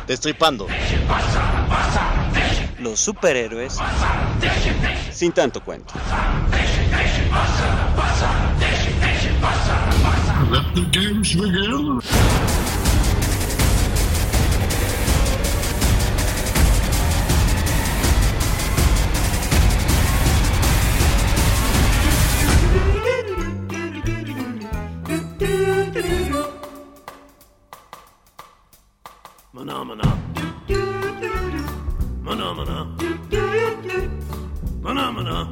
Destripando. Los superhéroes sin tanto cuento. Let the games begin. Mana mana. Mana mana. Mana mana.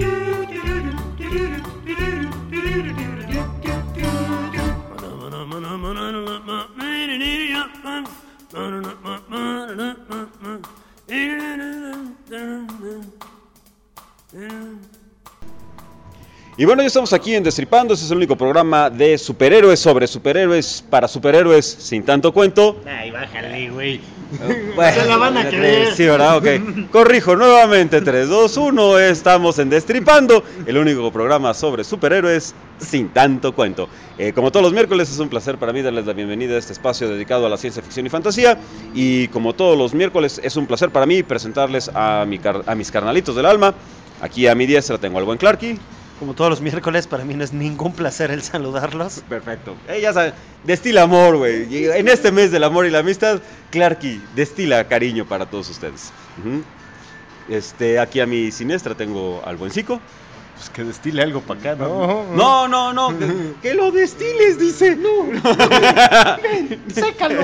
Y bueno, ya estamos aquí en Destripando. Este es el único programa de superhéroes sobre superhéroes para superhéroes sin tanto cuento. Ay, bájale, güey. Bueno, se la van a creer. Sí, ¿verdad? Ok. Corrijo nuevamente. 3, 2, 1. Estamos en Destripando, el único programa sobre superhéroes sin tanto cuento. Como todos los miércoles, es un placer para mí darles la bienvenida a este espacio dedicado a la ciencia ficción y fantasía. Y como todos los miércoles, es un placer para mí presentarles a mis carnalitos del alma. Aquí a mi diestra tengo al buen Clarky. Como todos los miércoles, para mí no es ningún placer el saludarlos. Perfecto. Ya saben, destila amor, güey. En este mes del amor y la amistad, Clarky destila cariño para todos ustedes. Aquí a mi siniestra tengo al buen Zico. Pues que destile algo para acá, No. Que lo destiles, dice. No. Ven, sécalo.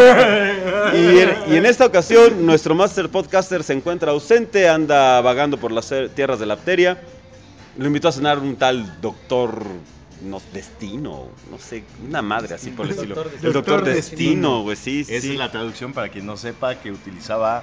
Y en esta ocasión, nuestro master podcaster se encuentra ausente, anda vagando por las tierras de la Apteria. Lo invitó a cenar un tal doctor Destino, no sé, una madre así por el estilo. El doctor Destino, güey, sí. Esa es la traducción para quien no sepa, que utilizaba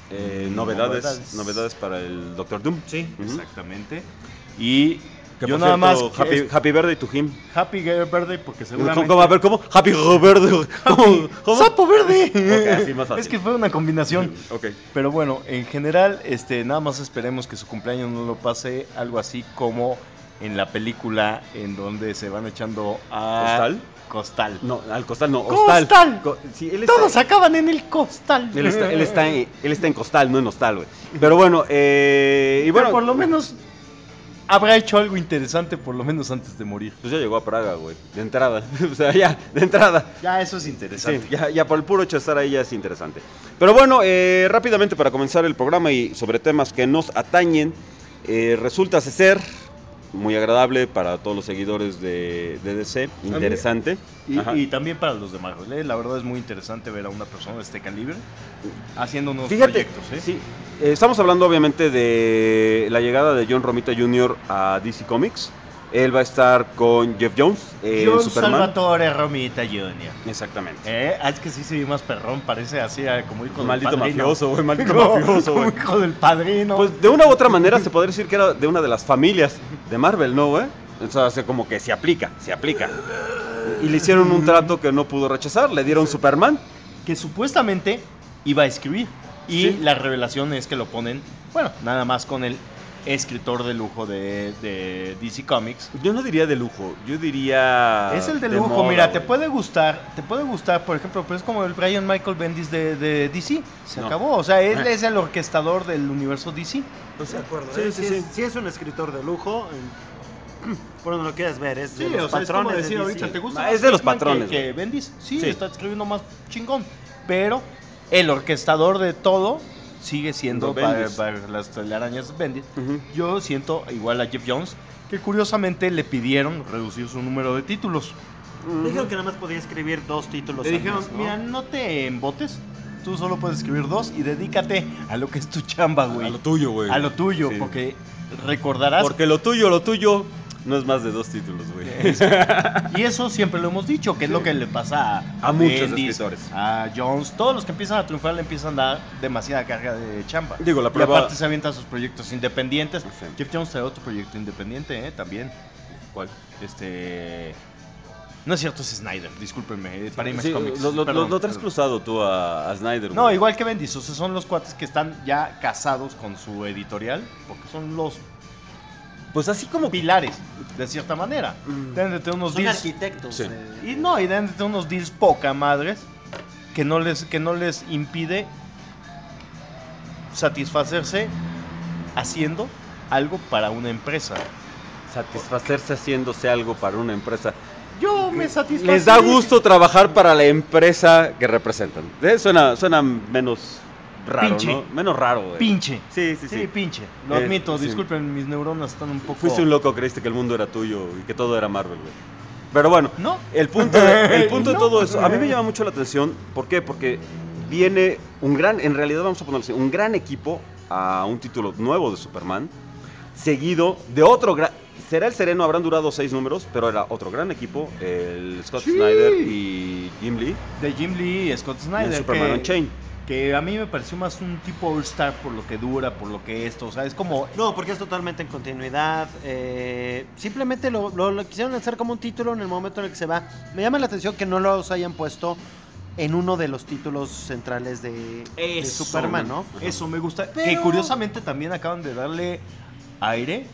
novedades para el Doctor Doom. Sí, exactamente. Y que yo nada más Happy Birthday to him. Happy Birthday porque seguramente ¿Cómo? Happy Birthday. ¿Cómo? ¡Sapo verde! Okay, así más fácil. Es que fue una combinación. Okay. Pero bueno, en general, nada más esperemos que su cumpleaños no lo pase algo así como en la película en donde se van echando a Costal. No, al Costal no, Hostal. Sí, Todos acaban en el Costal. Él está en Costal, no en Hostal, güey. Pero bueno, y bueno, pero por lo menos habrá hecho algo interesante, por lo menos antes de morir. Pues ya llegó a Praga, güey, de entrada. O sea, ya, de entrada. Ya, eso es interesante. Sí, ya por el puro hecho de estar ahí ya es interesante. Pero bueno, rápidamente para comenzar el programa y sobre temas que nos atañen, resulta ser muy agradable para todos los seguidores de DC, interesante. Y también para los de Marvel, la verdad es muy interesante ver a una persona de este calibre haciendo unos Fíjate, proyectos. Sí, estamos hablando obviamente de la llegada de John Romita Jr. a DC Comics. Él va a estar con Jeff Jones en John Superman. Salvatore Romita Jr. Exactamente. Es que sí se ve más perrón, parece así como hijo maldito del padrino. Mafioso, güey, maldito mafioso, güey. Como hijo del padrino. Pues de una u otra manera se podría decir que era de una de las familias de Marvel, ¿no, güey? O sea, como que se aplica. Y le hicieron un trato que no pudo rechazar, le dieron Superman. Que supuestamente iba a escribir. Y la revelación es que lo ponen, nada más con el escritor de lujo de DC Comics. Yo no diría de lujo, yo diría... Es el de lujo, moda, mira, te puede gustar, por ejemplo, pues es como el Brian Michael Bendis de DC, se acabó, o sea, él es el orquestador del universo DC. No de acuerdo, sí es un escritor de lujo, por donde lo quieras ver, es de los patrones es decir, de ahorita DC. te gusta Es de los patrones que Bendis, sí, está escribiendo más chingón, pero el orquestador de todo sigue siendo para las telarañas Bendis. Yo siento igual a Jeff Jones, que curiosamente le pidieron reducir su número de títulos. Dijeron que nada más podía escribir 2 títulos. Le dijeron, mira, no te embotes, tú solo puedes escribir 2 y dedícate a lo que es tu chamba, güey. A lo tuyo, güey. A lo tuyo, sí. Porque recordarás... Porque lo tuyo no es más de 2 títulos, güey. Y eso siempre lo hemos dicho, que es lo que le pasa a muchos Bendis, escritores. A Jones, todos los que empiezan a triunfar le empiezan a dar demasiada carga de chamba. Digo, la prueba... Y aparte se avientan sus proyectos independientes. Sí. Jeff Jones trae otro proyecto independiente, también. ¿Cuál? No es cierto, es Snyder, discúlpenme, para Image sí, Comics. Lo traes cruzado tú a Snyder. No, güey. Igual que Bendis, o sea, son los cuates que están ya casados con su editorial, porque son los... Pues así como pilares, de cierta manera. Deben de tener unos son deals... arquitectos. Sí. Y deben de tener unos deals poca madres. que no les impide satisfacerse haciendo algo para una empresa. Satisfacerse haciéndose algo para una empresa. Yo me satisfago. Les da gusto trabajar para la empresa que representan. Suena menos raro, Pinche. ¿no? Menos raro, güey. Pinche. Sí. Pinche. Lo admito, sí. disculpen, mis neuronas están un poco... Fuiste un loco, creíste que el mundo era tuyo y que todo era Marvel, güey. Pero bueno, ¿No? el punto de No. todo eso, a mí me llama mucho la atención. ¿Por qué? Porque viene en realidad vamos a ponerlo así, un gran equipo a un título nuevo de Superman, seguido de otro gran... Será el sereno, habrán durado 6 números, pero era otro gran equipo, el Scott Snyder y Jim Lee, De Jim Lee y Scott en Snyder. Superman Unchained. Que a mí me pareció más un tipo All-Star por lo que dura, por lo que esto, o sea, es como... No, porque es totalmente en continuidad. Simplemente lo quisieron hacer como un título en el momento en el que se va. Me llama la atención que no los hayan puesto en uno de los títulos centrales de Superman, ¿no? Eso me gusta. Pero- Que curiosamente también acaban de darle aire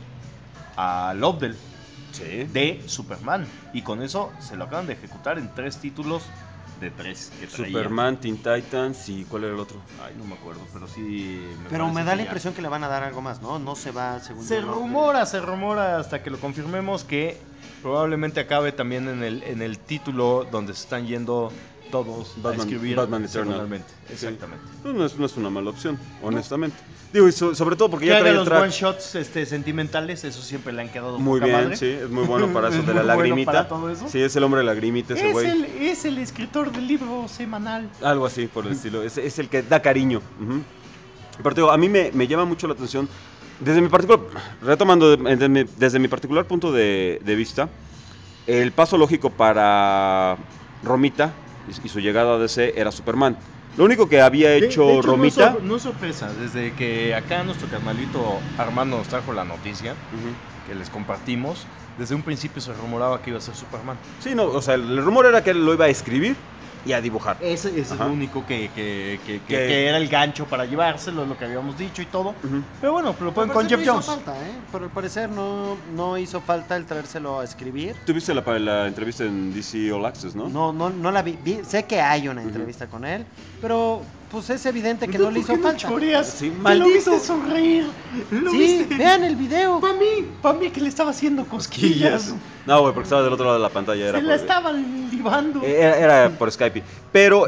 a Lovedale Sí. de Superman. Y con eso se lo acaban de ejecutar en 3 títulos de 3 que traía. Superman, Teen Titans y ¿cuál era el otro? Ay, no me acuerdo, pero sí... Pero parece me da la ya. impresión que le van a dar algo más, ¿no? No se va, según Se yo, ¿no? rumora hasta que lo confirmemos que probablemente acabe también en el título donde se están yendo todos a escribir Batman Eternal. semanalmente. Exactamente. Pues no es una mala opción, honestamente. Digo, y sobre todo porque Que ya haga trae los track one shots sentimentales, eso siempre le han quedado muy poca bien, madre. sí, es muy bueno para eso Es de la muy bueno lagrimita. para todo eso. Sí, es el hombre de lagrimita ese güey. Es el escritor del libro semanal. Algo así por el estilo. Es el que da cariño. Ujú. Pero te digo, a mí me llama mucho la atención. Desde mi particular, retomando desde mi particular punto de vista, el paso lógico para Romita y su llegada a DC era Superman. Lo único que había hecho De hecho, Romita. No es sorpresa, desde que acá nuestro carnalito Armando nos trajo la noticia Ujú. que les compartimos, desde un principio se rumoraba que iba a ser Superman. Sí, no, o sea, el rumor era que él lo iba a escribir y a dibujar. Ese es Ajá. lo único que era el gancho para llevárselo, lo que habíamos dicho y todo. Ujú. Pero bueno, lo pueden Al con parecer Jeff no Jones. hizo falta, ¿eh? Pero al parecer no hizo falta el traérselo a escribir. Tuviste la entrevista en DC All Access, ¿no? No la vi. Sé que hay una entrevista con él, pero pues es evidente que no le hizo falta. Sí, Lo maldito. viste sonreír. Lo Sí, viste. vean el video. Para mí que le estaba haciendo cosquillas. No, güey, porque estaba del otro lado de la pantalla. Era Se la estaban libando. Era por Skype. Pero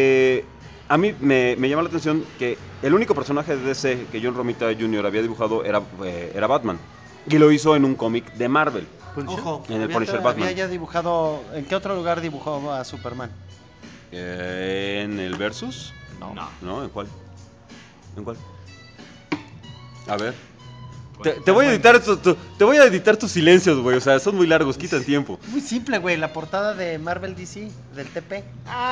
a mí me llama la atención que el único personaje de DC que John Romita Jr. había dibujado era Batman. Y lo hizo en un cómic de Marvel. Ojo, En el había- Punisher Batman. había ya dibujado. ¿En qué otro lugar dibujó a Superman? ¿En el Versus? No, ¿en cuál? ¿En cuál? A ver. Te voy a editar te voy a editar tus silencios, güey. O sea, son muy largos, quitan tiempo. Muy simple, güey. La portada de Marvel DC, del TP.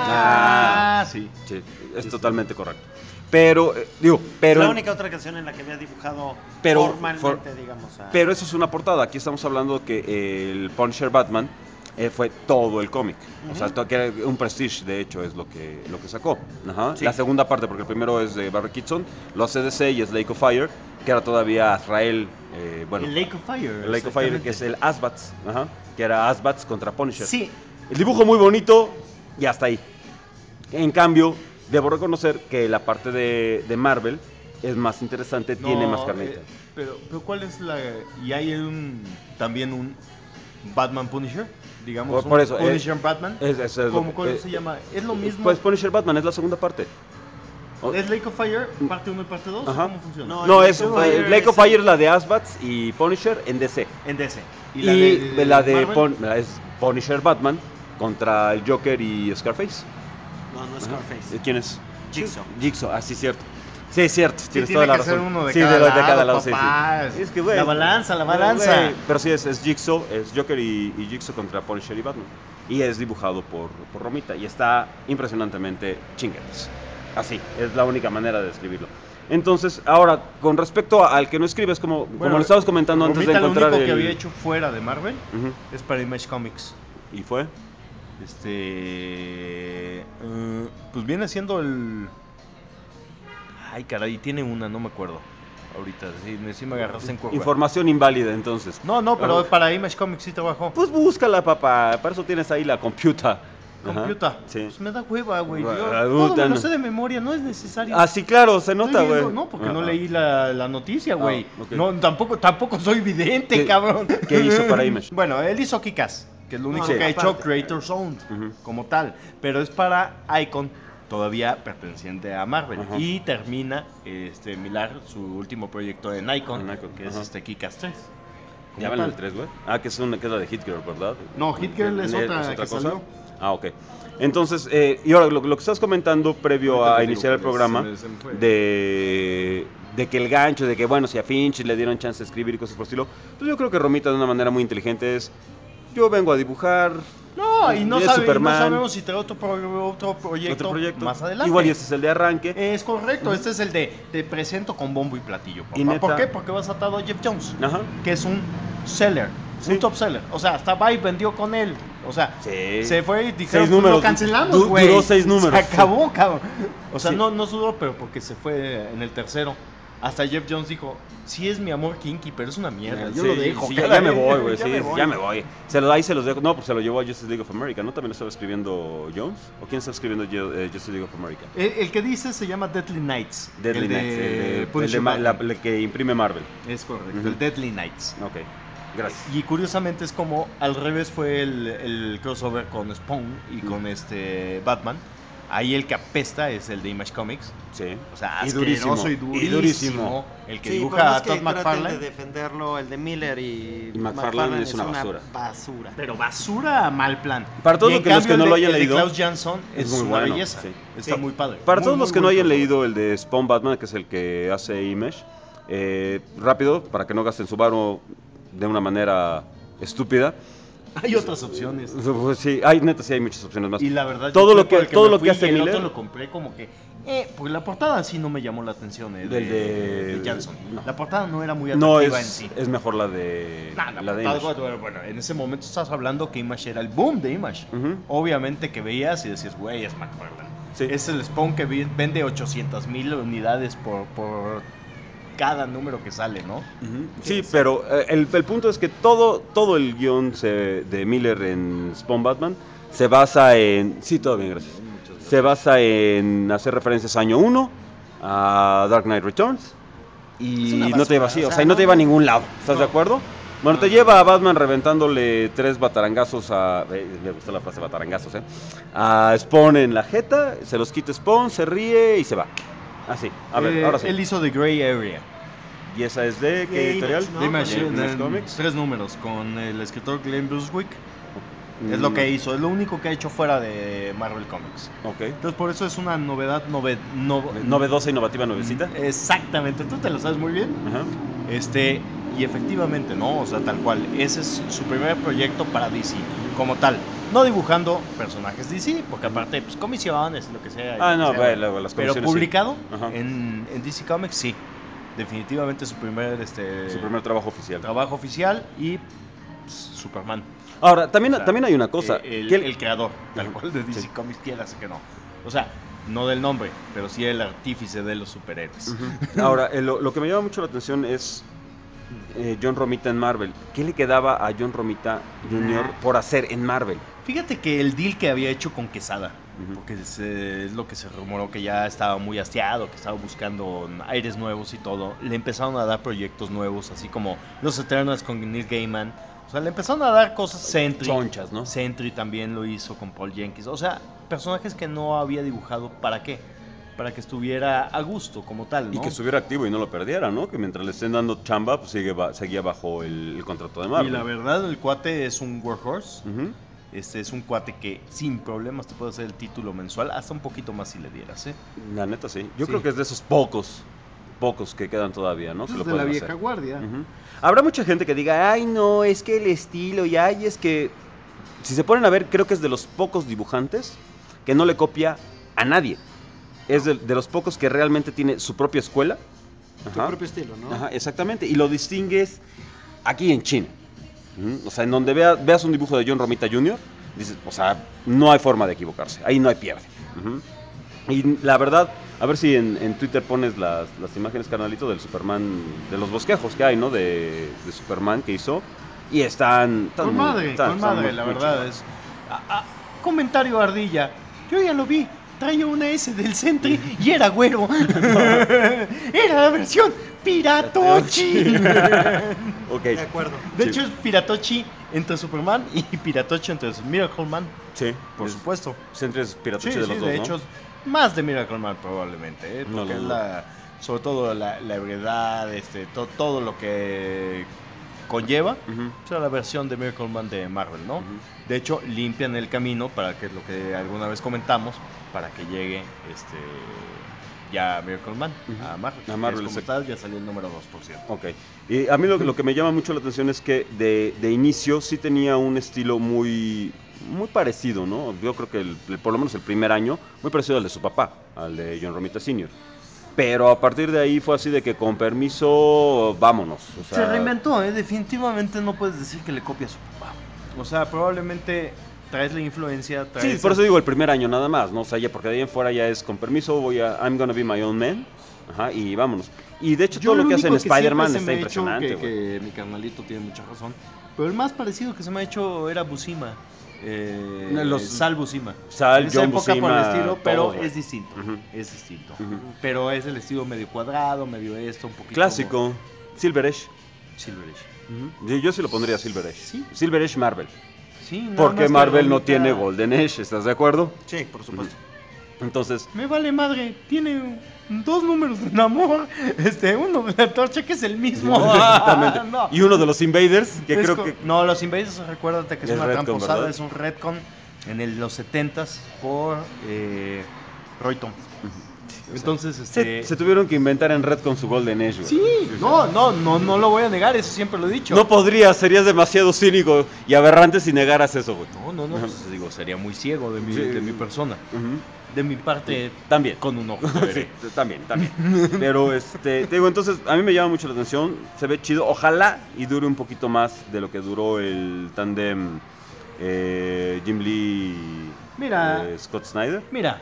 Sí. Sí, es totalmente correcto. Pero, pero. la única otra canción en la que había dibujado Pero- formalmente, digamos. Pero eso es una portada. Aquí estamos hablando que el Punisher Batman fue todo el cómic. O sea, que era un Prestige, de hecho, es lo que sacó. Ajá. Sí. La segunda parte, porque el primero es de Barry Kitson, lo hace DC y es Lake of Fire, que era todavía Azrael. Bueno, El Lake of Fire. el Lake of Fire, que es el Asbats, ajá, que era Asbats contra Punisher. Sí. El dibujo muy bonito y hasta ahí. En cambio, debo reconocer que la parte de Marvel es más interesante, tiene más carnita. Pero ¿cuál es la...? Y hay también un Batman Punisher, digamos, Por un eso, Punisher Batman. Es lo ¿Cómo que- cuál se llama? ¿Es lo mismo? Pues Punisher Batman es la segunda parte. O- ¿Es Lake of Fire, parte 1 y parte 2? Ajá. ¿Cómo funciona? No, es Lake of Fire Lake of es Fire es la de Asbats y Punisher en DC. En DC. Y la de Marvel? es Punisher Batman contra el Joker y Scarface. No, no es Ajá. Scarface. ¿Quién es? Jigsaw. Jigsaw, así es cierto. Sí, es cierto, Sí, tienes tiene toda la que ser razón. uno de Sí, cada de lado, cada lado, sí, papá. sí. Es que, güey. La balanza. Güey, pero sí, es Jigsaw, es Joker y Jigsaw contra Punisher y Batman. Y es dibujado por Romita. Y está impresionantemente chinguetes. Así, es la única manera de describirlo. Entonces, ahora, con respecto al que no escribes, como lo estabas comentando antes de Romita encontrar lo único el... que había hecho fuera de Marvel Ujú. es para Image Comics. ¿Y fue? Pues viene siendo el... Ay, caray, tiene una, no me acuerdo. Ahorita, sí me agarraste en curva. Información inválida, entonces. No, pero Ah. para Image Comics sí trabajó. Pues búscala, papá. Para eso tienes ahí la computa. computa. sí. Pues me da hueva, güey. Yo Puta, todo me lo no. sé de memoria, no es necesario. Ah, sí, claro, se nota, Estoy güey. viendo, No, porque no Ajá. leí la noticia, güey. ok. No, tampoco soy vidente, ¿Qué- cabrón. qué hizo para Image? Bueno, él hizo Kick-Ass, que es lo único Sí. que ha hecho Aparte. Creator Sound, Ujú. como tal. Pero es para Icon, todavía perteneciente a Marvel. Ajá. Y termina Millar su último proyecto en Icon, En Icon, que ajá. es Kick-Ass 3. como Ya van el tal. 3, güey. Ah, que es la de Hit Girl, ¿verdad? No, Hit Girl es otra que salió. Ah, ok. Entonces, y ahora lo que estás comentando previo Ahorita a les digo iniciar el cuál es, programa, se me fue. de que el gancho, de que bueno, si a Finch le dieron chance de escribir y cosas por el estilo, pues yo creo que Romita de una manera muy inteligente es, yo vengo a dibujar. No, y no, Es no Superman. sabemos si trae otro proyecto Otro proyecto. más adelante. Igual y este es el de arranque. Es correcto, este es el de te presento con bombo y platillo. Papá. Y neta- ¿Por qué? Porque vas atado a Jeff Jones, Ajá. que es un seller, Sí. un top seller. O sea, hasta Vibe vendió con él. O sea, Sí. se fue y dijeron, 6 pues, números. lo cancelamos, güey. Duró 6 números. Se acabó, cabrón. O sea, Sí. no duró, pero porque se fue en el tercero. Hasta Jeff Jones dijo, sí es mi amor kinky, pero es una mierda. Yo Sí, lo dejo. sí, cada ya me vez, voy, güey. ya Sí, me voy. ya me voy. Ahí se los dejo. No, pues se lo llevó a Justice League of America, ¿no? También lo estaba escribiendo Jones. ¿O quién está escribiendo Justice League of America? El que dice se llama Deadly Knights. Deadly el de Knights, el Punisher de Batman. el que imprime Marvel. Es correcto, Ujú. el Deadly Knights. Ok, gracias. Y curiosamente es como al revés fue el crossover con Spawn y con Batman. Ahí el que apesta es el de Image Comics. Sí. O sea, Y asqueroso y durísimo. durísimo. El que Sí, por dibuja más a que Todd traten de McFarlane. defenderlo, el de Miller Y McFarlane es una basura. basura. Pero basura a mal plan. Para todos Y en los que cambio no el lo de- hayan el de leído, Klaus Jansson es es muy una bueno, belleza. sí. Está Sí. muy padre. Para Muy, todos muy los que no buen hayan crossover. leído el de Spawn Batman, que es el que hace Image, rápido, para que no gasten su varo de una manera estúpida. Hay otras opciones. Pues sí, neta, sí hay muchas opciones más. Y la verdad, Todo yo lo fui que- por el todo me lo que fui hace y el Miller- otro lo compré como que, porque la portada sí no me llamó la atención, Del de- Janson. no. La portada no era muy No, atractiva en es, sí. es mejor la de, Nah, la de portada, Image. bueno, en ese momento estás hablando que Image era el boom de Image. Ujú. Obviamente que veías y decías, güey, es McFarlane. Sí. Es el Spawn que vende 800,000 unidades por cada número que sale, ¿no? Ujú. Sí, pero el punto es que todo el guión de Miller en Spawn Batman se basa en... Sí, todo bien, gracias. Se basa en hacer referencias a año 1, a Dark Knight Returns, Es y una no te lleva basura, así, o o sea, sea, y no te lleva a ningún lado, ¿estás de No. acuerdo? Bueno, te lleva a Batman reventándole 3 batarangazos a... me gustó la frase batarangazos, a Spawn en la jeta, se los quita Spawn, se ríe y se va. Así, a ver, ahora sí. Él hizo The Grey Area. ¿Y esa es de qué De editorial? Image, ¿no? De Image, De Image en Comics. 3 números con el escritor Glenn Buswick. Es Mm, lo que hizo, es lo único que ha hecho fuera de Marvel Comics. Ok. Entonces por eso es una novedad Novedosa, innovativa, nuevecita. Exactamente, tú te lo sabes muy bien. Ajá. Y efectivamente, ¿no? O sea, tal cual, ese es su primer proyecto para DC, como tal. No dibujando personajes DC, porque aparte, pues comisiones, lo que sea. Ah, no, lo que sea, luego las pero comisiones, sí. publicado Ajá. en DC Comics, sí. Definitivamente su primer, Su primer trabajo oficial. trabajo oficial y pues, Superman. Ahora, también, O sea, también hay una cosa. El, que él- el creador, tal Ajá. cual, de DC Sí. Comics, quieras que no. O sea, no del nombre, pero sí el artífice de los superhéroes. Ujú. Ahora, lo que me llama mucho la atención es John Romita en Marvel. ¿Qué le quedaba a John Romita Jr. por hacer en Marvel? Fíjate que el deal que había hecho con Quesada, Ujú. porque es lo que se rumoró que ya estaba muy hastiado, que estaba buscando aires nuevos y todo, le empezaron a dar proyectos nuevos, así como Los Eternals con Neil Gaiman. O sea, le empezaron a dar cosas. Sentry. Chonchas, ¿no? Sentry también lo hizo con Paul Jenkins. O sea, personajes que no había dibujado. ¿Para qué? Para que estuviera a gusto como tal, ¿no? Y que estuviera activo y no lo perdiera, ¿no? Que mientras le estén dando chamba, pues seguía bajo el contrato de Marvel. Y la verdad, el cuate es un workhorse. Ujú. Es un cuate que sin problemas te puede hacer el título mensual, hasta un poquito más si le dieras, ¿eh? La neta, sí. Yo Sí. creo que es de esos pocos que quedan todavía, ¿no? Que lo de la pueden vieja hacer. guardia. Ujú. Habrá mucha gente que diga, ay, no, es que el estilo, y ay, es que... Si se ponen a ver, creo que es de los pocos dibujantes que no le copia a nadie. Es de los pocos que realmente tiene su propia escuela. Tu propio estilo, ¿no? Ajá, exactamente. Y lo distingues aquí en China. Ujú. O sea, en donde veas un dibujo de John Romita Jr., dices, o sea, no hay forma de equivocarse. Ahí no hay pierde. Ujú. Y la verdad, a ver si en Twitter pones las imágenes, carnalito, del Superman, de los bosquejos que hay, ¿no? De Superman que hizo. Y están Con muy- madre, están con madre, muy- la muy verdad chingones. es... comentario, Ardilla. Yo ya lo vi. Traía una S del Sentry y era güero. Era la versión Piratochi. Ok. De acuerdo. De hecho, es Piratochi entre Superman y Piratochi entre Miracle Man. Sí, Por supuesto. Sentry es Piratochi Sí, de los dos, de ¿no? hecho, es más de Miracle Man probablemente, No porque lo es dudo. sobre todo la ebriedad, todo lo que conlleva, Ujú. o sea, la versión de Miracle Man de Marvel, ¿no? Ujú. De hecho, limpian el camino para que es lo que alguna vez comentamos, para que llegue ya Miracle Man Ujú. a Marvel. A Marvel, Es como exacto. está, ya salió el número 2, por cierto. Ok. Y a mí lo que me llama mucho la atención es que de inicio sí tenía un estilo muy parecido, ¿no? Yo creo que por lo menos el primer año, muy parecido al de su papá, al de John Romita Sr. Pero a partir de ahí fue así de que con permiso, vámonos. O sea, Se reinventó, definitivamente no puedes decir que le copia a su papá. O sea, probablemente traes la influencia, traes... Sí, por eso digo el primer año nada más, ¿no? O sea, ya porque de ahí en fuera ya es con permiso, I'm gonna be my own man. Ajá, y vámonos. Y de hecho Yo todo lo que hace en único que Spider-Man siempre se está me ha hecho, impresionante, güey. que mi carnalito tiene mucha razón. Pero el más parecido que se me ha hecho era Buscema. Sal Buscema. Sal, En esa John época por el Buscema, estilo, pero todos, güey. es distinto. Ujú. Es distinto. Ujú. Pero es el estilo medio cuadrado, medio un poquito. Clásico, Silver Edge. Silverish. Yo sí lo pondría Silver Edge. Sí. Silver Edge Marvel. Sí, nada Porque más que Marvel no Romita- tiene Golden Edge, ¿estás de acuerdo? Sí, por supuesto. Entonces, Me vale madre, tiene 2 números de Namor, uno de la Torcha que es el mismo. exactamente. No. Y uno de los Invaders, que Es creo co- que... No, los Invaders, recuérdate que es Es una retcon, tramposada, ¿verdad? es un retcon en los 70s por Roy Thomas. Entonces, Se tuvieron que inventar en Red con su Golden Edge, güey. Sí, no lo voy a negar, eso siempre lo he dicho. No podrías, serías demasiado cínico y aberrante si negaras eso, güey. No, pues, digo, sería muy ciego de mi persona. Ujú. De mi parte, También. con un ojo. Sí, también. Pero, te digo, entonces, a mí me llama mucho la atención, se ve chido. Ojalá y dure un poquito más de lo que duró el tándem Jim Lee Mira. Scott Snyder. Mira,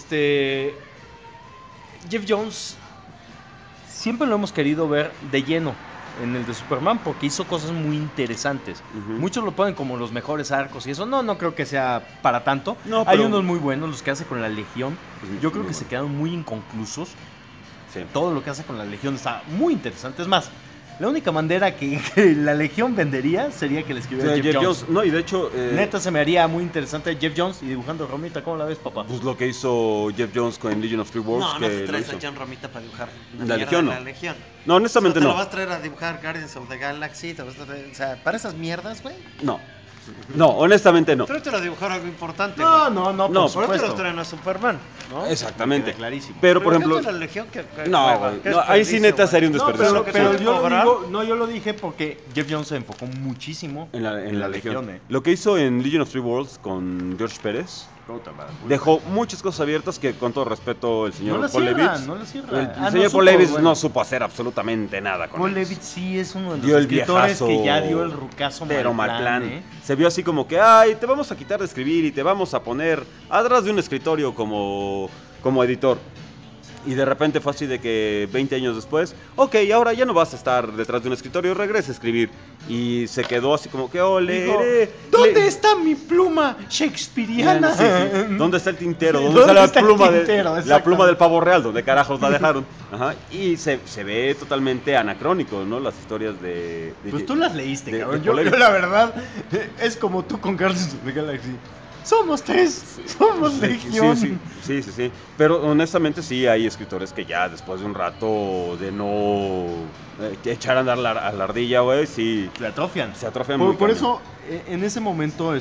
Jeff Jones siempre lo hemos querido ver de lleno en el de Superman porque hizo cosas muy interesantes. Ujú. Muchos lo ponen como los mejores arcos y eso no creo que sea para tanto. No, Hay pero- unos muy buenos, los que hace con la Legión. Pues, Yo creo muy que se bueno. quedaron muy inconclusos. Sí. Todo lo que hace con la Legión está muy interesante. Es más, la única manera que la Legión vendería sería que le O escribiera sea, Jeff Jones. No, y de hecho, Neta se me haría muy interesante Jeff Jones y dibujando a Romita. ¿Cómo la ves, papá? pues lo que hizo Jeff Jones con Legion of Three Worlds. No, no que te lo traes hizo. a John Romita para dibujar La mierda Legión, de no. la Legión. No, honestamente O sea, no. te lo vas a traer a dibujar Guardians of the Galaxy, o sea, para esas mierdas, güey. No, honestamente no. Tráete a dibujar algo importante, No, güey. no, No, por Por eso supuesto. los traen a Superman, ¿no? Exactamente. Me queda clarísimo. Pero, por ejemplo, fíjate la Legión que no, hueva, güey, qué no, ahí sí desperdicio, neta güey. sería un No, desperdicio. lo que pero suele yo lo cobrar- digo, yo lo dije porque Jeff Jones se enfocó muchísimo En la Legión. Legión. Lo que hizo en Legion of Three Worlds con George Pérez dejó muchas cosas abiertas que, con todo respeto, el señor No la Paul cierra, Levitz. no la cierra. El Ah, señor no Paul supo, Levitz bueno. no supo hacer absolutamente nada con Paul ellos. Levitz sí es uno de los Dio el escritores viejazo, que ya dio el rucazo pero mal plan. ¿eh? Se vio así como que, ay, te vamos a quitar de escribir y te vamos a poner atrás de un escritorio como editor. Y de repente fue así de que 20 años después, ok, ahora ya no vas a estar detrás de un escritorio, regresa a escribir. Y se quedó así como que, Dijo, ¿dónde está mi pluma shakespeariana? Sí, sí. ¿Dónde está el tintero? Sí, ¿Dónde está ¿dónde la está el pluma, tintero? la pluma del pavo real? ¿Dónde carajos la dejaron? Ajá. Y se ve totalmente anacrónico, ¿no? Las historias de Pues tú las leíste, de cabrón. Paul Yo Levitz. la verdad es como tú con Guardians of the Galaxy. Somos 3, somos Legión. Sí. Pero honestamente sí hay escritores que ya después de un rato de no echar a andar a la ardilla, güey, sí Se atrofian. se atrofian muy Por cañón. eso, en ese momento,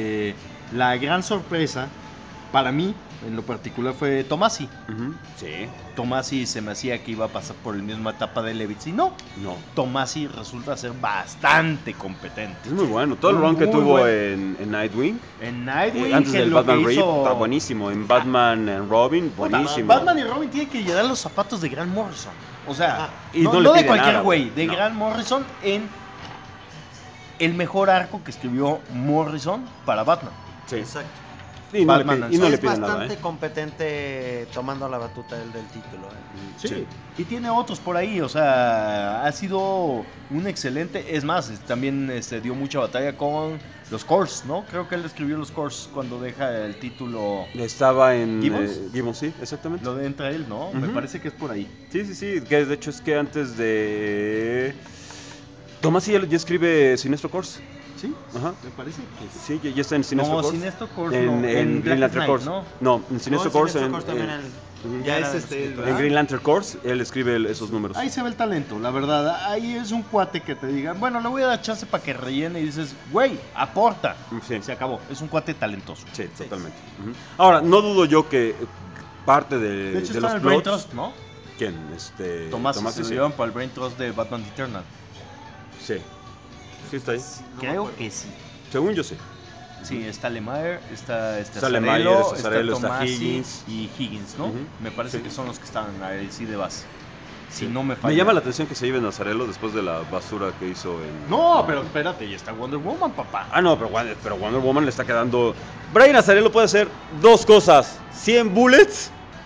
la gran sorpresa para mí, en lo particular, fue Tomasi. Ujú, sí, Tomasi se me hacía que iba a pasar por la misma etapa de Levitz y no. no. Tomasi resulta ser bastante competente. Es muy bueno. Todo el Muy run que tuvo bueno. en Nightwing, En Nightwing, antes que del lo Batman que Reap, hizo... está buenísimo. En Batman and Robin, Puta, buenísimo. Batman y Robin tienen que llenar los zapatos de Grant Morrison. O sea, y no, no le no de pide cualquier nada, güey, de no. Grant Morrison en el mejor arco que escribió Morrison para Batman. Sí. Exacto. Y no, Batman y no le es piden nada, bastante competente tomando la batuta del título. Sí. Sí. Y tiene otros por ahí, o sea, ha sido un excelente, es más, también dio mucha batalla con los Cores, ¿no? Creo que él escribió los Cores cuando deja el título, Estaba en ¿Gibbons? Gibbons, sí, exactamente. lo de entra él, ¿no? Me Ujú. parece que es por ahí. Sí, que de hecho es que antes de... Tomás ya escribe Sinestro Corps. ¿Sí? Ajá. Me parece que Sí, ya está en Sinestro No, Corps. Sinestro Corps en, no, en Green Lantern Corps. ¿no? No, en Sinestro Corps. Sinestro En, Corps también ujú. Ya era es de este, los el- escritores. En Green Lantern Corps, él escribe esos números. Ahí se ve el talento, la verdad. Ahí es un cuate que te diga, bueno, le voy a dar chance para que rellene y dices, güey, aporta. Sí. Se acabó. Es un cuate talentoso. Sí, totalmente. Ujú. Ahora, no dudo yo que parte De hecho, de está los en el Brain plots... Trust, ¿no? ¿Quién? Tomás se sí, lo llevan para el Brain Trust de Batman Eternal. sí. Sí está ahí. Creo que sí. Según yo sí. Sí, está Lemire, está Está Azarello, Lemire, está Azarello, está Tomasi Higgins. y Higgins, ¿no? Ujú. Me parece Sí. que son los que están ahí sí de base. Si Sí. no me falla. Me llama la atención que se lleven a Azarello después de la basura que hizo en... No, pero espérate, ya está Wonder Woman, papá. Ah, no, pero Wonder Woman le está quedando... Brian Azarello puede hacer dos cosas. 100 bullets.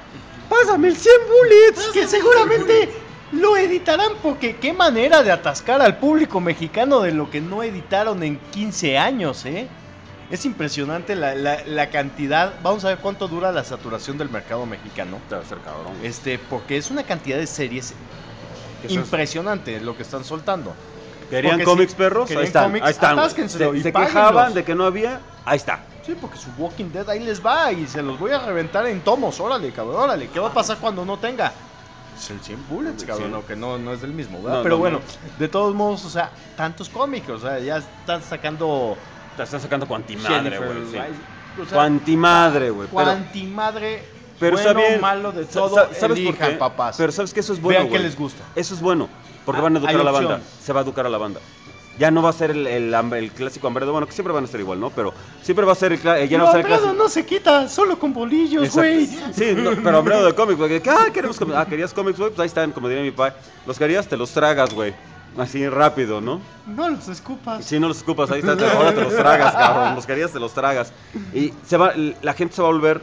Pásame el 100 bullets. Que seguramente lo editarán porque qué manera de atascar al público mexicano de lo que no editaron en 15 años, ¿eh? Es impresionante la cantidad. Vamos a ver cuánto dura la saturación del mercado mexicano. Debe ser cabrón. Porque es una cantidad de series Que eso es- impresionante lo que están soltando. ¿Querían porque cómics, si perros? querían Ahí están. cómics, Ahí están. güey. atásquenselo y Se páguenlos. quejaban de que no había. Ahí está. Sí, porque su Walking Dead ahí les va y se los voy a reventar en tomos. Órale, cabrón, órale. ¿Qué va a pasar cuando no tenga? Es el 100 bullets, cabrón, Sí. no, que no es del mismo, ¿verdad? No, Pero no, bueno, no. de todos modos, o sea, tantos cómics, o sea, ya están sacando Te están sacando cuantimadre, Jennifer, güey. Sí. ay, o sea, Cuantimadre, güey. cuantimadre, Pero bueno, está bien. malo de Sa- todo, ¿sabes por elijan, qué? papás. Pero sabes que eso es bueno, Vean qué güey. les gusta. Eso es bueno, porque Ah, van a educar hay a la opción. banda. Se va a educar a la banda. Ya no va a ser el clásico Ambredo, bueno, que siempre van a ser igual, ¿no? Pero siempre va a ser ya no va a ser el clásico. no se quita, solo con bolillos, Exacto. güey. Sí, no, pero Ambredo de cómics, güey. Queremos cómics. ¿Querías cómics, güey? Pues ahí están, como diría mi padre. Los querías, te los tragas, güey. Así rápido, ¿no? No los escupas. Si no los ocupas, ahí están, ahora te los tragas, cabrón. Los querías, te los tragas. Y la gente se va a volver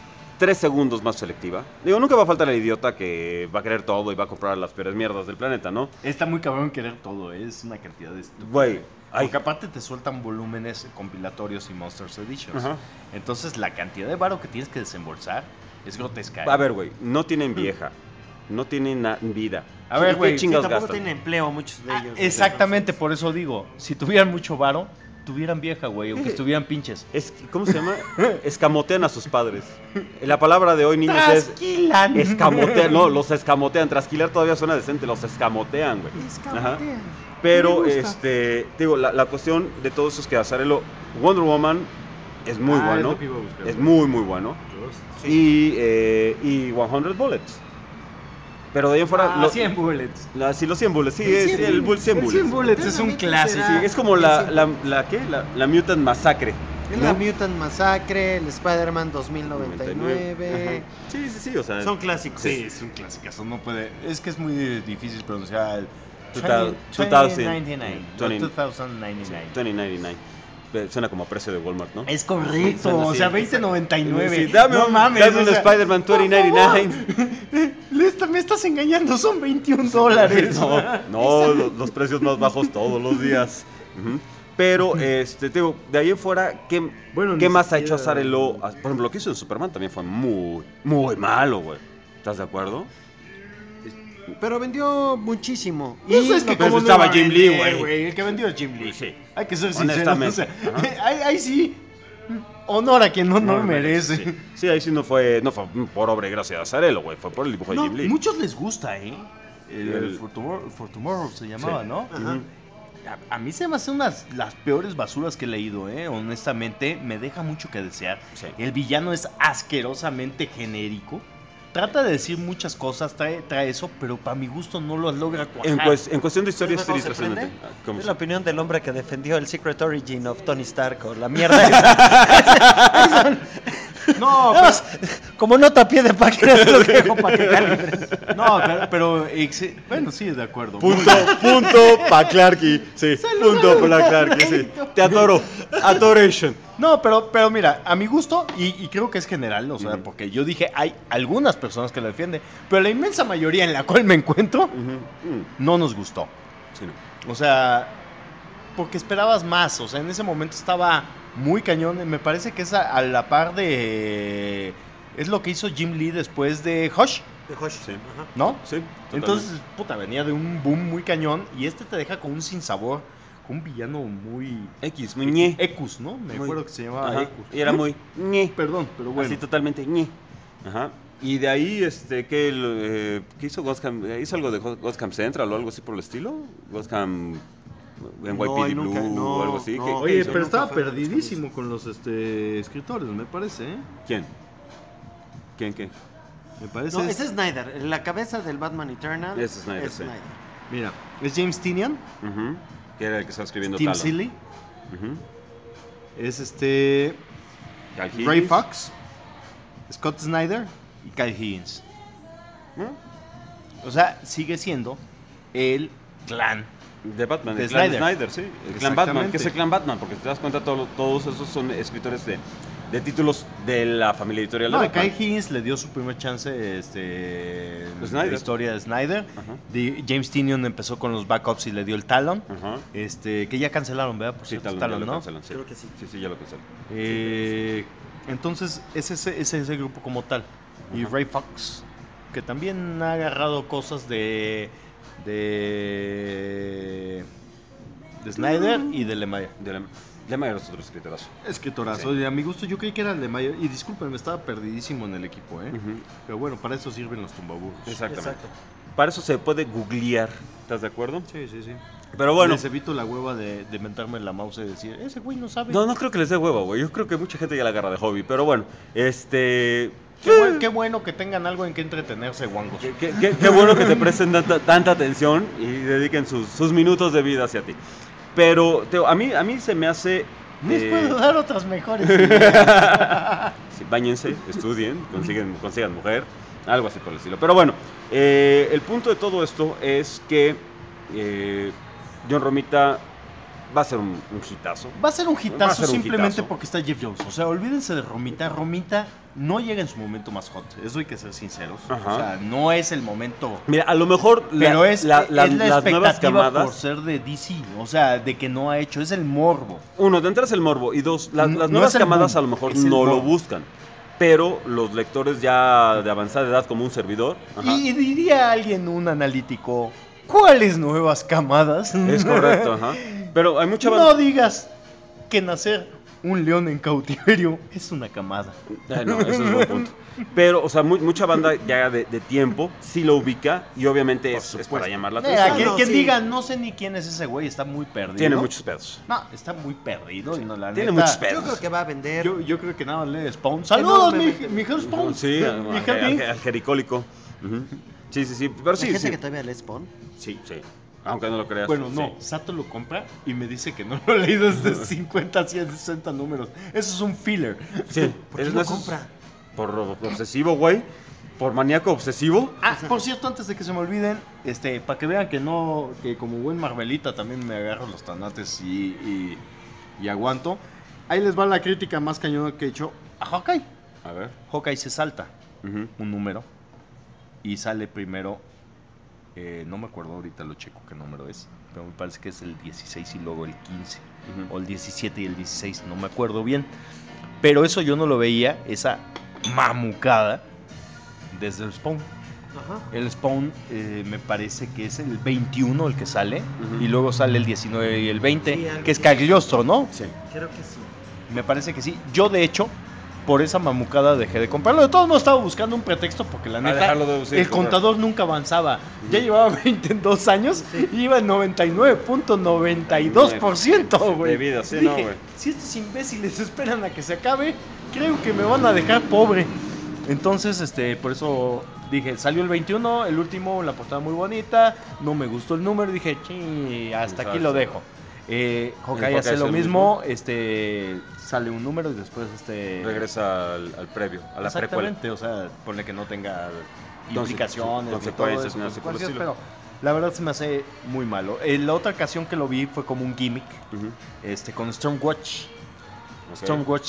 3 segundos más selectiva. Digo, nunca va a faltar el idiota que va a querer todo y va a comprar las peores mierdas del planeta, ¿no? Está muy cabrón querer todo, es una cantidad de Güey, hay- Porque aparte te sueltan volúmenes compilatorios y Monsters Editions. Ajá. Entonces la cantidad de varo que tienes que desembolsar es grotesca. A ver, güey, no tienen vieja. No tienen vida. A ver, ¿Qué güey, Sí, chingados tampoco gastan? tienen empleo muchos de ellos. Exactamente, por eso digo, si tuvieran mucho varo, tuvieran vieja, güey, o que estuvieran pinches. ¿Cómo se llama? Escamotean a sus padres. La palabra de hoy, niños, es Trasquilan. escamotean. No, los escamotean. Trasquilar todavía suena decente. Los escamotean, güey. Ajá. Pero, Me gusta. digo, la cuestión de todo eso es que Azarello, Wonder Woman es muy Ah, es bueno. lo que iba a buscar. Es muy, muy bueno. Y 100 Bullets. Pero de ahí en fuera. 100 bullets. Sí, los 100 Bullets. Sí, El es 100 el 100 Bullets. 100 bullets es un clásico. Sí, es como la ¿qué? La Mutant Massacre. Es ¿no? la Mutant Massacre, el Spider-Man 2099. Sí, o sea. Son clásicos. Sí, es un clásico, no puede. Es que es muy difícil pronunciar. 2099. 2099. 2099. Suena como a precio de Walmart, ¿no? Es correcto, Suena o así. sea, 2099. Sí, dame no un, mames, dame o un sea, Spider-Man por 2099. favor. Me estás engañando, son $21. No, los precios más bajos todos los días. Ujú. Pero, te digo, de ahí en fuera, ¿qué ni más ha hecho siquiera- Azarello? Por ejemplo, lo que hizo en Superman también fue muy, muy malo, güey. ¿Estás de acuerdo? Pero vendió muchísimo. Eso es que pero como estaba no Jim va a Lee, vender, güey. El que vendió es Jim Lee. Sí. Hay que ser sinceros. Honestamente. O sea, Ajá. ahí sí, honor a quien no lo merece. Sí. Sí, ahí sí no fue por obra y gracia de Azarello, güey. Fue por el dibujo de No, Jim Lee. muchos les gusta, ¿eh? El El- For Tomorrow se llamaba, Sí. ¿no? Ajá. A mí se me hacen las peores basuras que he leído, ¿eh? Honestamente, me deja mucho que desear. Sí. El villano es asquerosamente genérico. Trata de decir muchas cosas, trae eso, pero para mi gusto no lo logra cuajar. En cuestión de historia es ¿Sabes serie cómo se trascendente. prende? ¿Cómo Es se- la opinión del hombre que defendió el Secret Origin of Tony Stark o la mierda esa. No, Nada más, como nota a pie de página te lo dejo para que calibres. no, bueno, sí, de acuerdo. Punto pa' Clarky. Sí, punto para Clarky, sí. Te adoro. Adoration. No, pero mira, a mi gusto, y creo que es general, o sea, Ujú. porque yo dije, hay algunas personas que lo defienden, pero la inmensa mayoría en la cual me encuentro, no nos gustó. Sí, no. O sea, porque esperabas más, o sea, en ese momento estaba muy cañón, me parece que es a la par de... Es lo que hizo Jim Lee después de Hush, De Hush. Sí. Ajá. ¿no? Sí, totalmente. Entonces, puta, venía de un boom muy cañón y este te deja con un sinsabor, con un villano muy... X, muy ñe. Ecus, ¿no? Me Muy- acuerdo que se llamaba Ajá, Ecus. y era muy ñe. Perdón, pero bueno. Así totalmente ñe. Ajá. Y de ahí, ¿qué hizo Gotham? ¿Hizo algo de Gotham Central o algo así por el estilo? Gotham NYPD él Blue nunca- no, o algo así. no. ¿Qué Oye, hizo? pero nunca estaba fue de los perdidísimo con los escritores, me parece, ¿eh? ¿Quién? ¿Quién qué? Me parece. No, ese es Snyder. La cabeza del Batman Eternal Ese es Snyder, sí. Mira, es James Tynion, Ujú. Que era el que estaba escribiendo Tim Talon. Seeley, Ujú. es Cal Ray Higgins. Fox, Scott Snyder y Kyle Higgins. ¿No? O sea, sigue siendo el clan. De Batman, De el clan Snyder. Snyder, sí. El clan Batman. Exactamente. ¿Qué es el clan Batman? Porque si te das cuenta, todos esos son escritores de títulos de la familia editorial No, de a Kyle Batman. Higgins le dio su primer chance en Snyder. la historia de Snyder. Ajá. James Tynion empezó con los backups y le dio el Talon. Ajá. Que ya cancelaron, ¿verdad? Por Sí, cierto, Talon, Talon, ya lo ¿no? cancelan, sí. Creo que sí. Sí, ya lo cancelan. Entonces, es ese grupo como tal. Y Ajá. Ray Fox, que también ha agarrado cosas de Snyder y de Lemire. Lemire es otro escritorazo. Escritorazo. Sí. Y a mi gusto, yo creí que era Lemire. Y discúlpenme, estaba perdidísimo en el equipo, ¿eh? Ujú. Pero bueno, para eso sirven los tumbaburros. Exactamente. Exacto. Para eso se puede googlear, ¿estás de acuerdo? Sí, sí, sí. Pero bueno, Les evito la hueva de mentarme la mouse y decir, ese güey no sabe. no creo que les dé huevo, güey. Yo creo que mucha gente ya la agarra de hobby. Pero bueno, Qué bueno que tengan algo en que entretenerse, guangos. Qué bueno que te presten tanta atención y dediquen sus minutos de vida hacia ti. Pero a mí se me hace... Les puedo dar otras mejores. Sí, báñense, estudien, consigan mujer, algo así por el estilo. Pero bueno, el punto de todo esto es que John Romita va a ser un hitazo. Va a ser un Va a hitazo ser un simplemente hitazo. porque está Jeff Jones. O sea, olvídense de Romita. Romita no llega en su momento más hot. Eso hay que ser sinceros. Ajá. O sea, no es el momento. Mira, a lo mejor Pero es la las nuevas expectativa por camadas. ser de DC. O sea, de que no ha hecho. Es el morbo. Uno, de entrada es el morbo. Y dos, las No nuevas es el camadas boom, a lo mejor es el no lo morbo. buscan. Pero los lectores ya de avanzada edad, como un servidor. Ajá, Y diría alguien, un analítico, ¿cuáles nuevas camadas? es correcto, ajá. Pero hay mucha No digas que nacer un león en cautiverio es una camada. No, eso es un buen punto. Pero, o sea, mucha banda ya de tiempo sí lo ubica y obviamente es para llamar la atención. Quien, no, quien sí. diga, no sé ni quién es ese güey, está muy perdido. Tiene muchos pedos. No, está muy perdido. Y no, la Tiene neta, muchos pedos. Yo creo que va a vender. Yo creo que nada más lee Spawn. ¡Saludos, Enormemente. mi Hell Spawn! Sí, Mi Hellbing. al jericólico. Ujú. Sí. Pero Hay sí, gente sí. que todavía lee Spawn. Sí. Aunque no lo creas. Bueno, sí. no, Sato lo compra y me dice que no lo ha leído desde 50 a 160 números. Eso es un filler. Sí. ¿Por qué Eso lo es- compra? Por obsesivo, güey. Por maníaco obsesivo. Ah, por cierto, antes de que se me olviden, para que vean que no, que como buen Marvelita también me agarro los tanates y aguanto. Ahí les va la crítica más cañona que he hecho a Hawkeye. A ver. Hawkeye se salta Ujú. un número y sale primero, no me acuerdo ahorita, lo checo qué número es, pero me parece que es el 16 y luego el 15, Ujú. o el 17 y el 16, no me acuerdo bien. Pero eso yo no lo veía, esa mamucada, desde el Spawn. Ajá. El Spawn me parece que es el 21 el que sale, Ujú. y luego sale el 19 y el 20, Sí, algo que es así. Cagliostro, ¿no? Sí. Creo que sí. Me parece que sí. Yo, de hecho, por esa mamucada dejé de comprarlo. De todos modos estaba buscando un pretexto porque la neta, dejarlo de- sí, el comprar. contador nunca avanzaba. Ya llevaba 22 años y iba en 99.92%, güey. De vida, sí, Dije, no, güey. si estos imbéciles esperan a que se acabe, creo que me van a dejar pobre. Entonces, por eso dije, salió el 21, el último, la portada muy bonita, no me gustó el número, dije, hasta aquí lo dejo. Hawkeye hace lo mismo, sale un número y después regresa al previo, a la precuela. Exactamente, o sea, ponle que no tenga Entonces, implicaciones, consecuencias, ni todo ni eso, nada por el estilo. pero la verdad se me hace muy malo. La otra ocasión que lo vi fue como un gimmick, con Stormwatch. Ok. Stormwatch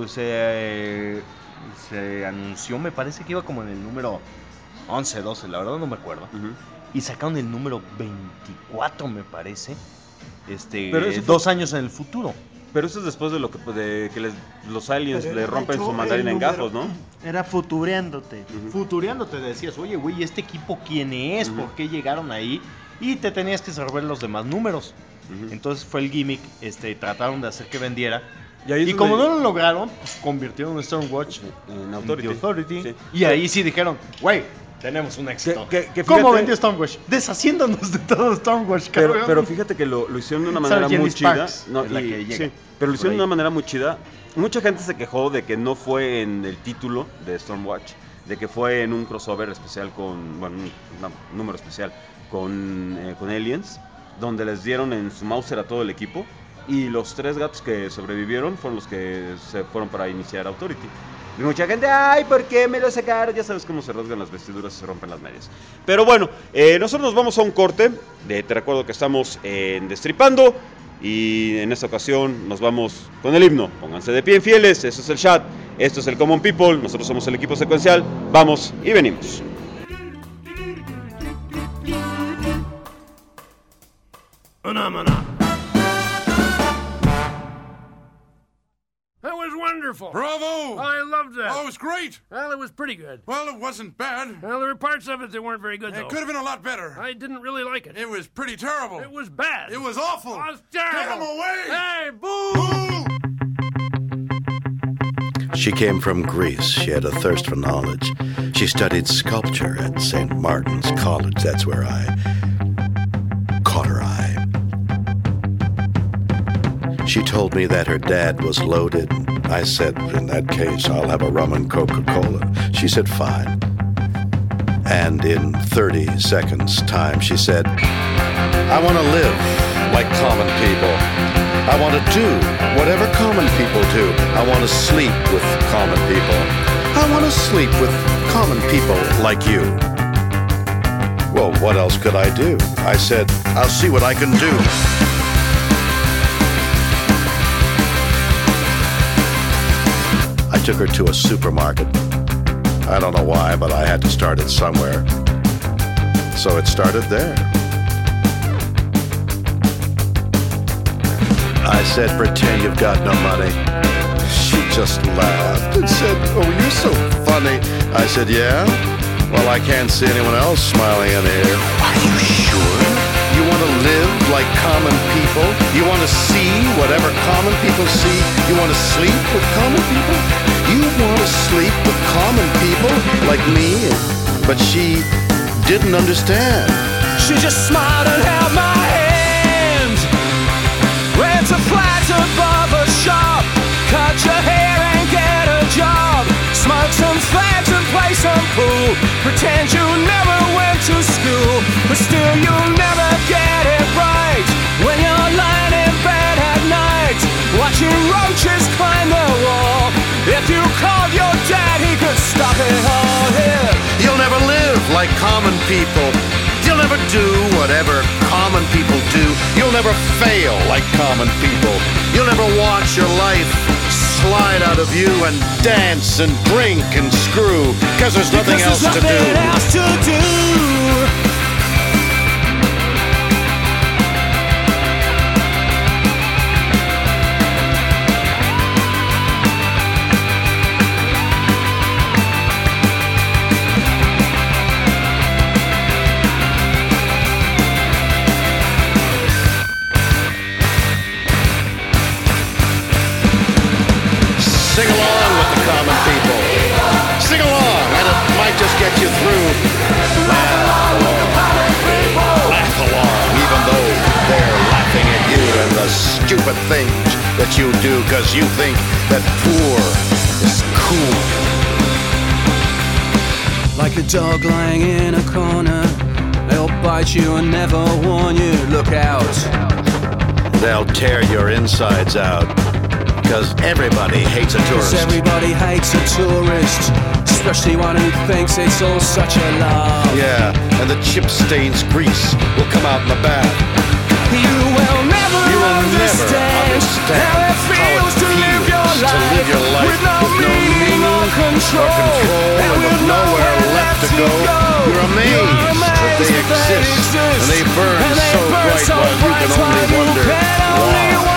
se anunció, me parece que iba como en el número 11, 12, la verdad no me acuerdo. Y sacaron el número 24, me parece. Pero eso 2 años en el futuro. Pero eso es después de que los aliens Pero le de rompen hecho, su mandarín el en número gajos, ¿no? Era futureándote. Futureándote decías, oye, güey, ¿este equipo quién es? ¿Por qué llegaron ahí? Y te tenías que saber los demás números. Entonces fue el gimmick, trataron de hacer que vendiera. Y como no lo lograron, pues convirtieron a Stormwatch en Authority. Sí. Y ahí sí dijeron, güey, tenemos un éxito. Que ¿Cómo fíjate- vendió Stormwatch? Deshaciéndonos de todo Stormwatch, cabrón. Pero fíjate que lo hicieron de una manera Sarah muy Jane chida. Sparks es la que llega Pero lo hicieron por de ahí. una manera muy chida. Mucha gente se quejó de que no fue en el título de Stormwatch, de que fue en un crossover especial un número especial con Aliens, donde les dieron en su Mauser a todo el equipo. Y los 3 gatos que sobrevivieron fueron los que se fueron para iniciar Authority. Y mucha gente, ay, ¿por qué me lo sacaron? Ya sabes cómo se rasgan las vestiduras y se rompen las medias. Pero bueno, nosotros nos vamos a un corte. Te recuerdo que estamos en Destripando. Y en esta ocasión nos vamos con el himno. Pónganse de pie, infieles. Esto es el chat. Esto es el Common People. Nosotros somos el equipo secuencial. Vamos y venimos. Phenomena. That was wonderful. Bravo! I loved that. Oh, it was great. Well, it was pretty good. Well, it wasn't bad. Well, there were parts of it that weren't very good, It though. could have been a lot better. I didn't really like it. It was pretty terrible. It was bad. It was awful. It was terrible. Get him away! Hey, boo! Boo! She came from Greece. She had a thirst for knowledge. She studied sculpture at St. Martin's College. That's where I caught her eye. She told me that her dad was loaded. I said, in that case, I'll have a rum and Coca-Cola. She said, fine. And in 30 seconds' time, she said, I want to live like common people. I want to do whatever common people do. I want to sleep with common people. I want to sleep with common people like you. Well, what else could I do? I said, I'll see what I can do. I took her to a supermarket. I don't know why, but I had to start it somewhere. So it started there. I said, pretend you've got no money. She just laughed and said, oh, you're so funny. I said, yeah? Well, I can't see anyone else smiling in here. Are you sure? You want to live like common people? You want to see whatever common people see? You want to sleep with common people? You want to sleep with common people like me? But she didn't understand. She just smiled and held my hand. Went to flats above a shop. Cut your hair and get a job. Smoke some fags and play some pool. Pretend you never went to school, but still you'll never get it right. When you're lying in bed at night, watching roaches climb the wall. If you called your dad, he could stop it all here. You'll never live like common people. You'll never do whatever common people do. You'll never fail like common people. You'll never watch your life slide out of you and dance and drink and screw, because there's nothing else to do. Else to do. Sing along with the common people. Sing along, and it might just get you through. Laugh along, even though they're laughing at you and the stupid things that you do, because you think that poor is cool. Like a dog lying in a corner, they'll bite you and never warn you. Look out. They'll tear your insides out. Because everybody hates a tourist. 'Cause everybody hates a tourist, especially one who thinks it's all such a love. Yeah, and the chip stains grease will come out in the bath. You will never understand how it feels to live your life with no meaning or control, and with nowhere left to go. You're amazed that they exist, and they burn so bright while you can only wonder why.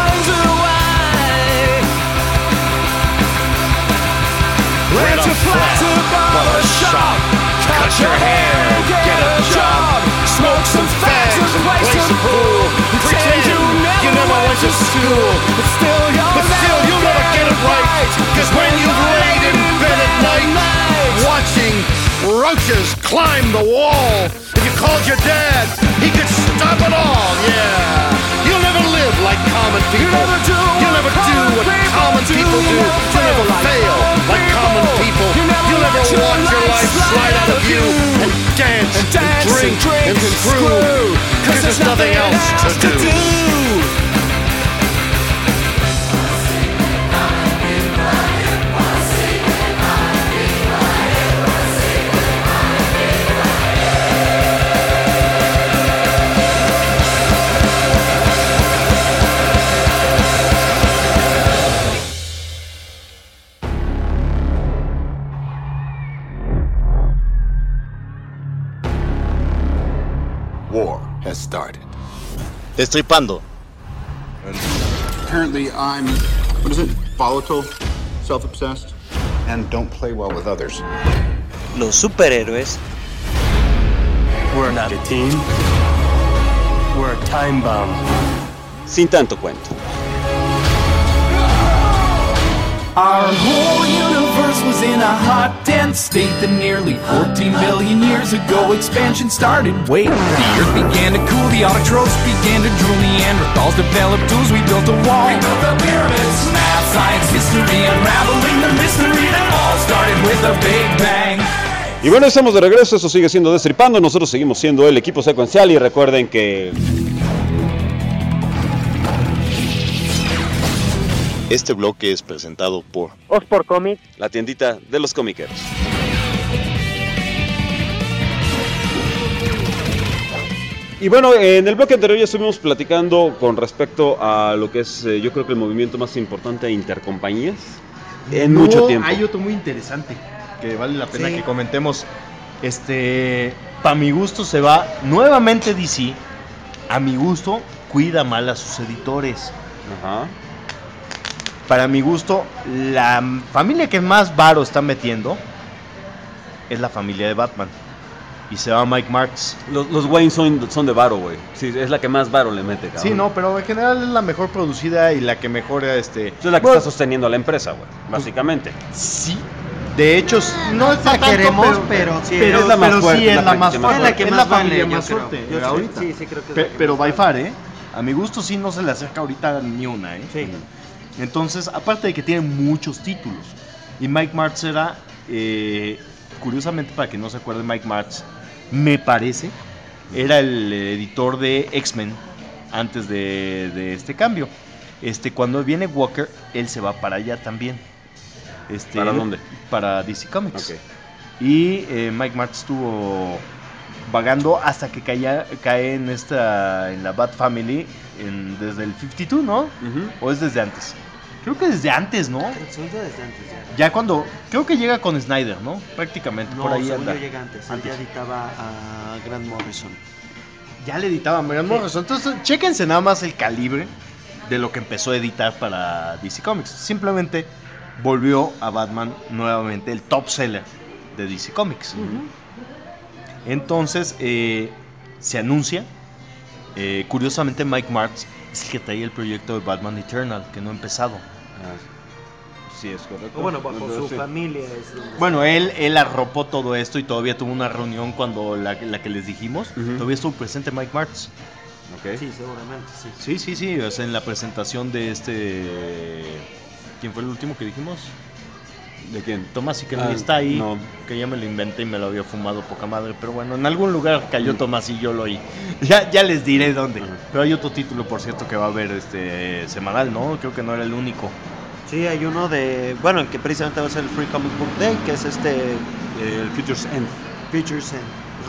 Rent a flat above a shop, cut your hair, get a job, smoke some fags and play some pool. Pretend you never went to school, but still you'll never get it right. Cause when you've laid in bed at night, Watching roaches climb the wall. If you called your dad, he could stop it all, yeah. You'll never live like common people. You'll never do what common people do. You'll never fail like common people. You'll never watch your life slide out of you and dance and drink and screw. Cause there's nothing else to do. War has started. Destripando. Apparently I'm, what is it, volatile, self-obsessed, and don't play well with others. Los superhéroes. We're not a team. We're a time bomb. Sin tanto cuento. Our whole universe was in a hot, dense state that nearly 14 billion years ago expansion started. Wait, the earth began to cool, the autotrophs began to drool, Neanderthals developed tools, we built a wall. We built the pyramids, math, science, history, unraveling the mystery that all started with a big bang. Y bueno, estamos de regreso, esto sigue siendo Destripando, nosotros seguimos siendo el equipo secuencial y recuerden que... Este bloque es presentado por Ospor Comics, la tiendita de los comiqueros. Y bueno, en el bloque anterior ya estuvimos platicando con respecto a lo que es, yo creo que el movimiento más importante de intercompañías en mucho tiempo. Hay otro muy interesante que vale la pena que comentemos. Para mi gusto se va nuevamente DC. A mi gusto cuida mal a sus editores. Ajá. Para mi gusto, la familia que más varo está metiendo es la familia de Batman. Y se va Mike Marks. Los Wayne son de varo, güey. Sí, es la que más varo le mete, cabrón. Sí, no, pero en general es la mejor producida y la que mejor Es la que está sosteniendo a la empresa, güey, básicamente. Sí. De hecho, no la tanto, queremos, pero sí es la más fuerte, sí es la más fuerte. Es la que es más la vale, familia yo más creo. fuerte. Yo ahorita. sí, creo que es Pero by far, a mi gusto sí no se le acerca ahorita ni una, Sí. Entonces, aparte de que tiene muchos títulos. Y Mike Martz era, curiosamente para que no se acuerde, Mike Martz, me parece, era el editor de X-Men antes de este cambio. Cuando viene Walker, él se va para allá también. ¿Para dónde? Para DC Comics. Okay. Y Mike Martz estuvo vagando hasta que cae en la Bat Family desde el 52, ¿no? Uh-huh. ¿O es desde antes? Creo que desde antes, ¿no? Son desde antes ya. Ya cuando, creo que llega con Snyder, ¿no? Prácticamente, No, por ahí según anda. yo llega antes. Él ya editaba a Grant Morrison. Ya le editaba a Grant Morrison. Entonces, chéquense nada más el calibre de lo que empezó a editar para DC Comics. Simplemente volvió a Batman nuevamente el top seller de DC Comics. Uh-huh. Entonces, se anuncia. Curiosamente, Mike Martz es el que traía el proyecto de Batman Eternal, que no ha empezado. Sí, es correcto. Bueno, bajo su familia es donde Bueno, él arropó todo esto y todavía tuvo una reunión cuando la que les dijimos. Uh-huh. Todavía estuvo presente Mike Martz. Okay. Sí, seguramente, sí. Sí, o sea, en la presentación de ¿quién fue el último que dijimos? ¿De quién? Tomasi, que no está ahí, no. que ya me lo inventé y me lo había fumado poca madre, pero bueno, en algún lugar cayó Tomasi y yo lo oí. Ya les diré dónde. Pero hay otro título, por cierto, que va a haber semanal, ¿no? Creo que no era el único. Sí, hay uno de, bueno, que precisamente va a ser el Free Comic Book Day, que es el Future's End. Future's End.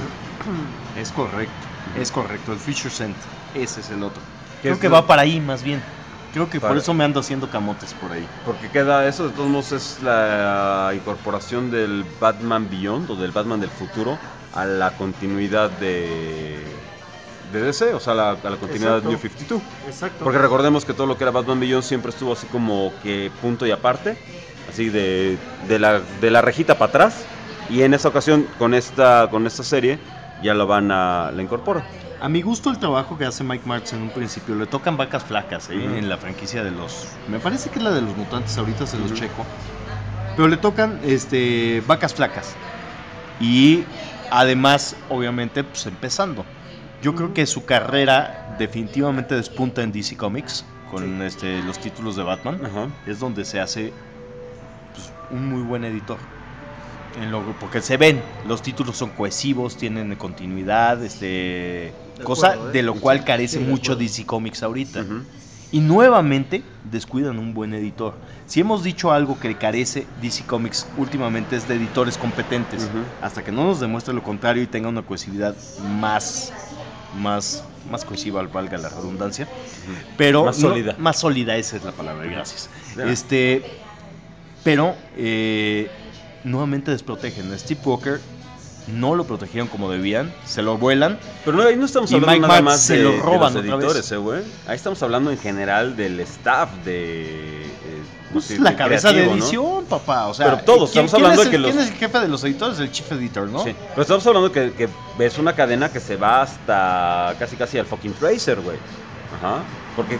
Es correcto, el Future's End. Ese es el otro. Creo que va para ahí, más bien. Creo que por eso me ando haciendo camotes por ahí. Porque queda eso, de todos modos, es la incorporación del Batman Beyond o del Batman del futuro a la continuidad de DC, o sea, a la continuidad de New 52. Exacto. Porque recordemos que todo lo que era Batman Beyond siempre estuvo así como que punto y aparte, así de la rejita para atrás. Y en esta ocasión, con esta serie, ya la incorporan. A mi gusto el trabajo que hace Mike Martz en un principio, le tocan vacas flacas en la franquicia de los... Me parece que es la de los mutantes, ahorita se los checo. Pero le tocan vacas flacas. Y además, obviamente, pues empezando. Yo creo que su carrera definitivamente despunta en DC Comics con los títulos de Batman. Es donde se hace pues, un muy buen editor. Porque se ven, los títulos son cohesivos, tienen continuidad, cosa de lo cual carece mucho DC Comics ahorita. Y nuevamente descuidan un buen editor. Si hemos dicho algo que carece DC Comics últimamente es de editores competentes, hasta que no nos demuestre lo contrario y tenga una cohesividad más cohesiva, valga la redundancia, pero más sólida. Más sólida, esa es la palabra, gracias. Yeah. Pero nuevamente desprotegen. A Steve Walker no lo protegieron como debían, se lo vuelan. Pero ahí no estamos hablando Mike nada Martz más se de lo roban los otra editores, vez. güey. Ahí estamos hablando en general del staff de... Pues la cabeza creativo, de edición, ¿no? Papá. O sea, pero todos, estamos hablando de que ¿quién es el jefe de los editores? El chief editor, ¿no? Sí, pero estamos hablando que es una cadena que se va hasta casi al fucking Tracer, güey. Ajá. Porque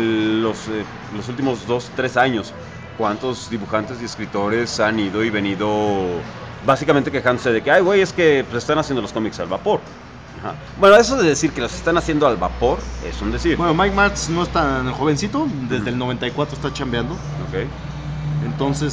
los últimos 2-3 años, ¿cuántos dibujantes y escritores han ido y venido básicamente quejándose de que, ay, güey, es que pues, están haciendo los cómics al vapor? Ajá. Bueno, eso de decir que los están haciendo al vapor es un decir. Bueno, Mike Martz no es tan jovencito, desde el 94 está chambeando. Ok. Entonces,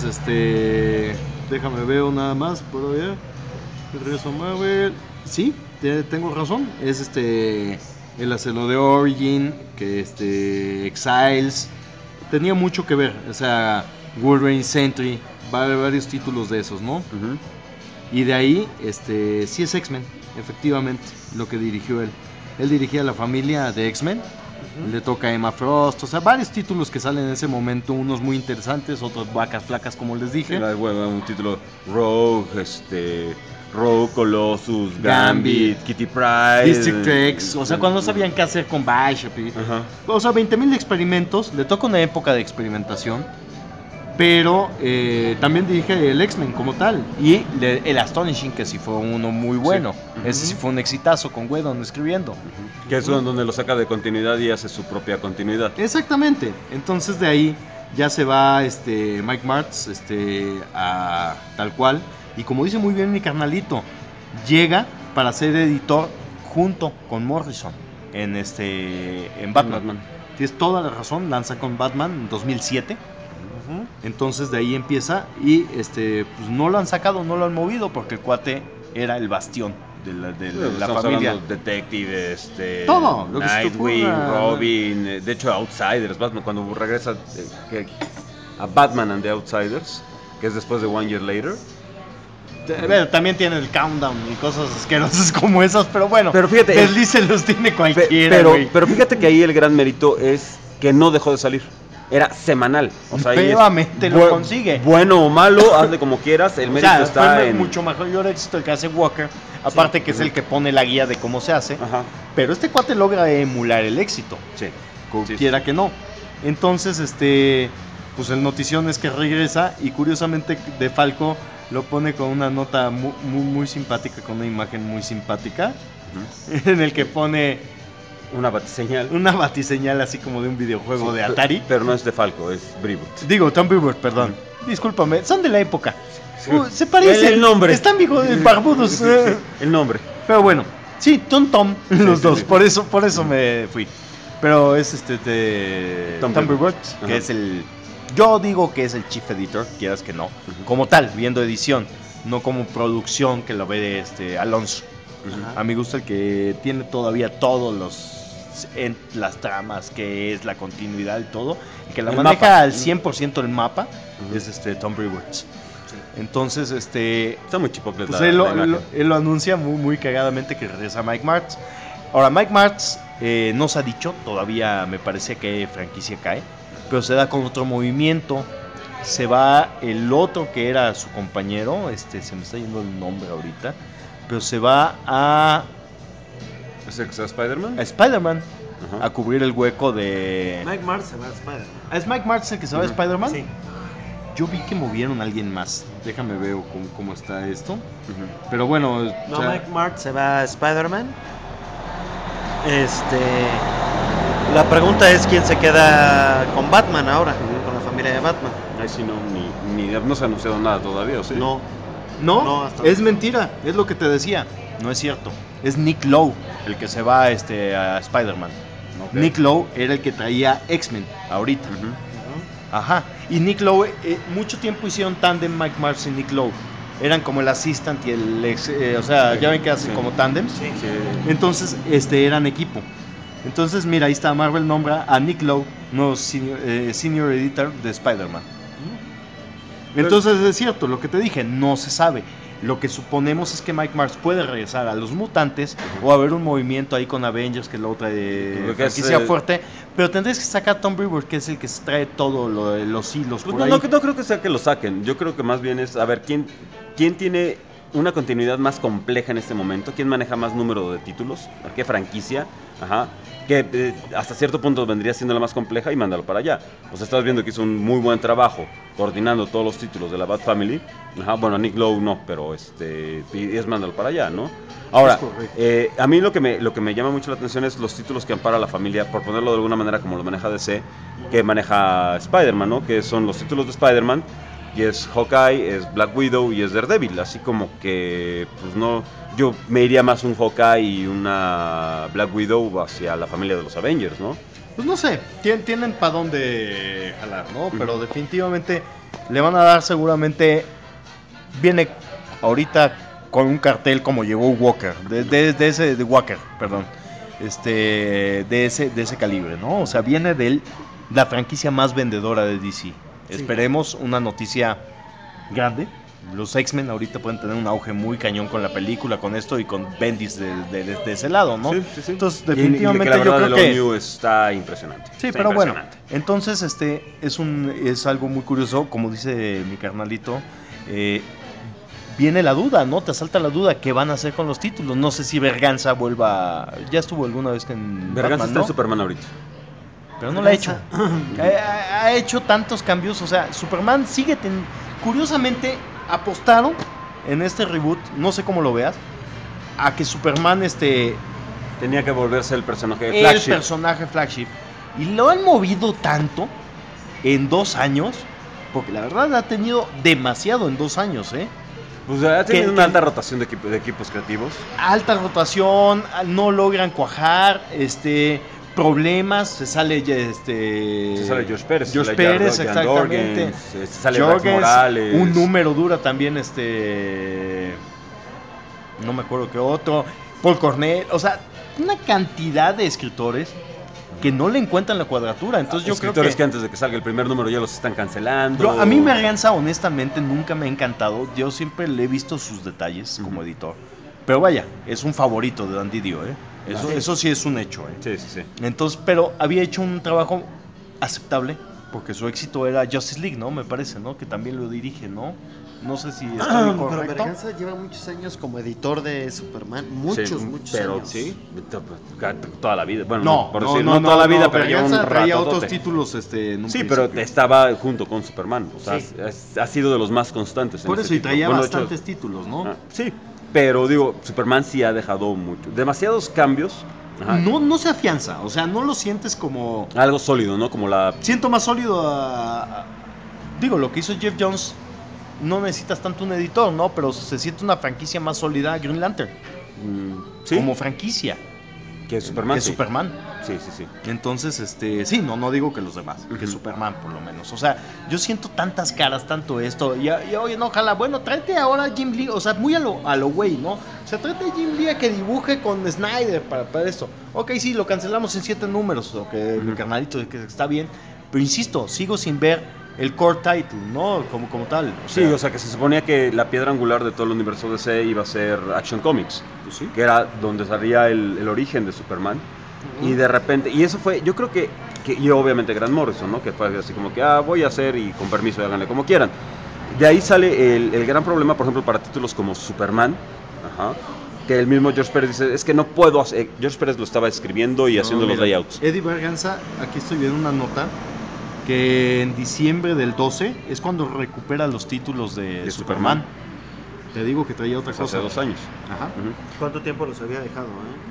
déjame ver nada más por allá. Regreso a Marvel. Sí, tengo razón. Es el hacerlo de Origin, que Exiles. Tenía mucho que ver, o sea, Wolverine, Sentry, varios títulos de esos, ¿no? Y de ahí, sí es X-Men, efectivamente, lo que dirigió él. Él dirigía la familia de X-Men, le toca a Emma Frost, o sea, varios títulos que salen en ese momento, unos muy interesantes, otros vacas flacas, como les dije. Bueno, un título Rogue, Rogue, Colossus, Gambit, Kitty Pryde, District X, o sea, cuando no sabían qué hacer con Bishop. O sea, 20.000 experimentos, le toca una época de experimentación, pero también dirige el X-Men como tal, y el Astonishing, que sí fue uno muy bueno, ese sí fue un exitazo con Whedon escribiendo. Que es donde lo saca de continuidad y hace su propia continuidad. Exactamente, entonces de ahí ya se va Mike Martz a tal cual. Y como dice muy bien mi carnalito, llega para ser editor junto con Morrison en Batman. Tienes toda la razón, lanza con Batman en 2007. Entonces de ahí empieza y pues no lo han sacado, no lo han movido porque el cuate era el bastión de la familia. Detective, todo, lo que Nightwing, Robin, de hecho Outsiders, Batman cuando regresa a Batman and the Outsiders, que es después de One Year Later. También tiene el Countdown y cosas asquerosas como esas, pero bueno, pero fíjate, deslices los tiene cualquiera. Pero fíjate que ahí el gran mérito es que no dejó de salir. Era semanal. O sea, nuevamente lo consigue. Bueno o malo, hazle como quieras. El mérito está en mucho mayor éxito el que hace Walker. Aparte que es el que pone la guía de cómo se hace. Pero este cuate logra emular el éxito. Quiera que no. Entonces, pues el notición es que regresa y curiosamente de Falco lo pone con una nota muy simpática, con una imagen muy simpática, en el que pone una batiseñal. Una batiseñal así como de un videojuego de Atari. Pero no es de Falco, es Brevoort. Digo, Tom Brevoort, perdón. Discúlpame, son de la época. Se parecen. El nombre. Están barbudos. El nombre. Pero bueno, sí, Tom, los dos. Por eso me fui. Pero es Tom Brevoort, que es el Yo digo que es el chief editor, quieras que no, como tal, viendo edición, no como producción que lo ve Alonso. A mí me gusta el que tiene todavía todos las tramas, que es la continuidad y todo, y que la El maneja mapa. al 100% el mapa, es Tom Brewer. Entonces, está muy chipocles pues la él imagen. lo anuncia muy cagadamente que regresa Mike Martz. Ahora, Mike Martz no se ha dicho, todavía me parece que franquicia cae, pero se da con otro movimiento. Se va el otro que era su compañero, se me está yendo el nombre ahorita, pero se va a ¿Es el que sea Spider-Man? Spider-Man Ajá. a cubrir el hueco de... Mike Martz se va a Spider-Man. ¿Es Mike Martz el que se va a Spider-Man? Sí. Yo vi que movieron a alguien más. Déjame ver cómo está esto. Pero bueno, No, Mike Martz se va a Spider-Man. La pregunta es quién se queda con Batman ahora, con la familia de Batman. Ahí sí no se ha anunciado nada todavía, ¿o sí? No. No, hasta es ahora. mentira, es lo que te decía. No es cierto. Es Nick Lowe el que se va a Spider-Man. Ok. Nick Lowe era el que traía X-Men ahorita. Ajá. Y Nick Lowe, mucho tiempo hicieron tándem Mike Martz y Nick Lowe. Eran como el assistant y el ex, o sea, ya ven que hacen como tándems. Sí. Entonces, eran equipo. Entonces, mira, ahí está, Marvel nombra a Nick Lowe, nuevo senior editor de Spider-Man. Entonces es cierto, lo que te dije, no se sabe. Lo que suponemos es que Mike Martz puede regresar a los mutantes o haber un movimiento ahí con Avengers, que es la otra franquicia fuerte, pero tendrías que sacar a Tom Brewer, que es el que trae todo los hilos Pues por no, ahí. no creo que sea que lo saquen. Yo creo que más bien es, a ver, ¿quién tiene una continuidad más compleja en este momento? ¿Quién maneja más número de títulos? ¿A qué franquicia? Ajá. Que hasta cierto punto vendría siendo la más compleja y mándalo para allá. O sea, estás viendo que hizo un muy buen trabajo coordinando todos los títulos de la Bat Family. Ajá, bueno, Nick Lowe no, pero y es mándalo para allá, ¿no? Ahora, a mí lo que me llama mucho la atención es los títulos que ampara la familia, por ponerlo de alguna manera como lo maneja DC, que maneja Spider-Man, ¿no? Que son los títulos de Spider-Man, y es Hawkeye, es Black Widow y es Daredevil, así como que, pues no, yo me iría más un Hawkeye y una Black Widow hacia la familia de los Avengers, ¿no? Pues no sé, tienen para dónde jalar, ¿no? Pero definitivamente le van a dar seguramente, viene ahorita con un cartel como llegó Walker, de Walker, perdón, de ese calibre, ¿no? O sea, viene de la franquicia más vendedora de DC. Esperemos una noticia grande. Los X-Men ahorita pueden tener un auge muy cañón con la película, con esto y con Bendis de ese lado, ¿no? Sí. Entonces, definitivamente y que la yo verdad creo de lo que New está impresionante. sí, está pero bueno, impresionante. entonces es algo muy curioso, como dice mi carnalito, viene la duda, ¿no? Te asalta la duda, ¿qué van a hacer con los títulos? No sé si Berganza vuelva, ya estuvo alguna vez en Berganza Batman, está ¿no? en Superman ahorita. Pero no lo ha hecho. Ha hecho tantos cambios, o sea, Superman sigue curiosamente apostaron en este reboot, no sé cómo lo veas, a que Superman tenía que volverse el personaje de el Flagship. personaje flagship. Y lo han movido tanto en 2 años, porque la verdad ha tenido demasiado en 2 años, Pues ha tenido una alta rotación de equipos creativos. Alta rotación, no logran cuajar, problemas, se sale Josh Pérez, Josh sale Pérez, Jan exactamente. Jorgens, se sale Max Morales. Un número dura también no me acuerdo qué otro, Paul Cornell, o sea, una cantidad de escritores que no le encuentran la cuadratura. Entonces yo creo que antes de que salga el primer número ya los están cancelando. A mí Berganza honestamente nunca me ha encantado. Yo siempre le he visto sus detalles como editor. Pero vaya, es un favorito de Dan Didio, Eso sí es un hecho, Sí. Entonces, pero había hecho un trabajo aceptable, porque su éxito era Justice League, ¿no? Me parece, ¿no? Que también lo dirige, ¿no? No sé si está bien Pero correcto. Berganza lleva muchos años como editor de Superman. Muchos pero años. sí, toda la vida. Bueno, No, por decir, no toda la vida, pero lleva un Berganza traía ratotote. otros títulos en un Sí, principio. pero estaba junto con Superman. O sea, Sí. ha sido de los más constantes. Por en eso, ese y tipo. traía Bueno, de hecho, bastantes títulos, ¿no? sí, pero digo, Superman sí ha dejado demasiados cambios. Ajá. No se afianza, o sea, no lo sientes como... Algo sólido, ¿no? Como la... Siento más sólido digo, lo que hizo Jeff Jones, no necesitas tanto un editor, ¿no? Pero se siente una franquicia más sólida a Green Lantern. ¿sí? Como franquicia. Que es Superman. Que es Superman. Sí. Entonces, sí, no digo que los demás, que Superman por lo menos. O sea, yo siento tantas caras, tanto esto. Y oye, no, ojalá, bueno, tráete ahora a Jim Lee, o sea, muy a lo güey, ¿no? O sea, tráete a Jim Lee a que dibuje con Snyder para esto. Ok, sí, lo cancelamos en 7 números, o que mi carnalito, que está bien. Pero insisto, sigo sin ver el core title, ¿no? Como tal. O sea, que se suponía que la piedra angular de todo el universo DC iba a ser Action Comics, pues sí, que era donde salía el origen de Superman. Y de repente, y eso fue, yo creo que y obviamente Grant Morrison, ¿no? Que fue así como que, voy a hacer y con permiso, háganle como quieran. De ahí sale el gran problema, por ejemplo, para títulos como Superman, que el mismo George Pérez dice, es que no puedo hacer, George Pérez lo estaba escribiendo y haciendo los layouts. Eddie Berganza, aquí estoy viendo una nota, que en diciembre del 12 es cuando recupera los títulos de Superman. Te digo que traía otra cosa. Hace 2 años. Ajá. ¿Cuánto tiempo los había dejado,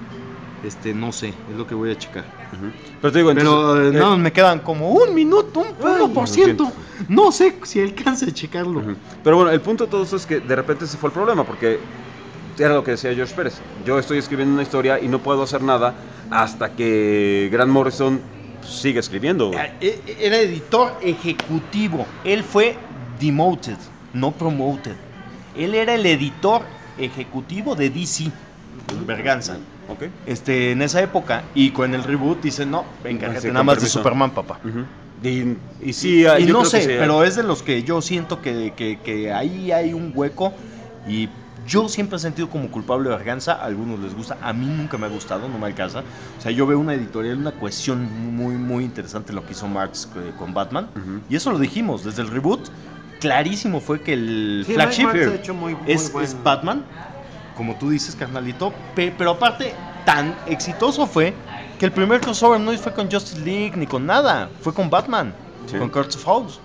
No sé, es lo que voy a checar. Pero te digo, entonces, no, me quedan como 1 minuto, un 1%. No sé si alcance a checarlo. Pero bueno, el punto de todo eso es que de repente ese fue el problema, porque era lo que decía George Pérez. Yo estoy escribiendo una historia y no puedo hacer nada hasta que Grant Morrison sigue escribiendo. Era editor ejecutivo. Él fue demoted, no promoted. Él era el editor ejecutivo de DC, Berganza. Okay. En esa época, y con el reboot dice, no, venga, nada más de Superman, papá. Y sí, y yo no creo sé, que sí, pero es de los que yo siento que ahí hay un hueco. Y yo siempre he sentido como culpable de Berganza. A algunos les gusta, a mí nunca me ha gustado, no me alcanza. O sea, yo veo una editorial, una cuestión muy, muy interesante lo que hizo Marx con Batman. Y eso lo dijimos, desde el reboot, clarísimo fue que el flagship es Batman. Como tú dices, carnalito, pero aparte, tan exitoso fue que el primer crossover no fue con Justice League ni con nada, fue con Batman, con Curse of House.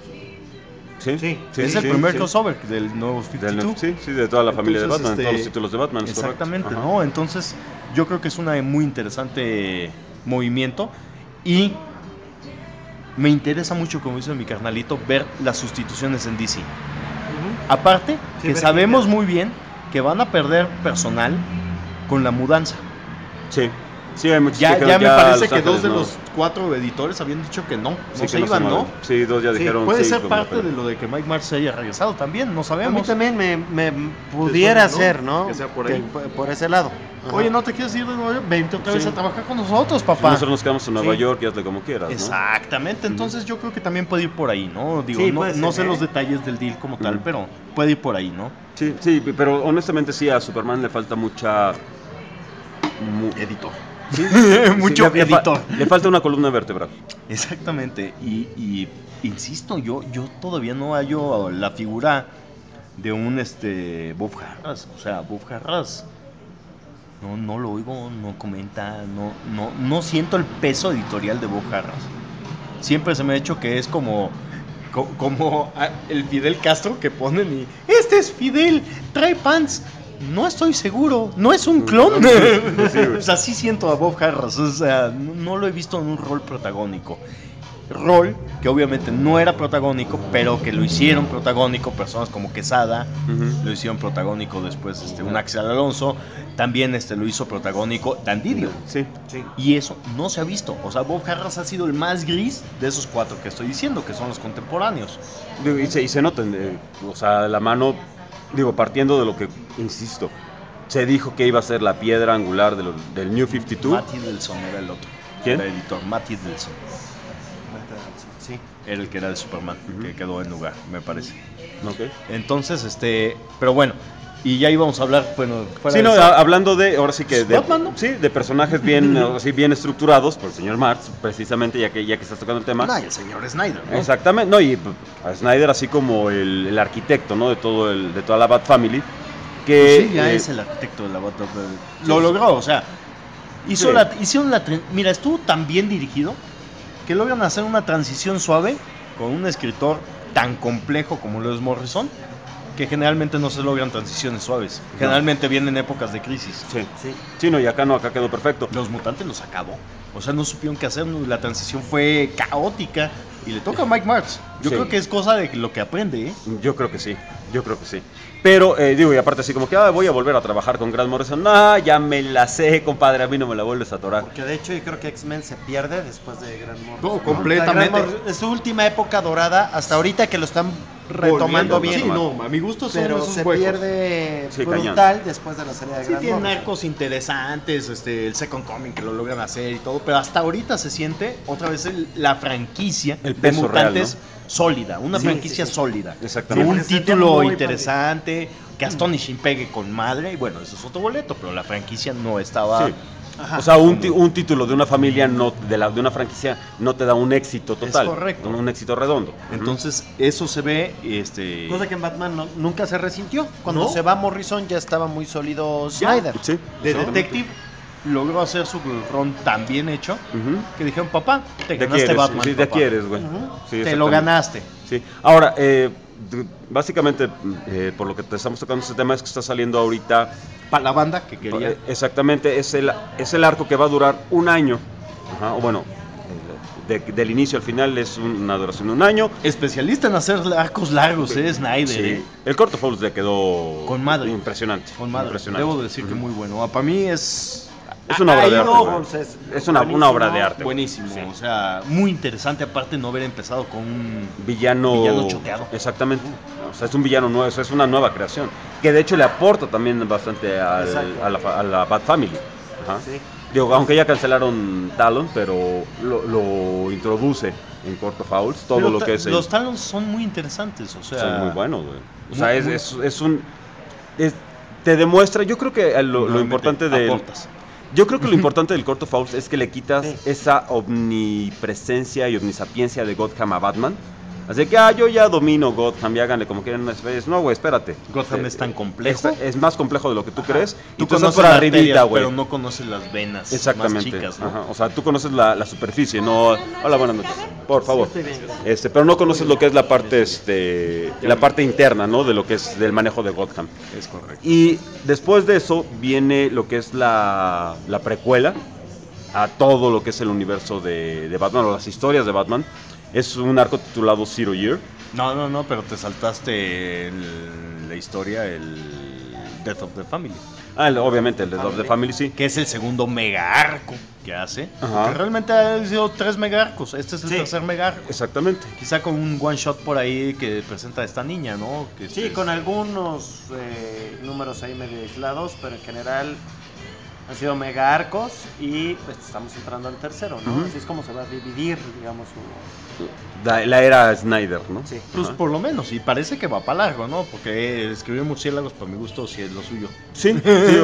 Es el primer crossover del nuevo 52. Sí, de toda la familia de Batman, todos los títulos de Batman. Exactamente, ¿no? Entonces, yo creo que es un muy interesante movimiento y me interesa mucho, como dice mi carnalito, ver las sustituciones en DC. Aparte, que sabemos muy bien que van a perder personal con la mudanza. Sí, hay muchos ya me parece que 2 de los 4 editores habían dicho que no se iban, ¿no? Sí, 2 ya dijeron. Puede ser parte de lo de que Mike Marsh se haya regresado también, no sabemos. A mí también me pudiera ser, ¿no? Que sea por ahí. Por ese lado. Oye, ¿no te quieres ir de Nueva York? Vente otra vez a trabajar con nosotros, papá. Nosotros nos quedamos en Nueva York y hazle como quieras, ¿no? Exactamente, entonces yo creo que también puede ir por ahí, ¿no? Digo, sí, no sé los detalles del deal como tal, pero puede ir por ahí, ¿no? Sí, pero honestamente sí, a Superman le falta mucha... editor. ¿Sí? Mucho editor. Le falta una columna vertebral. Exactamente, y insisto, yo todavía no hallo la figura de un Bob Harras. O sea, Bob Harras no lo oigo, no comenta, no siento el peso editorial de Bob Harras. Siempre se me ha hecho que es como el Fidel Castro que ponen y este es Fidel, trae pants. No estoy seguro, no es un clon. O sea, sí siento a Bob Harras, o sea, no lo he visto en un rol protagónico. Rol que obviamente no era protagónico, pero que lo hicieron protagónico personas como Quesada, lo hicieron protagónico después un Axel Alonso, también lo hizo protagónico Dan Didio. Sí. Y eso no se ha visto. O sea, Bob Harras ha sido el más gris de esos 4 que estoy diciendo, que son los contemporáneos. Y se notan, o sea, la mano, partiendo de lo que, insisto, se dijo que iba a ser la piedra angular del New 52. Matty Delson era el otro. ¿Quién? El editor, Matty Delson. Sí, era el que era de Superman, que quedó en lugar, me parece. Okay. Entonces, pero bueno, y ya íbamos a hablar, bueno, hablando de, ahora sí que de Batman, ¿no? Sí, de personajes bien, bien estructurados por el señor Marx, precisamente, ya que estás tocando el tema. No, y el señor Snyder, ¿no? Exactamente, no, y a Snyder así como el arquitecto, ¿no? de toda la Bat Family, que pues sí, ya es el arquitecto de la Bat Family. Lo logró, o sea, hicieron mira, estuvo tan bien dirigido que logran hacer una transición suave con un escritor tan complejo como lo es Morrison, que generalmente no se logran transiciones suaves. Generalmente vienen épocas de crisis. Sí, no, y acá quedó perfecto. Los Mutantes los acabó. O sea, no supieron qué hacer, la transición fue caótica y le toca a Mike Martz. Yo Sí. creo que es cosa de lo que aprende, ¿eh? Yo creo que sí. Pero, digo, y aparte así como que, voy a volver a trabajar con Grant Morrison. No, ya me la sé, compadre, a mí no me la vuelves a atorar. Porque de hecho yo creo que X-Men se pierde después de Grant Morrison. No, completamente. Grant Morrison es su última época dorada, hasta ahorita que lo están retomando bien. Sí, no, a mi gusto son pero esos se huecos. pierde Sí, brutal cañón. después de la serie de Sí, Grant tienen Morrison. arcos interesantes, el Second Coming que lo logran hacer y todo, pero hasta ahorita se siente otra vez la franquicia El de peso Mutantes real, sólida, una Sí, franquicia sí, sí. sólida. Exactamente. Un Se siente título muy interesante, que Astonishing pegue con madre, y bueno, eso es otro boleto, pero la franquicia no estaba... Sí. Ajá. O sea, un título de una familia, de una franquicia, no te da un éxito total. correcto. Un éxito redondo. Entonces, eso se ve, Cosa que en Batman nunca se resintió. Cuando ¿No? se va Morrison ya estaba muy sólido Ya. Snyder. Sí. de Detective logró hacer su ron tan bien hecho Ujú. que dijeron, papá, te ¿De ganaste quieres? Batman. Sí, de papá". quieres, güey. Ujú. Sí, Te lo exactamente. ganaste. Sí. Ahora, básicamente, por lo que te estamos tocando este tema, es que está saliendo ahorita. Para la banda que quería. Exactamente, es el arco que va a durar un año. Ajá, o bueno, del inicio al final es una duración de un año. Especialista en hacer arcos largos, Snyder. Sí. El corto Falls le quedó Con madre. impresionante. Con madre. Impresionante. Debo decir que muy bueno. Para mí es una obra de arte. no, güey. pues, Es una obra de arte. güey. buenísimo. Sí. O sea, muy interesante. Aparte, no haber empezado con un Villano choteado. Exactamente. O sea, es un villano nuevo, es una nueva creación. Que de hecho le aporta también bastante Exacto. a la Bat Family. Ajá. Sí. Digo, aunque ya cancelaron Talon, pero lo introduce en Corto Fouls, todo Pero lo que es los Talons son muy interesantes. O sea, son muy buenos, güey. O muy- sea, te demuestra, yo creo que lo Nuevamente, importante del aportas. yo creo que lo importante del Corto Fouls es que le quitas Sí. esa omnipresencia y omnisapiencia de Gotham a Batman. Así que, yo ya domino Gotham, y háganle como quieran. No, güey, espérate. Gotham es tan complejo. Es más complejo de lo que tú crees. Tú Y tú estás conoces por la arribita, arteria, güey. pero no conoces las venas Exactamente. más chicas, ¿no? Ajá, o sea, tú conoces la superficie, no. Hola, buenas noches. Por favor. Sí, estoy bien. Pero no conoces lo que es la parte, la parte interna, ¿no? De lo que es del manejo de Gotham. Es correcto. Y después de eso viene lo que es la precuela a todo lo que es el universo de Batman o las historias de Batman. Es un arco titulado Zero Year. No, pero te saltaste la historia, el Death of the Family. Obviamente, el de Death of the Family, sí. Que es el segundo mega arco que hace. Ajá. Que realmente ha sido 3 mega arcos. Este es el Sí. tercer mega arco. Exactamente. Quizá con un one shot por ahí que presenta a esta niña, ¿no? Que Sí, con algunos números ahí medio aislados, pero en general han sido mega arcos y pues estamos entrando al tercero, ¿no? Ujú. Así es como se va a dividir, digamos, La era Snyder, ¿no? Sí. Pues Ajá. por lo menos, y parece que va para largo, ¿no? Porque escribir murciélagos, para mi gusto, sí es lo suyo. Sí,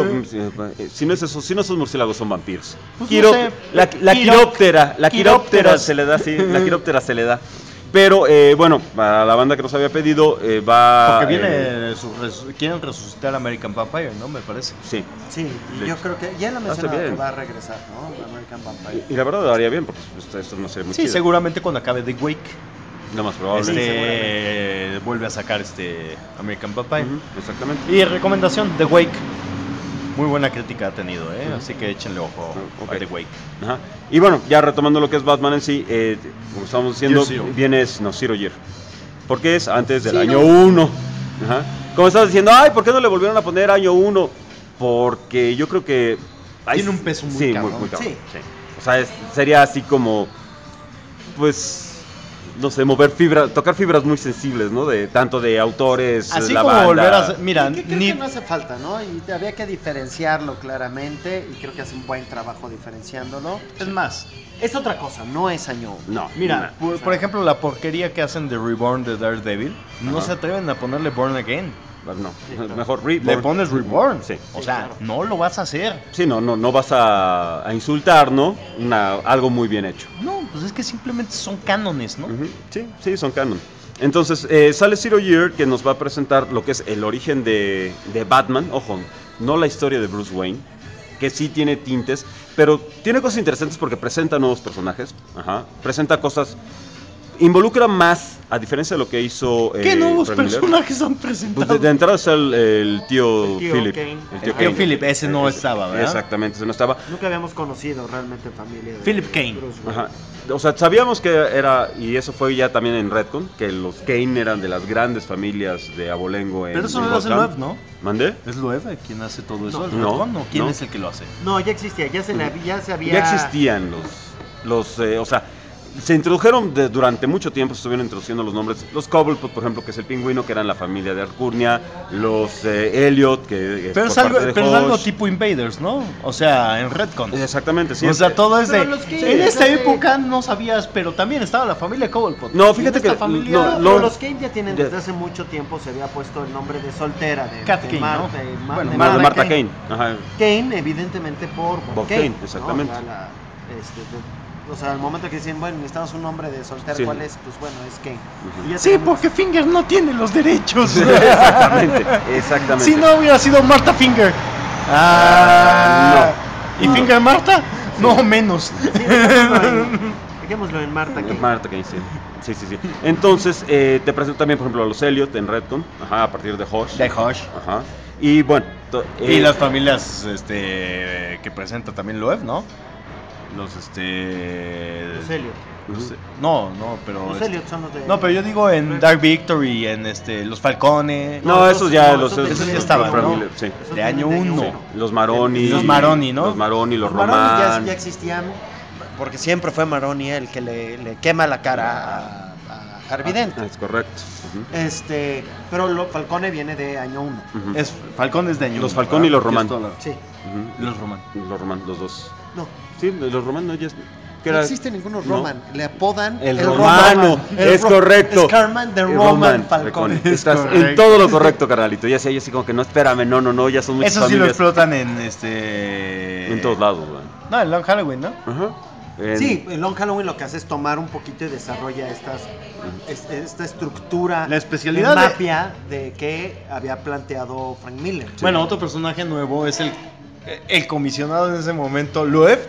si no es eso, si no son murciélagos, son vampiros. Pues Quiro- no sé. la quiróptera Quirópteros. se le da, sí, la quiróptera se le da. Pero bueno, para la banda que nos había pedido, va. Porque viene, quieren resucitar American Vampire, ¿no? Me parece. Sí, Sí, y De yo hecho. creo que ya la mencionaba bien. que va a regresar, ¿no? American Vampire. y la verdad lo haría bien, porque esto no sería muy Sí, chido. seguramente cuando acabe The Wake, Lo más probable. vuelve a sacar American Vampire. Ujú, exactamente. Y recomendación, The Wake. Muy buena crítica ha tenido, ¿eh? Así que échenle ojo Ok. a The Wake. Ajá. Y bueno, ya retomando lo que es Batman en sí, como estábamos diciendo, Year Zero. viene Zero Year. Porque es antes del Zero. año 1. Ajá. Como estabas diciendo, ¿por qué no le volvieron a poner año 1? Porque yo creo que... Tiene un peso muy sí, cabrón. muy cabrón. Sí. Sí. O sea, sería así como, pues, no sé, tocar fibras muy sensibles, ¿no? Tanto de autores, Así la como banda. volver a hacer. Mira, Que creo ni. que no hace falta, ¿no? Y había que diferenciarlo claramente y creo que hace un buen trabajo diferenciándolo. Es más, Es otra cosa, no es año. No, mira, por ejemplo, la porquería que hacen de Reborn de Daredevil, no Ajá. se atreven a ponerle Born Again. No, claro. mejor Le Reborn. pones Reborn. Sí. O sea, claro. no lo vas a hacer. Sí, no vas a insultar, ¿no? Algo muy bien hecho. No, pues es que simplemente son cánones, ¿no? Ujú, sí, son canon. Entonces, sale Zero Year, que nos va a presentar lo que es el origen de Batman. Ojo, no la historia de Bruce Wayne, que sí tiene tintes, pero tiene cosas interesantes porque presenta nuevos personajes. Ajá. Presenta cosas involucra más, a diferencia de lo que hizo ¿Qué nuevos Frank Miller. personajes han Pues presentado? de entrada está el tío Philip. Kane. El tío Philip, ese no estaba, ¿verdad? Exactamente, ese no estaba. Nunca habíamos conocido realmente familia de Philip Kane. Bruce Wayne. Ajá. O sea, sabíamos que era, y eso fue ya también en Redcon, que los Kane eran de las grandes familias de abolengo en Pero eso no en lo hace Gotham. Loeb, ¿no? ¿Mandé? ¿Es Loeb quien hace todo eso? No. ¿El No, Redcon? ¿O quién no. es el que lo hace? No, ya existía, ya se había... Ya existían o sea, se introdujeron durante mucho tiempo, se estuvieron introduciendo los nombres, los Cobblepot, por ejemplo, que es el pingüino, que eran la familia de Alcurnia, los Elliot, que Pero por es algo, parte de pero es algo Hodge. tipo Invaders, ¿no? O sea, en Redcon. Exactamente, sí. O sea, todo es de... Pero los Kane, en esta fíjate. época no sabías, pero también estaba la familia Cobblepot. No, Y en fíjate esta que familia... no, Pero los Kane ya tienen Ya. desde hace mucho tiempo, se había puesto el nombre de soltera de Kat de Kane, Marta, ¿no? de Bueno, de Marta Kane. Ajá. Kane, evidentemente por Bob Kane, exactamente. ¿no? O sea, al momento que dicen, bueno, necesitamos un nombre de soltera, Sí. ¿cuál es? Pues bueno, es Kane. Ujú. Y ya Sí, tenemos- porque Finger no tiene los derechos. Exactamente. Si no hubiera sido Marta Finger. ¿Y Finger Marta? No, menos. Sí, dejémoslo en Marta Kane. Marta Kane, sí. Sí. Entonces, te presento también, por ejemplo, a los Elliot en Redcon, ajá, a partir de Hodge. De Hodge. Ajá. Y bueno, Y las familias que presenta también Loeb, ¿no? Los Los Elliot. No, pero Los Elliot son los de... no, pero yo digo en Dark Victory, en los Falcone. No, esos ya, no, los esos ya estaban, Frank ¿no? Miller, sí. Esos de año vienen uno. uno. Los Maroni. Los Maroni, ¿no? Los Maroni, los Los Maroni Román. ya existían, porque siempre fue Maroni el que le quema la cara a Harvey Dent. Es correcto. Ujú. Pero Falcone viene de año 1. Ujú. Falcone es de año Los uno, Falcone y los ¿verdad? Román. Tienes toda la- Sí. Ujú. Los Román. Los Román, los dos. No, Sí, los Román no, ya es... ¿qué no era? existe ninguno No. Roman. Le apodan El romano, es correcto. Scarman de El Roman Falcone. Estás en correcto. todo lo correcto, carnalito. Ya sé, así como que no, espérame, no, ya son muchas Eso sí lo familias. explotan en En todos lados, güey. No, en Long Halloween, ¿no? Ajá. Sí, el Long Halloween lo que hace es tomar un poquito y desarrolla esta estructura, La especialidad de- mafia de que había planteado Frank Miller. Bueno, otro personaje nuevo es el comisionado en ese momento, Loeb.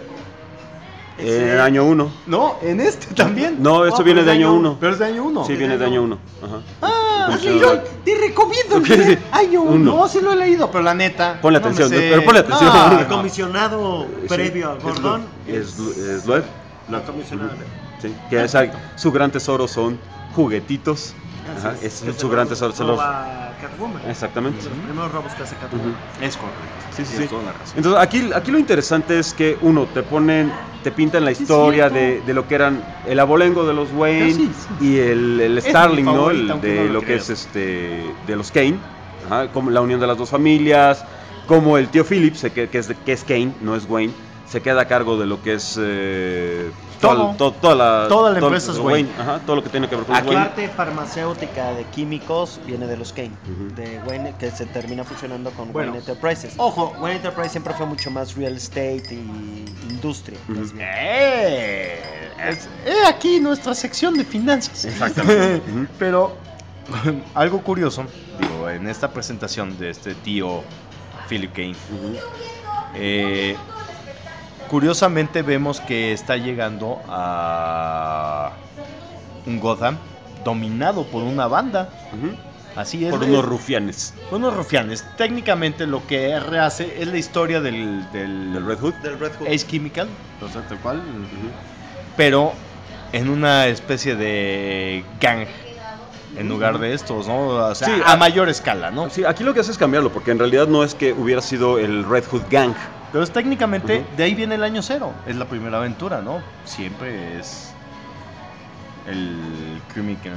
En el año 1. No, en este también. No, eso No, viene pero de es año año 1. Pero es de año 1. Sí, viene de año 1. Ajá. Ah, Comisionado. Te recomiendo Sí, leer sí. año 1. No, sí lo he leído, pero la neta. Ponle no me atención, sé. pero ponle atención. No, El comisionado previo a Gordon Es Loeb. el comisionado. Sí, que su gran tesoro son juguetitos. Ajá, es Que su se gran lo tesoro. roba Catwoman. Exactamente. De los primeros robos que hace Catwoman. Ujú. Es correcto. Sí, sí, Tienes sí. toda la razón. Entonces, aquí lo interesante es que uno te pintan la historia de lo que eran el abolengo de los Wayne Sí, sí. y el Es mi Starling, ¿no? favorita, El aunque de no lo lo que creas. es de los Kane, ajá, como la unión de las dos familias, como el tío Philip, que es Kane, no es Wayne, se queda a cargo de lo que es Todo. toda la empresa es Wayne. Ajá, todo lo que tiene que ver con La los Wayne. parte farmacéutica de químicos viene de los Kane, Ujú. de Wayne, que se termina fusionando con Bueno. Wayne Enterprises. Ojo, Wayne Enterprise siempre fue mucho más real estate y industria. Ujú. más bien. He aquí nuestra sección de finanzas. Exactamente. Ujú. Pero algo curioso, digo, en esta presentación de este tío Philip Kane, Ujú. curiosamente vemos que está llegando a un Gotham dominado por una banda. Ujú. Así es. Por unos rufianes. unos rufianes. Técnicamente lo que R hace es la historia del ¿Del Red Hood? Del Red Hood. Ace Chemical, o sea, tal cual, pero en una especie de gang en lugar de estos, ¿no? O sea, Sí, a mayor escala, ¿no? Sí, aquí lo que hace es cambiarlo, porque en realidad no es que hubiera sido el Red Hood Gang. Pero es técnicamente, Ujú. de ahí viene el año cero. Es la primera aventura, ¿no? Siempre es el Criminal.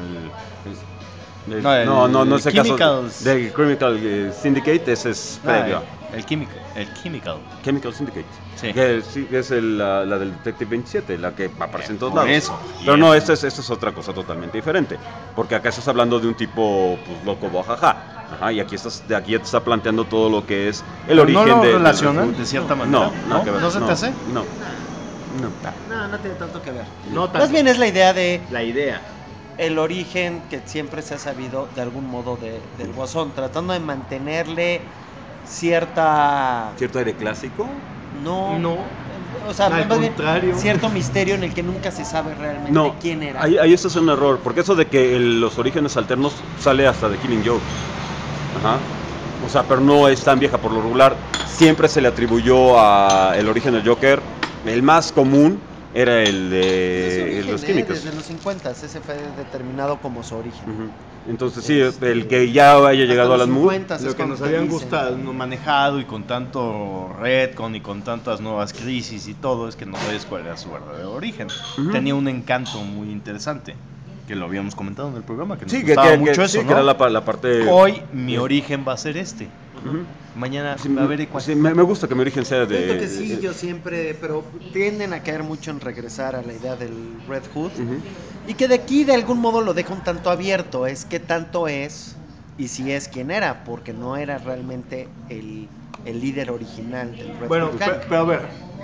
No es el caso Chemicals. del Criminal Syndicate, ese es previo. El Chemical. Chemical Syndicate. Sí. Sí, es la del Detective 27, la que aparece en todos Por lados. eso. Pero no, esta es otra cosa totalmente diferente. Porque acá estás hablando de un tipo pues, loco, bojaja. Ajá, y aquí ya te está planteando todo lo que es el ¿No origen lo del relacionan Red Hood. de cierta manera? No, nada que ver. ¿No se te hace? No. No tiene tanto que ver. No tanto. Más bien es la idea de La idea. el origen que siempre se ha sabido de algún modo del Guasón, tratando de mantenerle cierta... ¿Cierto aire clásico? No, No. O sea, Al más bien, contrario. cierto misterio en el que nunca se sabe realmente No, quién era. ahí eso es un error, porque eso de que los orígenes alternos sale hasta de Killing Joke. Ajá. O sea, pero no es tan vieja por lo regular. Siempre se le atribuyó a el origen del Joker. El más común era el de los químicos. Desde los 50, ese fue determinado como su origen. Ujú. Entonces sí, el que ya haya llegado a las movies. Lo que nos habían gustado, manejado y con tanto retcon y con tantas nuevas crisis y todo, es que no sabes cuál era su verdadero origen. Tenía un encanto muy interesante, que lo habíamos comentado en el programa, que nos gustaba mucho eso, sí, ¿no? que era la parte... Hoy mi origen va a va Mañana sí, a ver cuál. Sí, me gusta que mi origen sea de... Siento que sí, yo siempre, pero tienden a caer mucho en regresar a la idea del Red Hood. Y que de aquí de algún modo lo dejo un tanto abierto, es qué tanto es y si es quién era, porque no era realmente el líder original del Red Hood Gang. Pero a ver,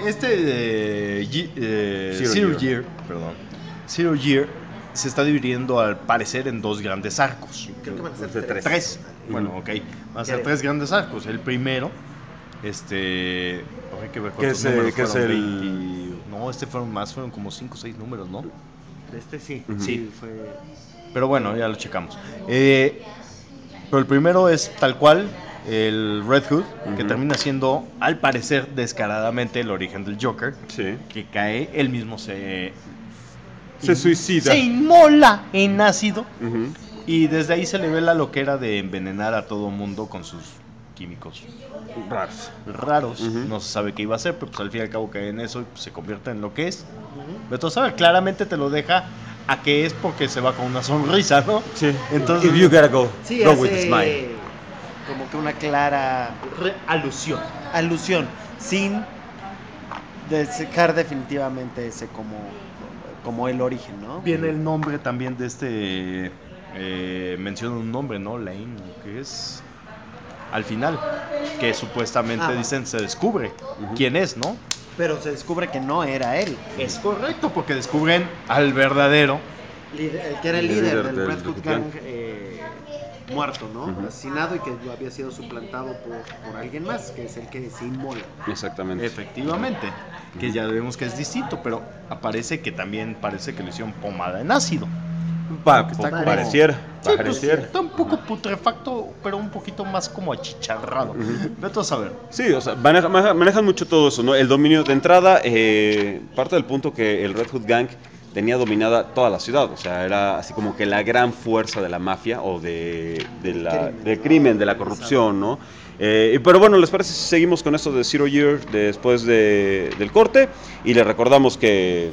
Zero Year se está dividiendo al parecer en dos grandes arcos. Creo que van a ser tres. Bueno, ok. Van a ser tres grandes arcos. El primero, hay que ver cuántos números que es fueron, el... No, fueron como 5 o 6 números, ¿no? Sí, sí, fue... Pero bueno, ya lo checamos. Pero el primero es tal cual el Red Hood, que termina siendo, al parecer, descaradamente el origen del Joker, que cae, él mismo se suicida. Se inmola en ácido. Y desde ahí se le ve la loquera de envenenar a todo mundo con sus químicos raros. No se sabe qué iba a hacer, pero pues al fin y al cabo cae en eso y pues, se convierte en lo que es. Pero tú sabes, claramente te lo deja a que es porque se va con una sonrisa, ¿no? Sí. Entonces, If you gotta go, sí, go with a smile. Como que una clara alusión, sin dejar definitivamente ese como el origen, ¿no? Viene el nombre también de menciona un nombre, ¿no? Lane, que es al final, que supuestamente dicen se descubre quién es, ¿no? Pero se descubre que no era él. Es correcto, porque descubren al verdadero el que era el líder del Red Hood Gang, muerto, ¿no? Asesinado, y que había sido suplantado por alguien más, que es el que se inmola. Exactamente. Efectivamente, que ya vemos que es distinto, pero parece que lo hicieron pomada en ácido. Pareciera. Pues, está un poco putrefacto, pero un poquito más como achicharrado. Vete a saber. Sí, o sea, manejan mucho todo eso, ¿no? El dominio de entrada, parte del punto que el Red Hood Gang tenía dominada toda la ciudad, o sea, era así como que la gran fuerza de la mafia o del crimen, de la corrupción, ¿no? Pero bueno, ¿les parece si seguimos con esto de Zero Year después del corte? Y les recordamos que...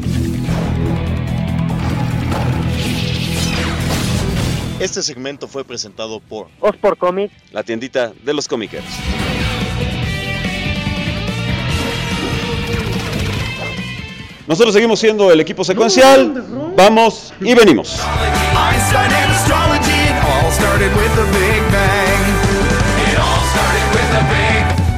Este segmento fue presentado por Ospor Comics, la tiendita de los cómiquers. Nosotros seguimos siendo el equipo secuencial. Vamos y venimos. Einstein and astrology, it all started with the Big Bang. It all started with the Big Bang.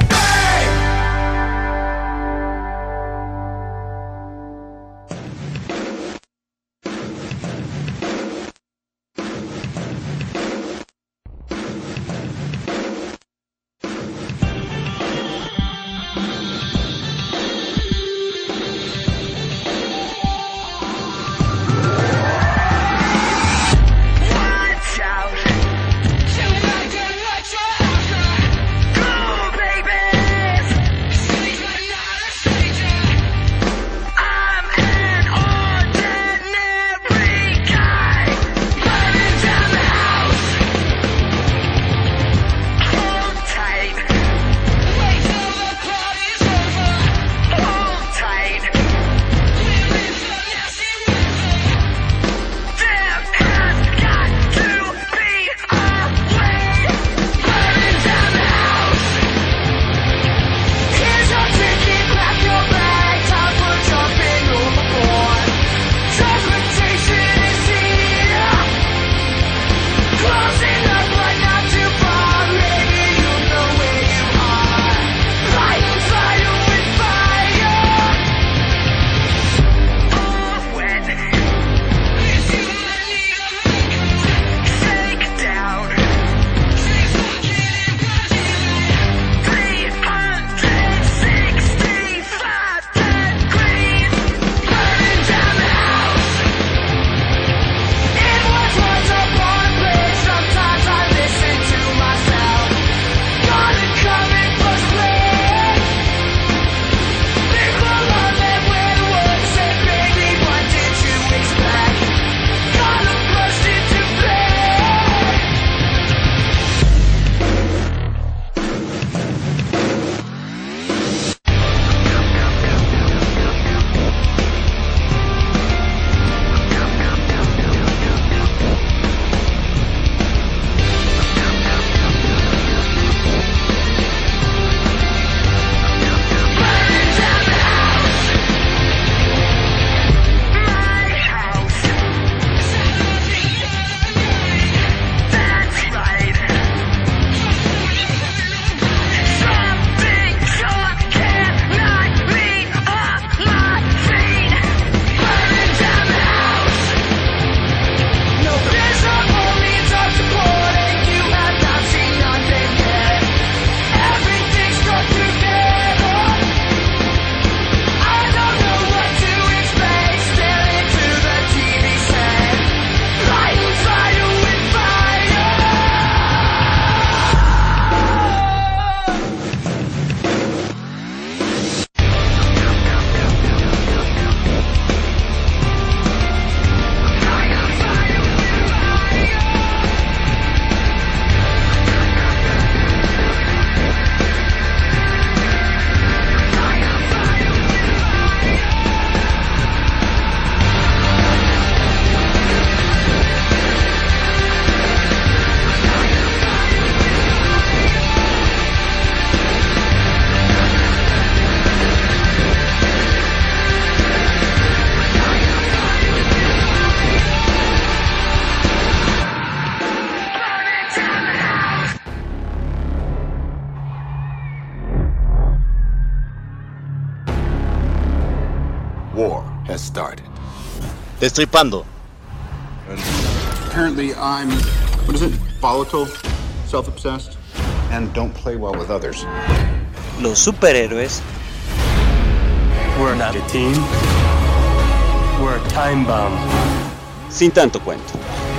war has started. Destripando. Apparently I'm, what is it, volatile, self-obsessed, and don't play well with others. Los superhéroes We're not a team. We're a time bomb. Sin tanto cuento.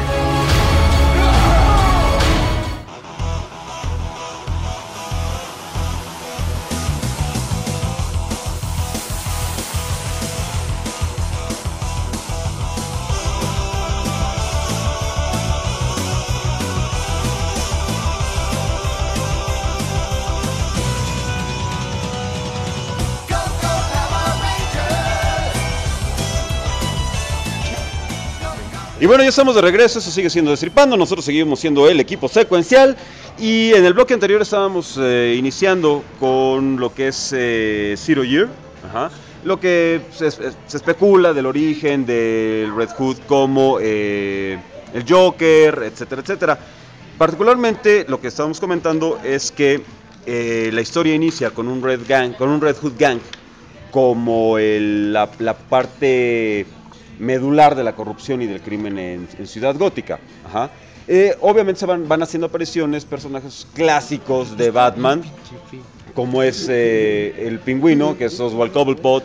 Y bueno, ya estamos de regreso, eso sigue siendo Destripando, nosotros seguimos siendo el equipo secuencial y en el bloque anterior estábamos iniciando con lo que es Zero Year, lo que se especula del origen del Red Hood como el Joker, etcétera, etcétera. Particularmente lo que estábamos comentando es que la historia inicia con un Red Hood Gang como la parte medular de la corrupción y del crimen en Ciudad Gótica. Obviamente van haciendo apariciones personajes clásicos de Batman, como es el Pingüino, que es Oswald Cobblepot.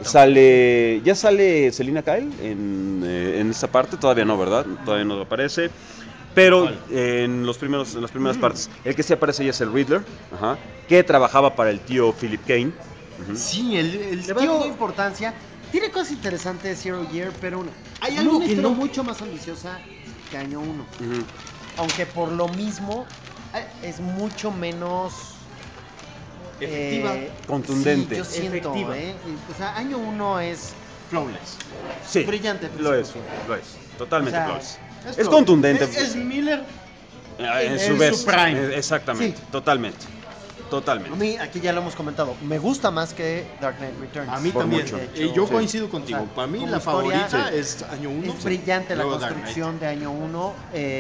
Ya sale Selina Kyle en esta parte, todavía no, ¿verdad? Todavía no aparece. Pero en las primeras partes, el que sí aparece ya es el Riddler, que trabajaba para el tío Philip Kane. Sí, el Le tío... va a importancia. Tiene cosas interesantes Zero Year, pero hay algo que no... mucho más ambiciosa que Año 1. Aunque por lo mismo es mucho menos efectiva, contundente. Sí, yo siento, o sea, Año 1 es flawless. Sí, brillante. Lo es, totalmente o sea, flawless. Es contundente. Es Miller en su prime. Exactamente, Sí. Totalmente. A mí, aquí ya lo hemos comentado, me gusta más que Dark Knight Returns. A mí Por también. mucho. Yo coincido contigo. O sea, para mí como la historia, favorita es Año 1. Es brillante la luego Dark construcción de Año 1.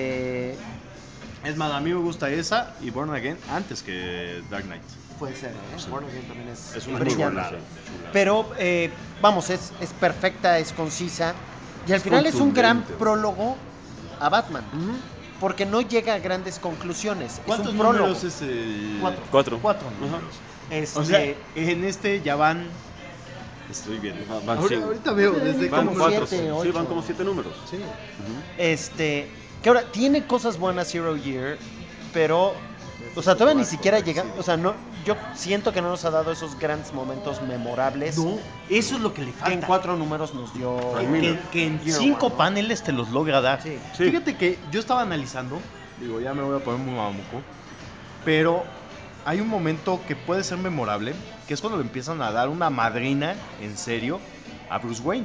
Es más, a mí me gusta esa y Born Again antes que Dark Knight. Puede ser, Born Again también es una brillante. chulada. Pero, vamos, es perfecta, es concisa. Y al final es un gran prólogo a Batman. Porque no llega a grandes conclusiones. ¿Cuántos es un prólogo. números es el...? 4. 4 números. O sea, en este ya van... Estoy viendo. Ahorita veo desde van como 4. 7, Sí, 8. van como 7 números. Sí. Que ahora tiene cosas buenas Zero Year, pero o sea, todavía ni siquiera llega, o sea, no, yo siento que no nos ha dado esos grandes momentos memorables. No, eso es lo que le Que falta. en 4 números nos dio. Que en Year 5 One, ¿no? paneles te los logra dar. Sí. Fíjate que yo estaba analizando, digo, ya me voy a poner muy mamuco, pero hay un momento que puede ser memorable, que es cuando le empiezan a dar una madrina, en serio, a Bruce Wayne.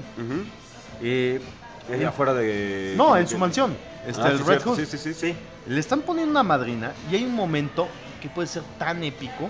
Afuera de... No, en su mansión. Está el sí, Red cierto. Hood. Sí. Le están poniendo una madrina y hay un momento que puede ser tan épico,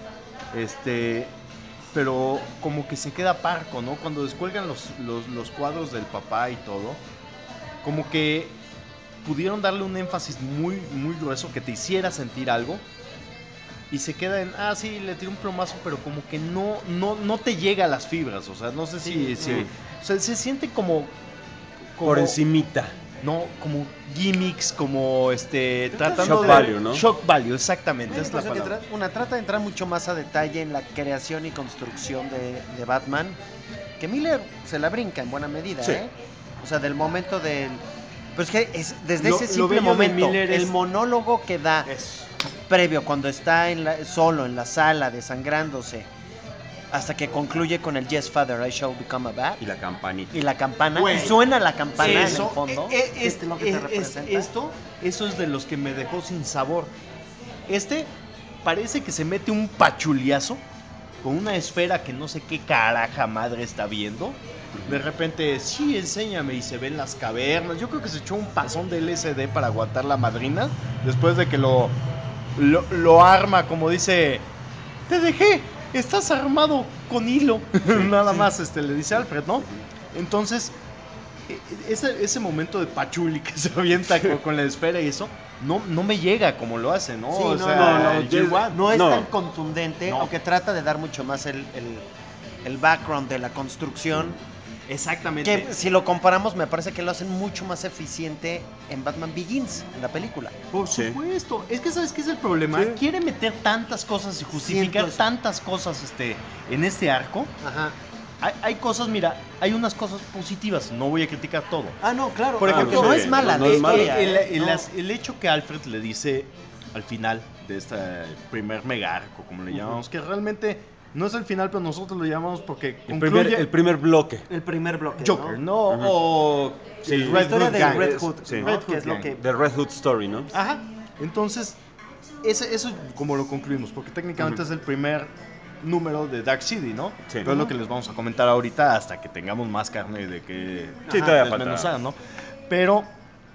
pero como que se queda parco, ¿no? Cuando descuelgan los cuadros del papá y todo, como que pudieron darle un énfasis muy, muy grueso que te hiciera sentir algo y se queda en, sí, le tiró un plomazo, pero como que no te llega a las fibras, o sea, no sé si o sea, se siente como Por encimita. no, como gimmicks, como tratando Shock de value, ¿no? Shock value, exactamente, es la Por eso que palabra. trata de entrar mucho más a detalle en la creación y construcción de Batman, que Miller se la brinca en buena medida, Sí. O sea, del momento del... Pero es que desde Lo- ese lo simple bello de momento, Miller el es- monólogo que da previo, cuando está solo en la sala, desangrándose, hasta que concluye con el Yes, Father, I shall become a bat, Y la campanita. y la campana, Güey, y suena la campana en el Eso, fondo. es lo que te representa. eso es de los que me dejó sin sabor. Parece que se mete un pachuliazo con una esfera que no sé qué caraja madre está viendo. De repente, sí, enséñame, y se ven las cavernas. Yo creo que se echó un pasón de LSD para aguantar la madrina. Después de que lo arma, como dice, te dejé, estás armado con hilo. Nada más le dice Alfred, ¿no? Entonces, ese momento de pachuli que se avienta con la esfera y eso, no me llega como lo hace, ¿no? Sí, O no, sea, no, Year One. no es No. tan contundente, No. aunque trata de dar mucho más el background de la construcción. Exactamente. Que si lo comparamos, me parece que lo hacen mucho más eficiente en Batman Begins, en la película. Por supuesto. Es que ¿sabes qué es el problema? Sí. Quiere meter tantas cosas y justificar Siento eso. tantas cosas en este arco. Ajá. Hay cosas, mira, hay unas cosas positivas. No voy a criticar todo. Ah, no, claro. Por ejemplo, no sí, es mala no la es mala. historia, El hecho que Alfred le dice al final de este primer mega arco, como le llamamos, que realmente no es el final, pero nosotros lo llamamos porque concluye El primer bloque. El primer bloque, Joker, ¿no? Ujú. O Sí, el La historia Hood de Gang. Red Hood, Sí. ¿no? Red Que Hood es lo Gang. que... The Red Hood Story, ¿no? Ajá. Entonces, eso como lo concluimos, porque técnicamente es el primer número de Dark City, ¿no? Sí. Pero es lo que les vamos a comentar ahorita hasta que tengamos más carne de que Sí, todavía falta. desmenuzar, ¿no? Pero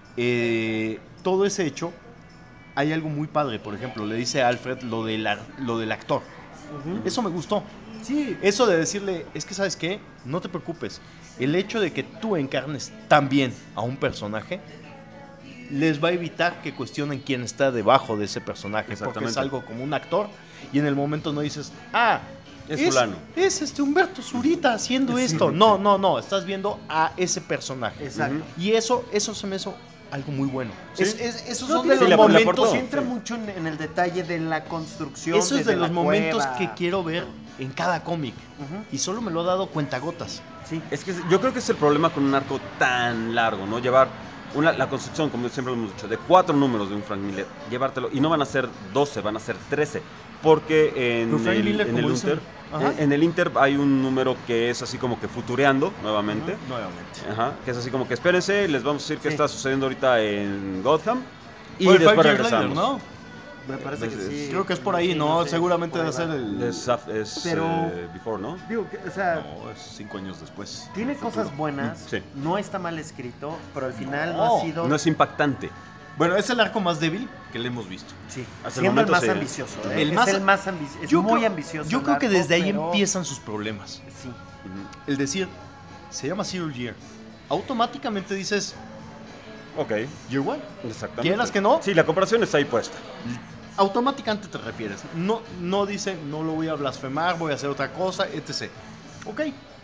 todo ese hecho, hay algo muy padre. Por ejemplo, le dice a Alfred lo del actor. Eso me gustó. Sí. Eso de decirle, es que ¿sabes qué? No te preocupes. El hecho de que tú encarnes tan bien a un personaje les va a evitar que cuestionen quién está debajo de ese personaje, porque Exactamente. es algo como un actor y en el momento no dices, Es fulano. Es Humberto Zurita haciendo esto. No, estás viendo a ese personaje. Exacto. Y eso se me hizo algo muy bueno. Sí. Esos No, son tiene de sí, los le momentos. aportó. Se entra mucho en el detalle de la construcción. Eso es de desde los la momentos cueva. que quiero ver en cada cómic. Ujú. Y solo me lo ha dado cuentagotas. Sí. Es que yo creo que es el problema con un arco tan largo, ¿no? Llevar la construcción, como siempre lo hemos dicho, de 4 números de un Frank Miller, llevártelo, y no van a ser 12, van a ser 13, porque Pero Frank Miller, en el como dicen, Inter, ajá. en el Inter hay un número que es así como que futureando nuevamente, Nuevamente. ajá, que es así como que espérense, les vamos a decir qué Sí. está sucediendo ahorita en Gotham, y Fue después 5 years regresamos. later, ¿no? Me parece que sí. Creo que es por ahí, Sí, ¿no? sé, Seguramente por debe ahí ser va. el... Es Pero- Before, ¿no? Digo, o sea, No, es 5 años después. tiene cosas buenas, Sí. no está mal escrito, pero al final no, No, ha sido... No es impactante. Bueno, es el arco más débil que le hemos visto. Sí, Hasta el siendo el momento más sí. ambicioso. ¿eh? El Es más- el más ambicioso. Es muy ambicioso. Yo el creo que arco, desde ahí pero- empiezan sus problemas. Sí. El decir, se llama Zero Year. Automáticamente dices, Ok, Year One. exactamente. ¿Quieras que no? Sí, la comparación está ahí puesta. Automáticamente te refieres. No dice, no lo voy a blasfemar, voy a hacer otra cosa, etc. Ok.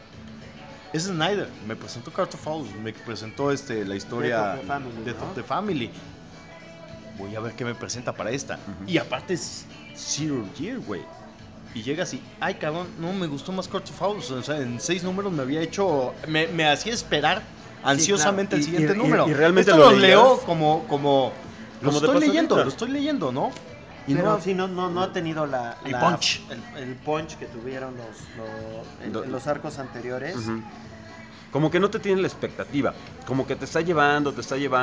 Es Snyder. Me presentó Carter Falls, me presentó la historia Death of the Family, Death ¿no? of the Family. Voy a ver qué me presenta para esta. Ujú. Y aparte es Zero Year, güey. Y llegas y, ay cabrón, no me gustó más Carter Falls. O sea, en 6 números me había hecho. Me hacía esperar ansiosamente claro. el siguiente Y número. realmente Esto lo lo leo leías. como lo Como de estoy pasadita. leyendo, ¿no? Y Pero no, sí, no ha tenido El punch. el punch que tuvieron en los arcos anteriores. Ujú. Como que no te tiene la expectativa, como que te está llevando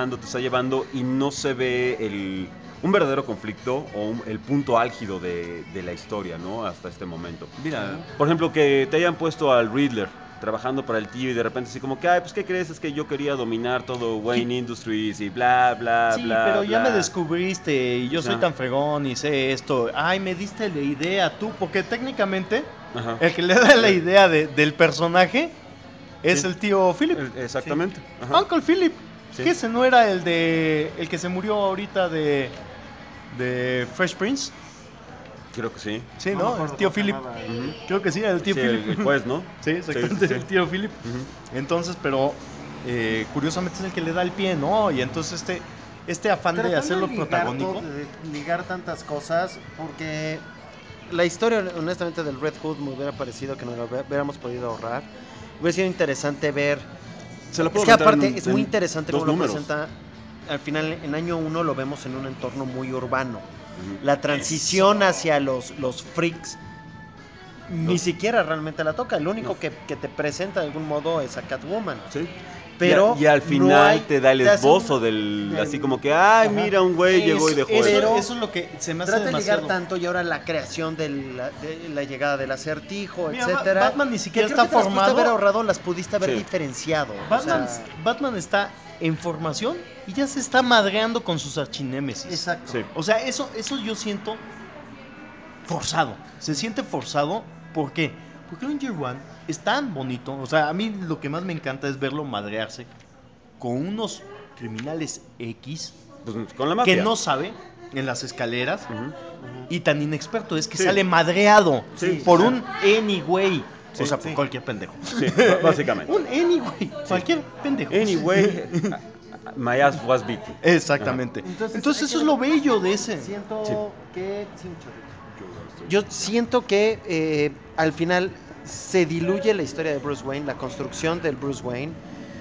y no se ve un verdadero conflicto o el punto álgido de la historia, ¿no? Hasta este momento. mira, Por ejemplo, que te hayan puesto al Riddler trabajando para el tío y de repente así como que, ay, pues ¿qué crees? Es que yo quería dominar todo Wayne Industries y bla, bla, sí, bla, pero ya bla. me descubriste y yo soy Ya. tan fregón y sé esto. Ay, me diste la idea tú, porque técnicamente Ajá. el que le da la idea del personaje es Sí. el tío Philip. Exactamente. Ajá. Uncle Philip. Sí. Que ese no era el que se murió ahorita de Fresh Prince. Creo que sí. Sí, No me ¿no? acuerdo El tío cómo se Philip. llamaba. Ujú. Creo que sí, el tío Sí, Philip. el juez, ¿no? Sí, exactamente, sí. el tío Philip. Ujú. Entonces, pero curiosamente es el que le da el pie, ¿no? Y entonces este afán de Tratando hacerlo ligar protagónico. de ligar tantas cosas, porque la historia, honestamente, del Red Hood me hubiera parecido que nos lo hubiéramos podido ahorrar. Hubiera sido interesante ver. Se la Es puedo que aventar aparte en- es muy en interesante 2 cómo lo números. presenta. Al final, en año 1 lo vemos en un entorno muy urbano. Ujú. La transición hacia los freaks ni siquiera realmente la toca. El único No. que te presenta de algún modo es a Catwoman. Sí. Pero y al no final hay- te da el te hace esbozo un- del del- así como que ay Ajá. mira un güey llegó y dejó Eso, esto. eso es lo que se me hace Trata de ligar demasiado. tanto y ahora la creación de la llegada del acertijo, Mira, etcétera. Batman ni siquiera que creo está que te las pudiste formado. haber ahorrado, las pudiste haber Sí. diferenciado. Batman, o sea, Batman está en formación y ya se está madreando con sus archinémesis. exacto. Sí. O sea, eso yo siento forzado. Se siente forzado. ¿Por qué? Porque Ranger One es tan bonito. O sea, a mí lo que más me encanta es verlo madrearse con unos criminales X Pues, con la mafia. que no sabe en las escaleras Ujú. y tan inexperto es que Sí. sale madreado Sí, por sí. un anyway. O sea, por cualquier pendejo. Sí, básicamente. Un anyway, cualquier pendejo. Anyway, my ass was beaten. Exactamente. Entonces eso es lo bello de ese. Siento que... Yo siento que al final se diluye la historia de Bruce Wayne, la construcción del Bruce Wayne,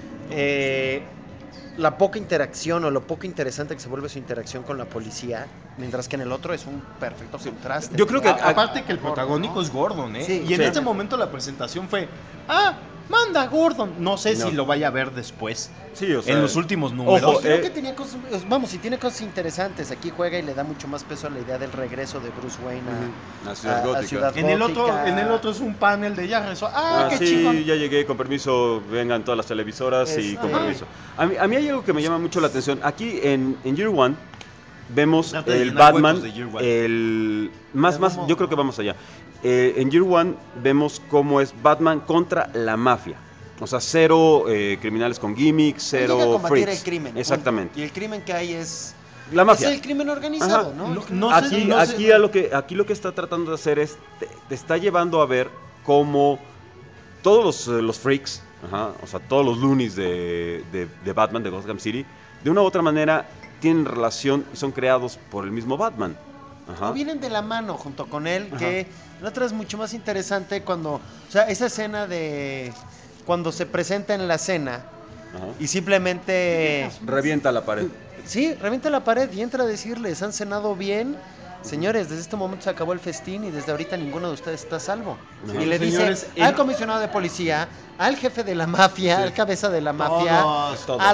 la poca interacción o lo poco interesante que se vuelve su interacción con la policía, mientras que en el otro es un perfecto contraste. Yo creo que Aparte que el protagónico es Gordon, ¿eh? Sí, y en sí. este momento la presentación fue, manda Gordon. No sé si lo vaya a ver después. Sí, o sea, en los últimos números. ojo, Creo que tenía cosas, si tiene cosas interesantes. Aquí juega y le da mucho más peso a la idea del regreso de Bruce Wayne a Ciudad Gótica. Ciudad En el Gótica. otro es un panel de ya regresó. Qué sí, chingón. ya llegué, con permiso, vengan todas las televisoras y con permiso. A mí hay algo que me llama mucho la atención. Aquí en Year One vemos Trata de el llenar Batman, huecos de Year One. más, yo creo que vamos allá. En Year One vemos cómo es Batman contra la mafia. O sea, cero criminales con gimmicks, Llega a cero combatir freaks. el crimen. Exactamente. Y el crimen que hay es La mafia. Es el crimen organizado, Ajá. ¿no? Aquí lo que está tratando de hacer es te está llevando a ver cómo todos los freaks, o sea, todos los loonies de Batman, de Gotham City, de una u otra manera tienen relación y son creados por el mismo Batman. O vienen de la mano junto con él, que la otra es mucho más interesante cuando, o sea, esa escena de cuando se presenta en la cena y simplemente revienta la pared. Sí, revienta la pared y entra a decirles, ¿han cenado bien? Señores, desde este momento se acabó el festín y desde ahorita ninguno de ustedes está a salvo. Y le dice al comisionado de policía, al jefe de la mafia, al cabeza de la mafia, a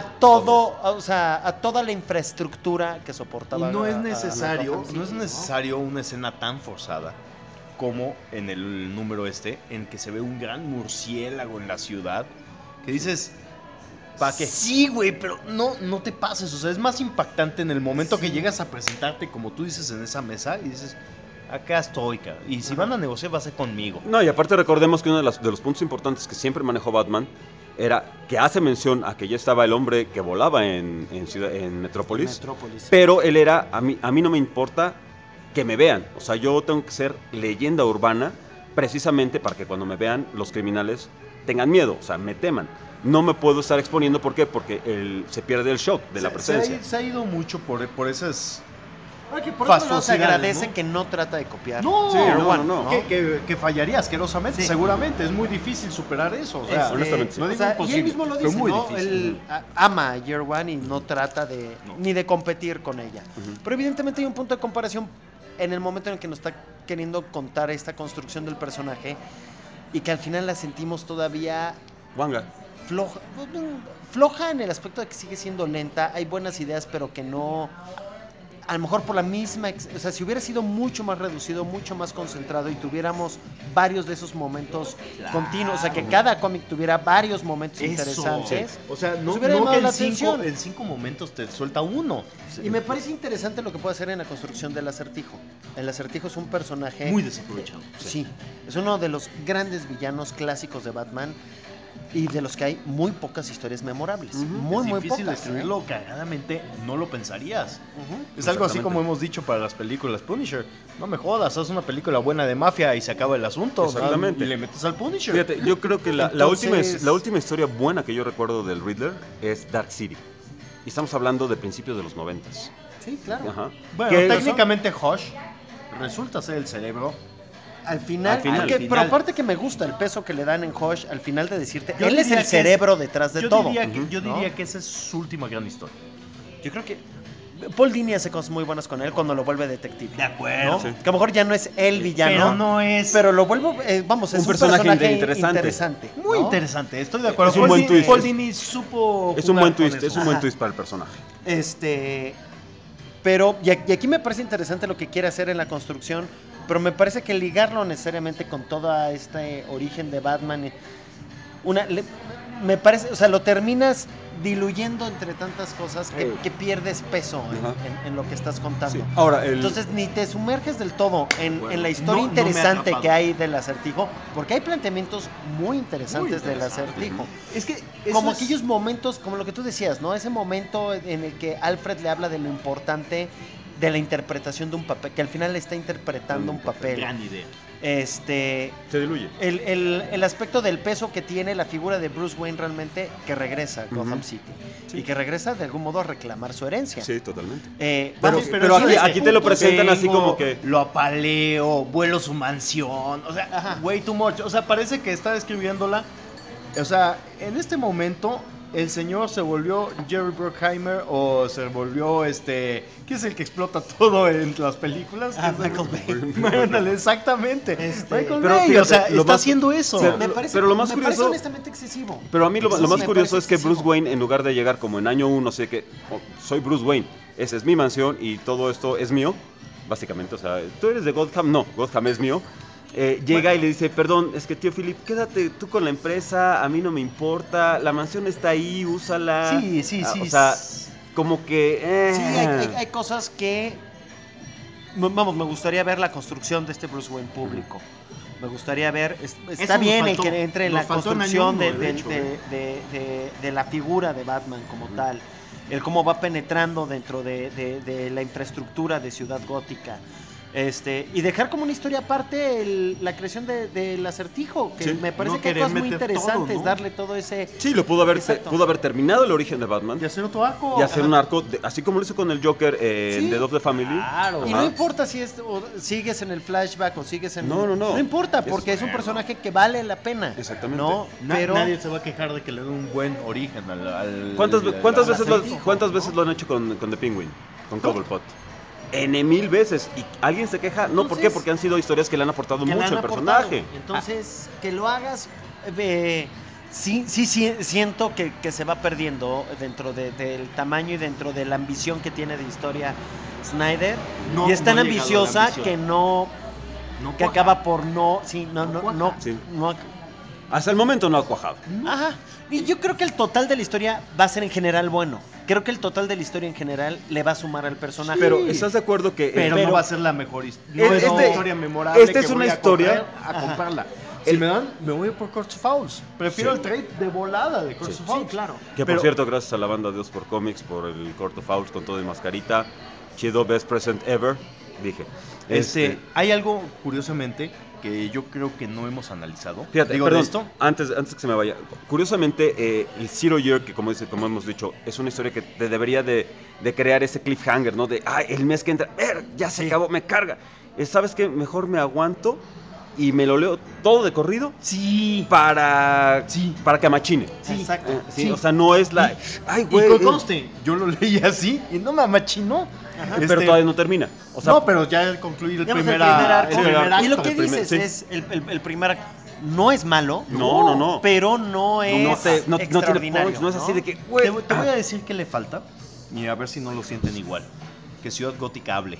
toda la infraestructura que soportaba. Y no es necesario una escena tan forzada como en el número en que se ve un gran murciélago en la ciudad, que dices, ¿para qué? Sí, güey, pero no te pases, o sea, es más impactante en el momento que llegas a presentarte, como tú dices, en esa mesa y dices, acá estoy, cara. Y si van a negociar, va a ser conmigo. No, y aparte recordemos que uno de los puntos importantes que siempre manejó Batman era que hace mención a que ya estaba el hombre que volaba en Metrópolis, pero él era, a mí no me importa que me vean, o sea, yo tengo que ser leyenda urbana precisamente para que cuando me vean los criminales tengan miedo, o sea, me teman. No me puedo estar exponiendo, ¿por qué? Porque se pierde el shock de la presencia. Se ha ido mucho por esas... Por otro lado, se agradece, ¿no? Que no trata de copiar. No, sí, no. Que fallaría asquerosamente, seguramente. Es muy difícil superar eso. O sea, honestamente. No digo imposible, y él mismo lo dice, ¿no? Él ama a Year One y no trata ni de competir con ella. Pero evidentemente hay un punto de comparación en el momento en el que nos está queriendo contar esta construcción del personaje y que al final la sentimos todavía... Wanga. Floja en el aspecto de que sigue siendo lenta, hay buenas ideas, pero que no, a lo mejor por la misma, o sea, si hubiera sido mucho más reducido, mucho más concentrado y tuviéramos varios de esos momentos continuos, o sea, que cada cómic tuviera varios momentos interesantes, o sea, no hubiera llamado la que atención. En 5 momentos te suelta uno. Y me parece interesante lo que puede hacer en la construcción del Acertijo. El Acertijo es un personaje muy desaprovechado. Sí, es uno de los grandes villanos clásicos de Batman. Y de los que hay muy pocas historias memorables. Muy difícil pocas. Escribirlo cagadamente, no lo pensarías. Es algo así como hemos dicho para las películas Punisher. No me jodas, haz una película buena de mafia y se acaba el asunto. Exactamente. Y le metes al Punisher. Fíjate, yo creo que la última historia buena que yo recuerdo del Riddler es Dark City. Y estamos hablando de principios de los 90s. Sí, claro. Ajá. Bueno, técnicamente Hush resulta ser el cerebro. Al final. Pero aparte que me gusta el peso que le dan en Hush al final de decirte, él es el cerebro detrás de todo. Yo diría que esa es su última gran historia. Yo creo que Paul Dini hace cosas muy buenas con él cuando lo vuelve detective. De acuerdo. ¿no? Sí. Que a lo mejor ya no es el villano. Pero no es. Pero lo vuelvo, es un personaje interesante. Muy interesante, estoy de acuerdo. Es un buen twist. Paul Dini supo. Es un buen twist, es un buen twist para el personaje. Pero, y aquí me parece interesante lo que quiere hacer en la construcción, pero me parece que ligarlo necesariamente con todo este origen de Batman, me parece, o sea, lo terminas diluyendo entre tantas cosas que pierdes peso en lo que estás contando. Sí. Ahora, entonces ni te sumerges del todo en la historia interesante que hay del Acertijo, porque hay planteamientos muy interesantes del Acertijo. Es que como aquellos momentos, como lo que tú decías, ¿no? Ese momento en el que Alfred le habla de lo importante de la interpretación de un papel, que al final le está interpretando un papel. Gran idea. Se diluye. El aspecto del peso que tiene la figura de Bruce Wayne realmente que regresa a Gotham City y que regresa de algún modo a reclamar su herencia. Sí, totalmente. Pero aquí te lo presentan así como que lo apaleo, vuelo su mansión, o sea, way too much, o sea, parece que está escribiéndola, o sea, en este momento el señor se volvió Jerry Bruckheimer o se volvió ¿quién es el que explota todo en las películas? Michael Bay. Ándale, exactamente. Michael pero Bay, fíjate, o sea, lo está más- haciendo eso. pero lo más me parece curioso- honestamente excesivo. Pero a mí lo más Me curioso parece es que Bruce excesivo. Wayne, en lugar de llegar como en año 1, sé que soy Bruce Wayne, esa es mi mansión y todo esto es mío, básicamente, o sea, tú eres de Gotham, no, Gotham es mío. Llega y le dice, perdón, es que tío Philip, quédate tú con la empresa, a mí no me importa, la mansión está ahí, úsala. Sí. O sea, como que... Sí, hay cosas que... Vamos, me gustaría ver la construcción de este Bruce Wayne público. Me gustaría ver... Está Eso bien nos en faltó. que entre en Nos la faltó en construcción año uno, de hecho, de la figura de Batman como tal. El cómo va penetrando dentro de la infraestructura de Ciudad Gótica. Y dejar como una historia aparte la creación del acertijo, que Sí. me parece No que hay querer cosas muy meter interesantes, todo, ¿no? darle todo ese... Sí, pudo Exacto. haber terminado el origen de Batman Y hacer otro arco. y hacer un arco, así como lo hizo con el Joker en Death of the Family. Claro. Y Ajá. no importa si sigues en el flashback o sigues en... No. No importa, porque es un personaje que vale la pena. Exactamente. ¿no? Pero... Nadie se va a quejar de que le den un buen origen al ¿Cuántas al veces acertijo, lo han hecho con The Penguin? Con Cobblepot. N mil veces. ¿Y alguien se queja? No, ¿por qué? Entonces, Porque han sido historias que le han aportado que le mucho han al aportado. personaje. Entonces, que lo hagas... sí, siento que se va perdiendo dentro del tamaño y dentro de la ambición que tiene de historia Snyder. No, y es tan no ha llegado a la ambiciosa ambición. que no... No que cuaja. acaba por no... Sí, no Sí. no Hasta el momento no ha cuajado. Ajá. Y yo creo que el total de la historia va a ser en general bueno. Creo que el total de la historia en general le va a me al personaje. Pero ¿estás de acuerdo que Pero no va a ser la mejor historia. No es una historia memorable. esta es que una voy a historia- correr a comprarla. Si me dan, me voy por Court of Owls. Prefiero Sí. el trade de volada de Court of Owls. claro. Que Pero- por cierto, gracias a la banda Dios por Comics, por el Court of Owls con todo de mascarita. Chido, best present ever. Dije. Hay algo, curiosamente, que yo creo que no hemos analizado. Fíjate, Digo, perdón, de esto. antes que se me vaya. Curiosamente, el Zero Year, que como hemos dicho, es una historia que te debería de crear ese cliffhanger, ¿no? De, el mes que entra, ya se acabó, me carga. ¿Sabes qué? Mejor me aguanto y me lo leo todo de corrido. Sí. Para que amachine. Sí. Exacto. Sí, o sea, no es la... Ay, Y güey. con conste, yo lo leí así y no me amachinó. Pero todavía no termina. O sea, no, pero ya concluí el Digamos, primer el primer arco. el primer acto. Y lo que el primer- dices sí. es el primer acto. No es malo. No. Pero no es no tiene extraordinario. punch, no es así de que... Te, güey, te voy a decir que le falta y a ver si no lo sienten igual. Que Ciudad Gótica hable.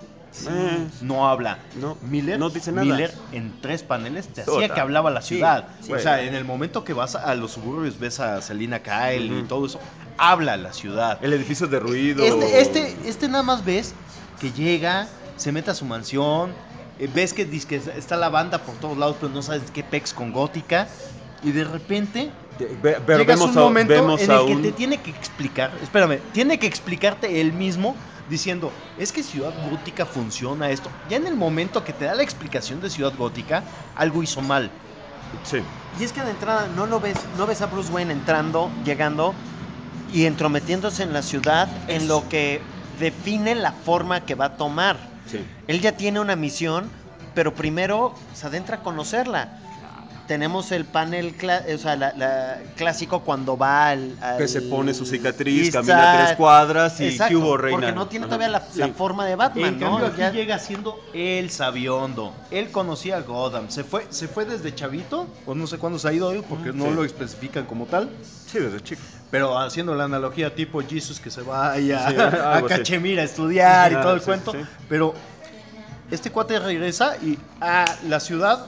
No habla. No, Miller, no dice nada. Miller en 3 paneles te hacía Total. que hablaba la ciudad. sí, o sea, en el momento que vas a los suburbios, ves a Selina Kyle y todo eso, habla la ciudad. El edificio de ruido. Este nada más ves que llega, se mete a su mansión, ves que está la banda por todos lados, pero no sabes qué pex con Gótica. Y de repente Pero llegas vemos un momento vemos en a el que un... te tiene que explicar, tiene que explicarte él mismo diciendo, es que Ciudad Gótica funciona esto. Ya en el momento que te da la explicación de Ciudad Gótica, algo hizo mal. Sí. Y es que de entrada no ves a Bruce Wayne llegando y entrometiéndose en la ciudad en lo que define la forma que va a tomar. Sí. Él ya tiene una misión, pero primero se adentra a conocerla. Tenemos el panel clásico cuando va al Que se pone su cicatriz, East camina Side. 3 cuadras y Exacto, ¿qué hubo, reina? porque no tiene Ajá. todavía la Sí. forma de Batman, En ¿no? cambio aquí Ya- llega siendo el sabiondo. Él conocía a Gotham. Se fue desde chavito, o no sé cuándo se ha ido hoy, porque no Sí. lo especifican como tal. Sí, desde chico. Pero haciendo la analogía tipo Jesus que se va ahí a, Sí, a algo así. Cachemira a estudiar y Ah, todo el sí, cuento. sí. Pero este cuate regresa y a la ciudad,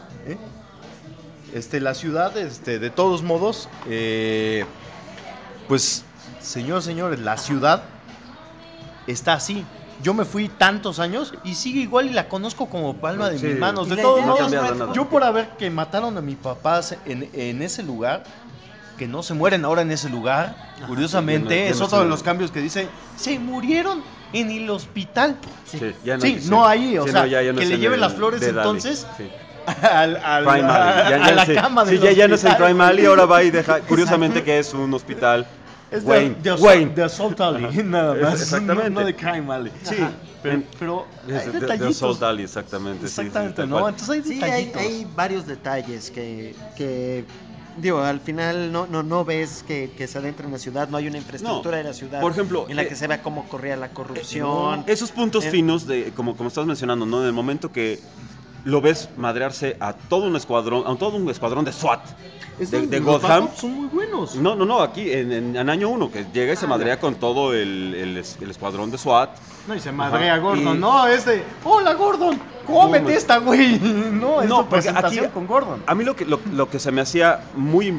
la ciudad, de todos modos, pues, señores, la ciudad está así. Yo me fui tantos años y sigue igual y la conozco como palma de Sí. mis manos. Y De la todos idea modos, no ha cambiado nada. yo por haber que mataron a mis papás en ese lugar, que no se mueren ahora en ese lugar, curiosamente, ya no es se otro de mueren. los cambios que dice, se murieron en el hospital. Sí, ya Sí, sí. no ahí, o Sí, sea, no, ya no que es le en lleven el las flores de Dali. entonces. Sí. Crime Alley. a la cama de ya no es el Crime Alley, ahora va y deja, curiosamente que es un hospital. Es Wayne. de Assault Alley, nada más. Exactamente. No de Crime Alley. Sí. Pero hay Es de detallitos. Assault Alley, exactamente. Exactamente, sí, tal ¿no? cual. Entonces hay Sí, detallitos. hay varios detalles que digo, al final no ves que se adentra en la ciudad, no hay una infraestructura No. de la ciudad Por ejemplo, en la que se vea cómo corría la corrupción. Esos puntos finos, de como estás mencionando, ¿no? En el momento que lo ves madrearse a todo un escuadrón de SWAT. De Los Gotham. Batman son muy buenos. No, aquí en año 1, que llega y se madrea con todo el escuadrón de SWAT. No, y se madrea a Gordon. y- No, hola Gordon, cómete esta, güey. No, es No, tu porque presentación aquí- con Gordon. A mí lo que se me hacía muy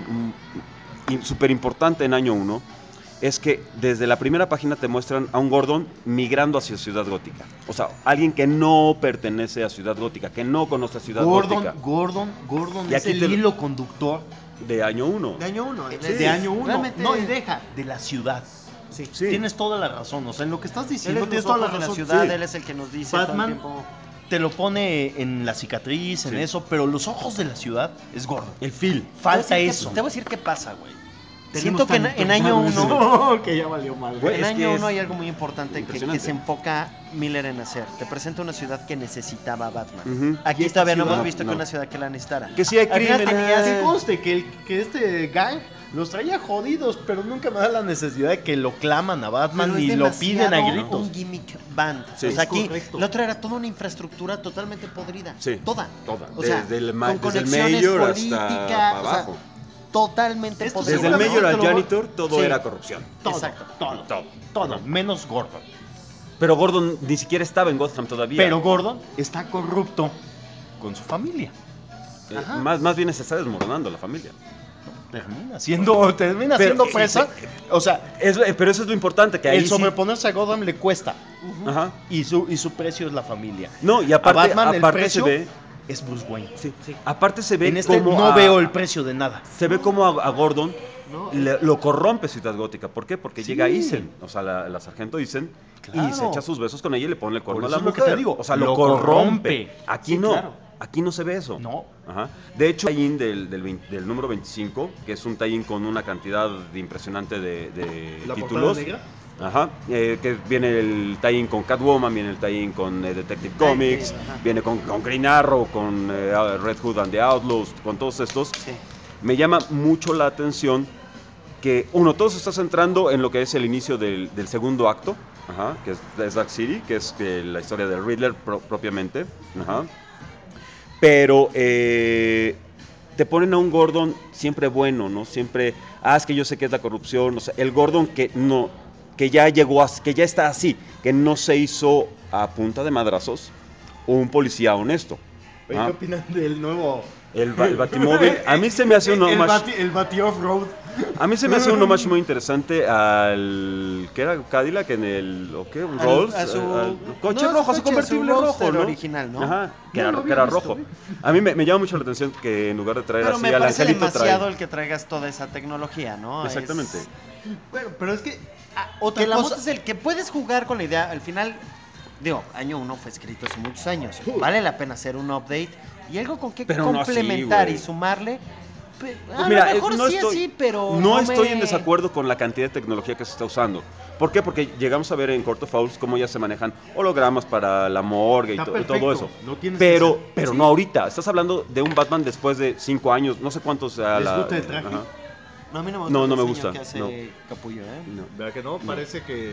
súper importante en año 1 es que desde la primera página te muestran a un Gordon migrando hacia Ciudad Gótica. O sea, alguien que no pertenece a Ciudad Gótica, que no conoce a Ciudad Gótica. Gordon Y es aquí el te- hilo conductor De año 1. De año 1. de año 1. Realmente- No, y deja, de la ciudad. Sí. Tienes toda la razón. O sea, en lo que estás Él diciendo es tienes los toda la ojos de la razón. ciudad, Sí. él es el que nos dice Batman todo el tiempo. te lo pone en la cicatriz, en Sí. eso, pero los ojos de la ciudad es Gordon. El feel. Falta Te voy a decir eso. te voy a decir qué pasa, güey. Tenemos Siento que tanto en año mal 1 eso, que ya valió mal. Güey, en es año que 1 es hay algo muy importante que impresionante. se enfoca Miller en hacer. Te presenta una ciudad que necesitaba a Batman. Ujú. Aquí Y esta todavía no ciudad, hemos visto no. que una ciudad que la necesitara. Que sí hay Al final crímenes. tenías- Que conste que este gang los traía jodidos, pero nunca me da la necesidad de que lo claman a Batman Pero es ni lo piden a demasiado gritos. un gimmick band. Sí. O sea, Es aquí correcto. la otra era toda una infraestructura totalmente podrida. Sí. Toda. Toda. O sea, Desde el con desde el conexiones mayor hasta políticas, para o sea, abajo. totalmente Esto podrida. Desde el seguramente mayor al te lo voy- janitor, todo Sí. era corrupción. Todo, Exacto. todo, menos Gordon. Pero Gordon ni siquiera estaba en Gotham todavía. Pero Gordon está corrupto con su familia. Ajá. Más bien se está desmoronando la familia. Termina siendo Pero, presa. O sea, Pero eso es lo importante, que ahí el sí- sobreponerse a Gotham le cuesta. Ajá. Y su precio es la familia. No, y A aparte, Batman el aparte precio se ve. es Bruce Wayne. Sí. Aparte se ve En este como no veo el precio de nada. Se ve como a Gordon lo corrompe Ciudad Gótica. ¿Por qué? Porque Sí. llega Eisen, o sea, la sargento Eisen, y Claro. se echa sus besos con ella y le pone el cuerno Por a la eso es lo que mujer. te digo, O sea, lo lo corrompe. corrompe. Aquí Sí, no. claro. Aquí no se ve eso. No. Ajá. De hecho, hay un del número 25, que es un tie-in con una cantidad impresionante de ¿La portada títulos. negra? Ajá, que viene el tie-in con Catwoman, viene el tie-in con Detective Comics, ajá. viene con Green Arrow, con Red Hood and the Outlaws, con todos estos. Sí. Me llama mucho la atención que, todo se está centrando en lo que es el inicio del segundo acto, ajá, que es Dark City, que es la historia del Riddler propiamente. Ajá. Pero te ponen a un Gordon siempre bueno, ¿no? Siempre, es que yo sé que es la corrupción, o sea, el Gordon que ya llegó, que ya está así, que no se hizo a punta de madrazos, un policía honesto. Oye, ¿qué opinan del nuevo? El Batimóvil, a mí se me hace un homage, El Bati Off-Road. a mí se me hace un homage muy interesante al, ¿qué era? Cadillac en el, ¿o qué? ¿Un Rolls? A su Al coche no, rojo, su su coche, convertible su rojo, Roadster ¿no? original, ¿no? Ajá, que No era, lo que había era visto, rojo. ¿eh? A mí me llama mucho la atención que en lugar de traer Pero así me al parece angelito demasiado trae... el que traigas toda esa tecnología, ¿no? Exactamente. Pero es que Otra que la moto es el que puedes jugar con la idea, al final, digo, año 1 fue escrito hace muchos años, vale la pena hacer un update y algo con que Pero no así, complementar güey. y sumarle. A Mira, lo mejor no sí estoy- así, pero no estoy me- en desacuerdo con la cantidad de tecnología que se está usando. ¿Por qué? Porque llegamos a ver en Court of Owls cómo ya se manejan hologramas para la morgue y, Está y todo perfecto, eso. no tienes que Pero, hacer- pero sí. no ahorita. Estás hablando de un Batman después de 5 años, no sé cuántos sea ¿Les la... gusta el traje? Ajá. No, a mí no me gusta. No, el no me diseño gusta, que hace no. Capullo, ¿eh? No. ¿Verdad que no? Parece que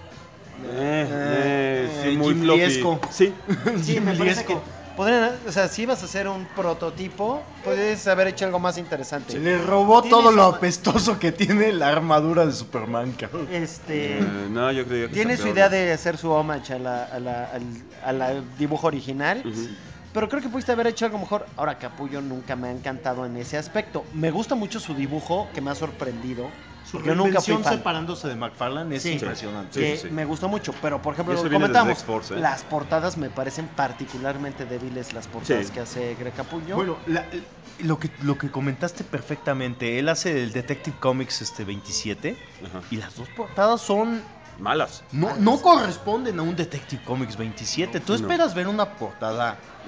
Sí, muy Jim floppy. Liesco. Sí. Sí, me parece que podrían, o sea, si ibas a hacer un prototipo, puedes haber hecho algo más interesante. se le robó Tienes todo lo una- apestoso que tiene la armadura de Superman, cabrón. No, yo creo que Tiene está su peor. idea de hacer su homage a la dibujo original. Ujú. Pero creo que pudiste haber hecho algo mejor. Ahora, Capullo nunca me ha encantado en ese aspecto. Me gusta mucho su dibujo, que me ha sorprendido. Su Porque yo nunca fui reinvención fan. separándose de McFarlane es Sí. impresionante. Sí, Que sí, sí. me gustó mucho. Pero, por ejemplo, Y eso lo viene desde comentamos. X-Force, ¿eh? Las portadas me parecen particularmente débiles, las portadas Sí. que hace Greg Capullo. Bueno, lo que comentaste perfectamente, él hace el Detective Comics 27 Ajá. y las dos portadas son Malas. no corresponden a un Detective Comics 27. Tú No. esperas ver una portada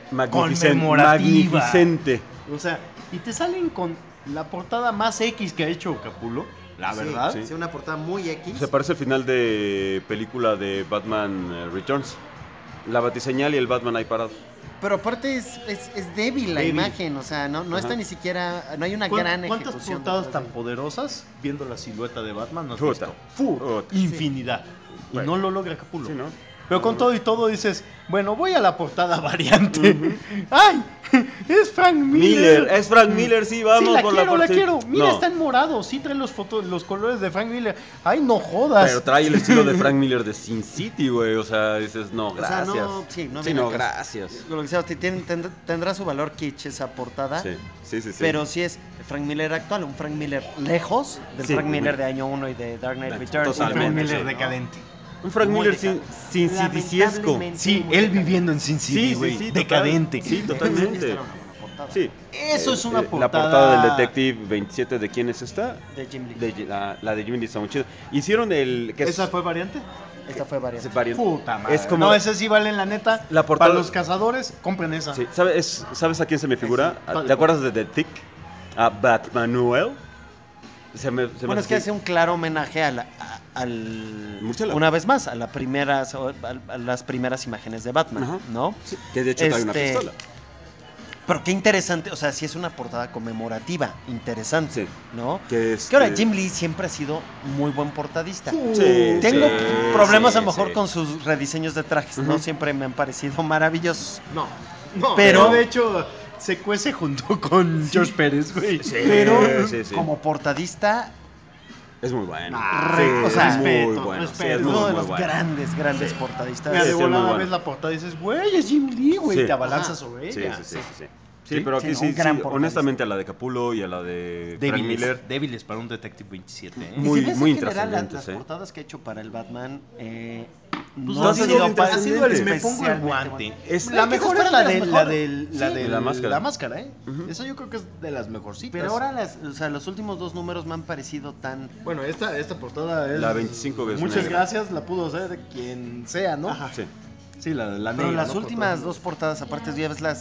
conmemorativa. Magnificente. O sea, y te salen con la portada más X que ha hecho Capullo, la verdad. Sí, una portada muy X. Se parece al final de película de Batman Returns. La batiseñal y el Batman ahí parado. Pero aparte es débil la imagen, o sea, no está ni siquiera, no hay una gran ¿Cuántas ejecución. portadas tan poderosas viendo la silueta de Batman no has Puta. visto? Puta. Infinidad. Y Bueno. no lo logra Capullo. Sí, ¿no? Pero con todo y todo dices, bueno, voy a la portada variante. ¡Ay! Es Frank Miller. Es Frank Miller, sí, vamos Sí, la por quiero, la parte- quiero. Mira, No. está en morado. Sí trae los colores de Frank Miller. ¡Ay, no jodas! Pero trae el estilo de Frank Miller de Sin City, güey. O sea, dices, no, O sea, gracias. no, sí, no Sí, viene no, al caso. gracias. Lo que sea, tendrá su valor kitsch esa portada. Sí. Pero sí es Frank Miller actual, un Frank Miller lejos del Sí. Frank Miller de año 1 y de Dark Knight Returns. Un Frank Totalmente, Miller sí. decadente. Un Frank Muy Miller deca- sin citiciesco. lamentablemente Sí, muy él decadente. viviendo en Sin City, güey. total. Decadente. Sí, totalmente. Esta era una buena portada. Sí. Eso es una La portada. portada del Detective 27, ¿de quién es esta? De Jim Lee. La de Jim Lee está muy chida. Hicieron el... que es- ¿Esa fue variante? Esta fue variante. es variante. Puta madre. Es como... No, esa sí vale la neta. La portada- Para los cazadores, compren esa. Sí, ¿sabes a quién se me figura? Sí. ¿Te acuerdas de The Tick? A Batmanuel. Bueno, es que hace un claro homenaje al Murciélago. una vez más, a las primeras imágenes de Batman, Ajá. ¿no? Que de hecho trae una Este, pistola. Pero qué interesante, o sea, sí es una portada conmemorativa, interesante, Sí. ¿no? Que es... Que ahora Jim Lee siempre ha sido muy buen portadista. Sí, Tengo sí, problemas sí, a lo mejor sí. con sus rediseños de trajes, no Ujú. siempre me han parecido maravillosos. No, Pero- de hecho se cuece junto con George Pérez, güey. Sí, Pero sí, sí. como portadista, Es muy bueno. o sea, es muy respeto, bueno. respeto. Sí, es es muy, uno de muy los bueno. grandes portadistas. Mira, de Sí, sí, es muy volada bueno. ves la portada y dices, güey, es Jim Lee, güey. Sí. Te abalanzas Ajá. sobre Sí, ella. sí, sí, sí, sí. Sí, Sí, pero sí, aquí no, sí, un gran sí, portadista. honestamente a la de Capullo y a la de Frank Débiles, Miller. débiles para un Detective 27, ¿eh? Y Muy- si ves muy en general intrascendentes, las ¿eh? portadas que he hecho para el Batman, Pues no ha han sido sido el me pongo el especialmente guante. buenas. Es- La que mejor esas es fueron la de de las la mejores. de La máscara. La máscara, ¿eh? Ujú. Esa yo creo que es de las mejorcitas. Pero ahora o sea, los últimos dos números me han parecido tan... Bueno, esta portada es... La 25 es Muchas negra. gracias, la pudo hacer quien sea, ¿no? Sí. Sí, la Pero negra, las ¿no? últimas dos portadas, aparte ya ves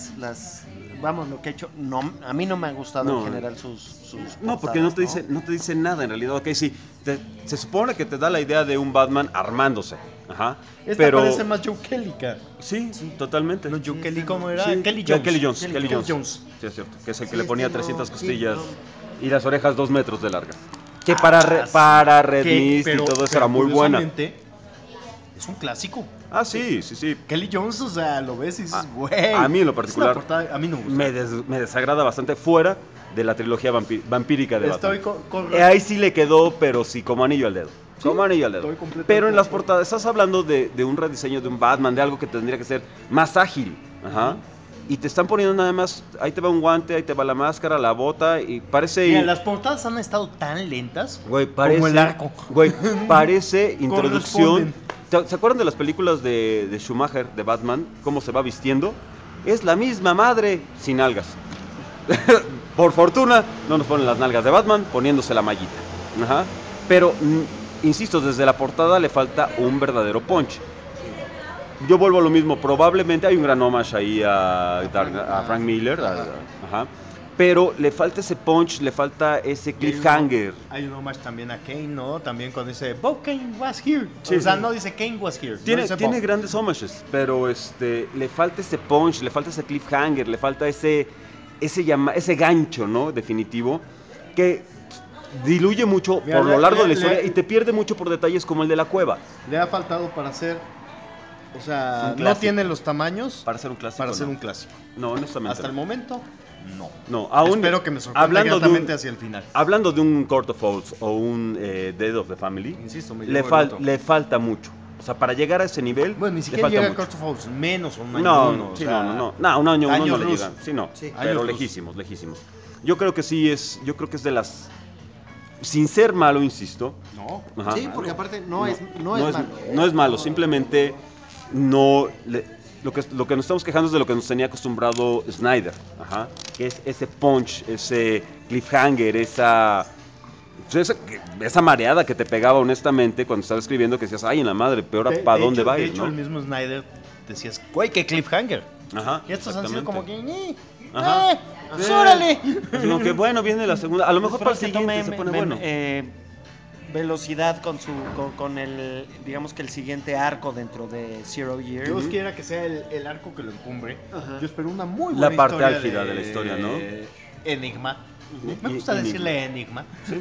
vamos, lo que he hecho, no, a mí no me ha gustado No. en general sus No, porque no portadas, te dice nada en realidad. Ok, sí, se supone que te da la idea de un Batman armándose. Ajá. Esta pero parece más Joe Kelly, sí, totalmente. No, Joe Kelly, ¿cómo era? Sí, Kelly ya, Jones. Kelly Jones. Kelly Kelly Jones. Jones. Sí, es cierto. Que es el que Sí, le ponía estilo- 300 sí, costillas no. y las orejas 2 metros de largas. Que para Red Mist y todo eso era muy buena. curiosamente, es un clásico. Ah, sí, sí, sí. Kelly Jones, o sea, lo ves y dices, A- güey. a mí en lo es una particular portada- a mí no me gusta. Me desagrada bastante fuera de la trilogía vampírica de Estoy Batman. Ahí sí le quedó, pero sí, como anillo al dedo. Como anillo al dedo. estoy completamente Pero en las de acuerdo. portadas, estás hablando de un rediseño de un Batman, de algo que tendría que ser más ágil. Ajá. Y te están poniendo nada más, ahí te va un guante, ahí te va la máscara, la bota, y parece... Mira, las portadas han estado tan lentas Güey, parece... como el arco. Güey, parece introducción... Corresponden. ¿Se acuerdan de las películas de Schumacher, de Batman? ¿Cómo se va vistiendo? Es la misma madre, sin algas. Por fortuna, no nos ponen las nalgas de Batman poniéndose la mallita. Ajá. Pero, insisto, desde la portada le falta un verdadero punch. Yo vuelvo a lo mismo, probablemente hay un gran homage ahí a Frank Miller, ajá. Pero le falta ese punch, le falta ese cliffhanger. Hay un homage también a Kane, ¿no? También cuando dice Bob Kane was here. Sí, o sea, sí. no dice Kane was here. Tiene, no dice tiene Bob. grandes homages, pero le falta ese punch, le falta ese cliffhanger, le falta ese gancho, ¿no? Definitivo, que diluye mucho Mira, por lo largo de la le- historia y te pierde mucho por detalles como el de la cueva. Le ha faltado para hacer. O sea, Un no clásico. tiene los tamaños Para ser un clásico. para ser no. un clásico. No, honestamente. Hasta el no. momento, no. No, aún. Espero que me sorprenda hablando de un- gratamente hacia el final. Hablando de un Court of Owls o un Dead of the Family, Insisto, me le, llevo el otro. le falta mucho. O sea, para llegar a ese nivel, Bueno, ni le siquiera falta llega a mucho. Court of Owls, menos o un año No, uno, o sí, sea, no, un año uno años no le luz. llega. Sí, no, Sí. pero Años luz. lejísimos, lejísimos. Yo creo que es de las, sin ser malo, insisto. No. Ajá. Sí, porque aparte no es malo. No es malo, simplemente no lo que nos estamos quejando es de lo que nos tenía acostumbrado Snyder, ajá, que es ese punch, ese cliffhanger, esa mareada que te pegaba honestamente cuando estaba escribiendo, que decías, ay, en la madre, peor, ¿para dónde va a de ir? hecho, ¿no? el mismo Snyder decías, güey, qué cliffhanger. Ajá. Y estos han sido como que, Ajá. ¡órale! Así como que bueno, viene la segunda. A lo mejor para el siguiente se pone bueno. Velocidad con el, digamos que el siguiente arco dentro de Zero Year. Dios quiera que sea el arco que lo encumbre. Ajá. Yo espero una muy buena La parte historia álgida de la historia, ¿no? Enigma. Me gusta decirle Enigma. Sí.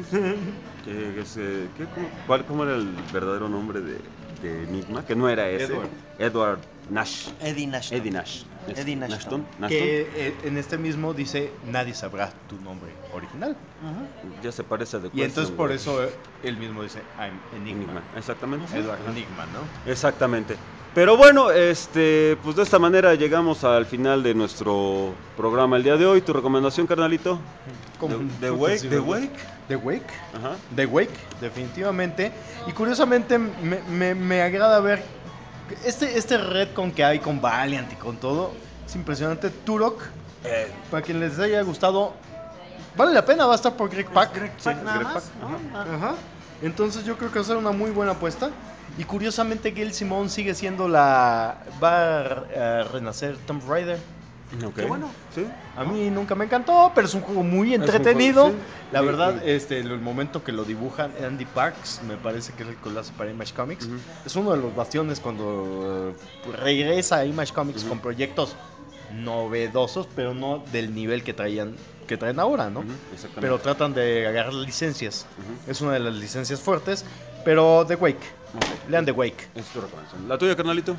¿Cómo era el verdadero nombre de Enigma? Que no era ese. Edward Nash. Eddie Nashton. Eddie Nashton. Que en este mismo dice, nadie sabrá tu nombre original. Ya se parece a The Y entonces Question, por güey. eso él mismo dice, I'm Enigma. Exactamente. Edward Enigma, ¿no? Exactamente. Pero bueno, pues de esta manera llegamos al final de nuestro programa el día de hoy. ¿Tu recomendación, carnalito? ¿The Wake? ¿The Wake? ¿The Wake? Ajá. The Wake, definitivamente. Y curiosamente me agrada ver este retcon que hay con Valiant y con todo. Es impresionante. Turok, para quien les haya gustado, vale la pena, va a estar por Greg Pak. Nada más. Ajá. Entonces yo creo que va a ser una muy buena apuesta. Y curiosamente Gail Simone sigue siendo va a renacer Tomb Raider. Okay. Qué bueno. ¿Sí? A mí nunca me encantó, pero es un juego muy entretenido. juego, sí. La verdad, el momento que lo dibujan Andy Parks, me parece que es el que lo hace para Image Comics. Es uno de los bastiones cuando regresa a Image Comics con proyectos novedosos, pero no del nivel que traen ahora, ¿no? Exactamente. Pero tratan de agarrar licencias. Es una de las licencias fuertes, pero The Wake. Okay. Lean The Wake. Es tu recomendación. ¿La tuya, carnalito?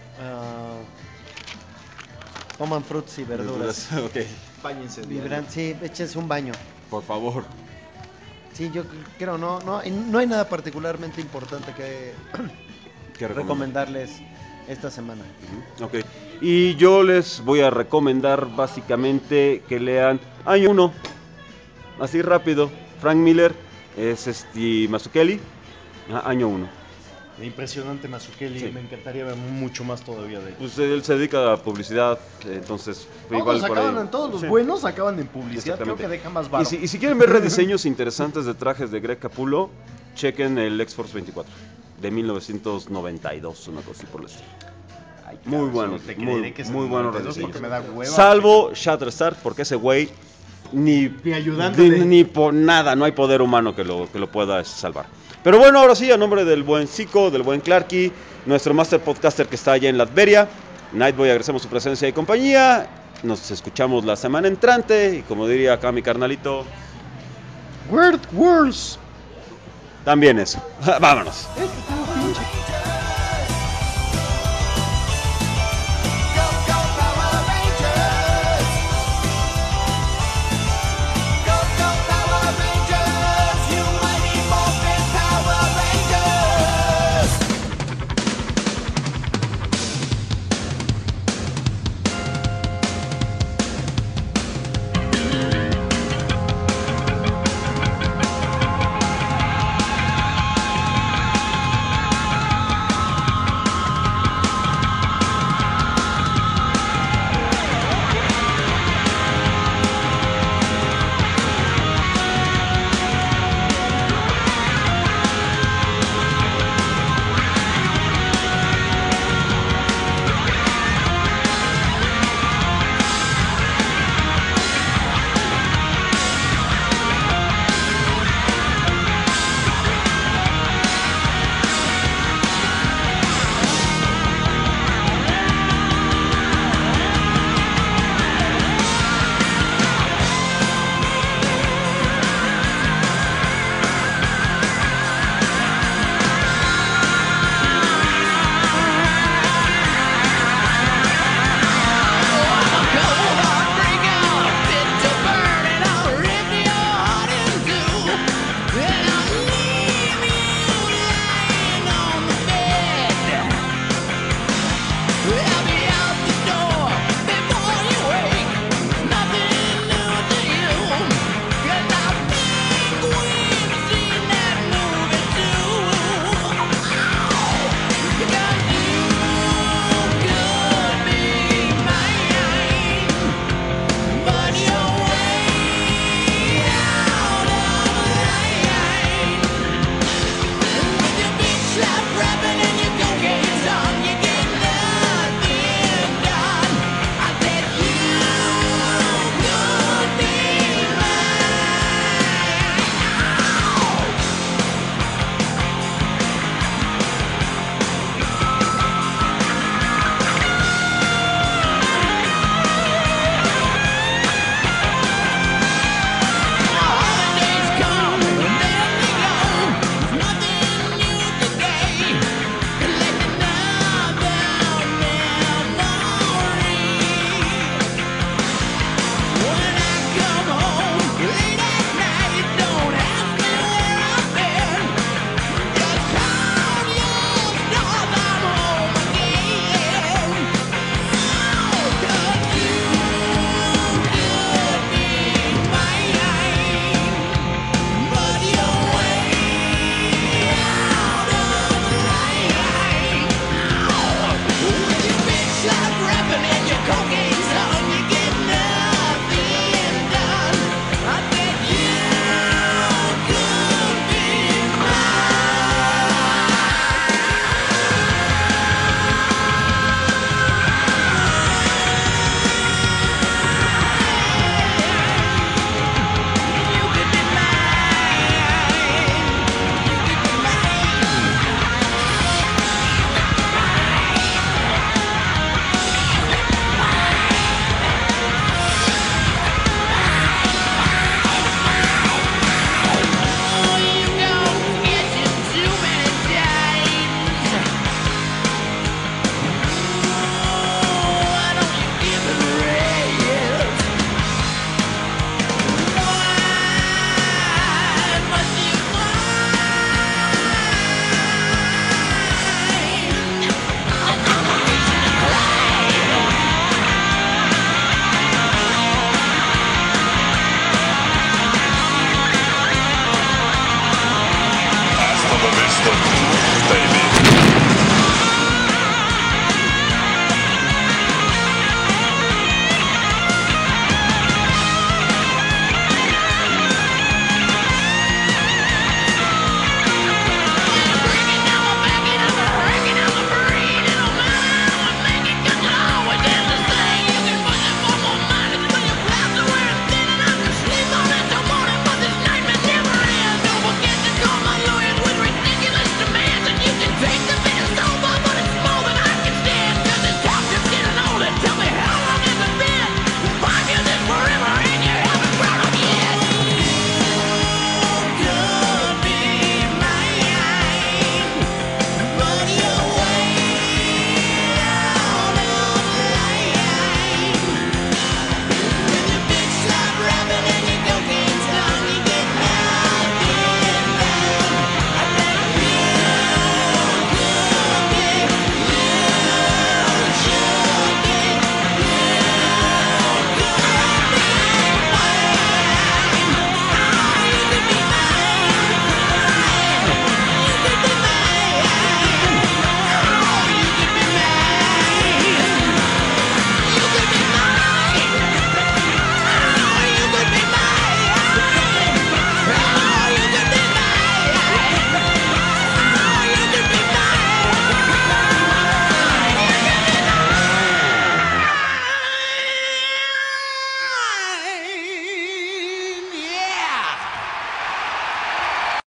Coman frutas y verduras. Ok. Báñense. Sí, échense un baño. Por favor. Sí, yo creo, no hay nada particularmente importante que recomendarles esta semana. Ok. Y yo les voy a recomendar básicamente que lean Año 1. Así rápido. Frank Miller es Mazzucchelli. Año 1. Impresionante Mazzucchelli, Sí. me encantaría ver mucho más todavía de él. Pues él se dedica a publicidad, entonces fue Todos igual por acaban ahí. en todos los Sí. buenos acaban en publicidad, creo Exactamente. que deja más varo. Y si quieren ver rediseños interesantes de trajes de Greg Capullo, chequen el X-Force 24 de 1992, una cosa así por el estilo. Ay, Muy cabrón, bueno, te creeré que es muy el bueno 92 rediseños. porque me da hueva. Salvo Shatterstar, porque ese güey ni ayudándole. ni por nada, no hay poder humano que lo pueda salvar. Pero bueno, ahora sí, a nombre del buen Zico, del buen Clarky, nuestro master podcaster que está allá en Latveria, Nightboy, agradecemos su presencia y compañía. Nos escuchamos la semana entrante y como diría acá mi carnalito, Weird Worlds. también eso. Vámonos. Este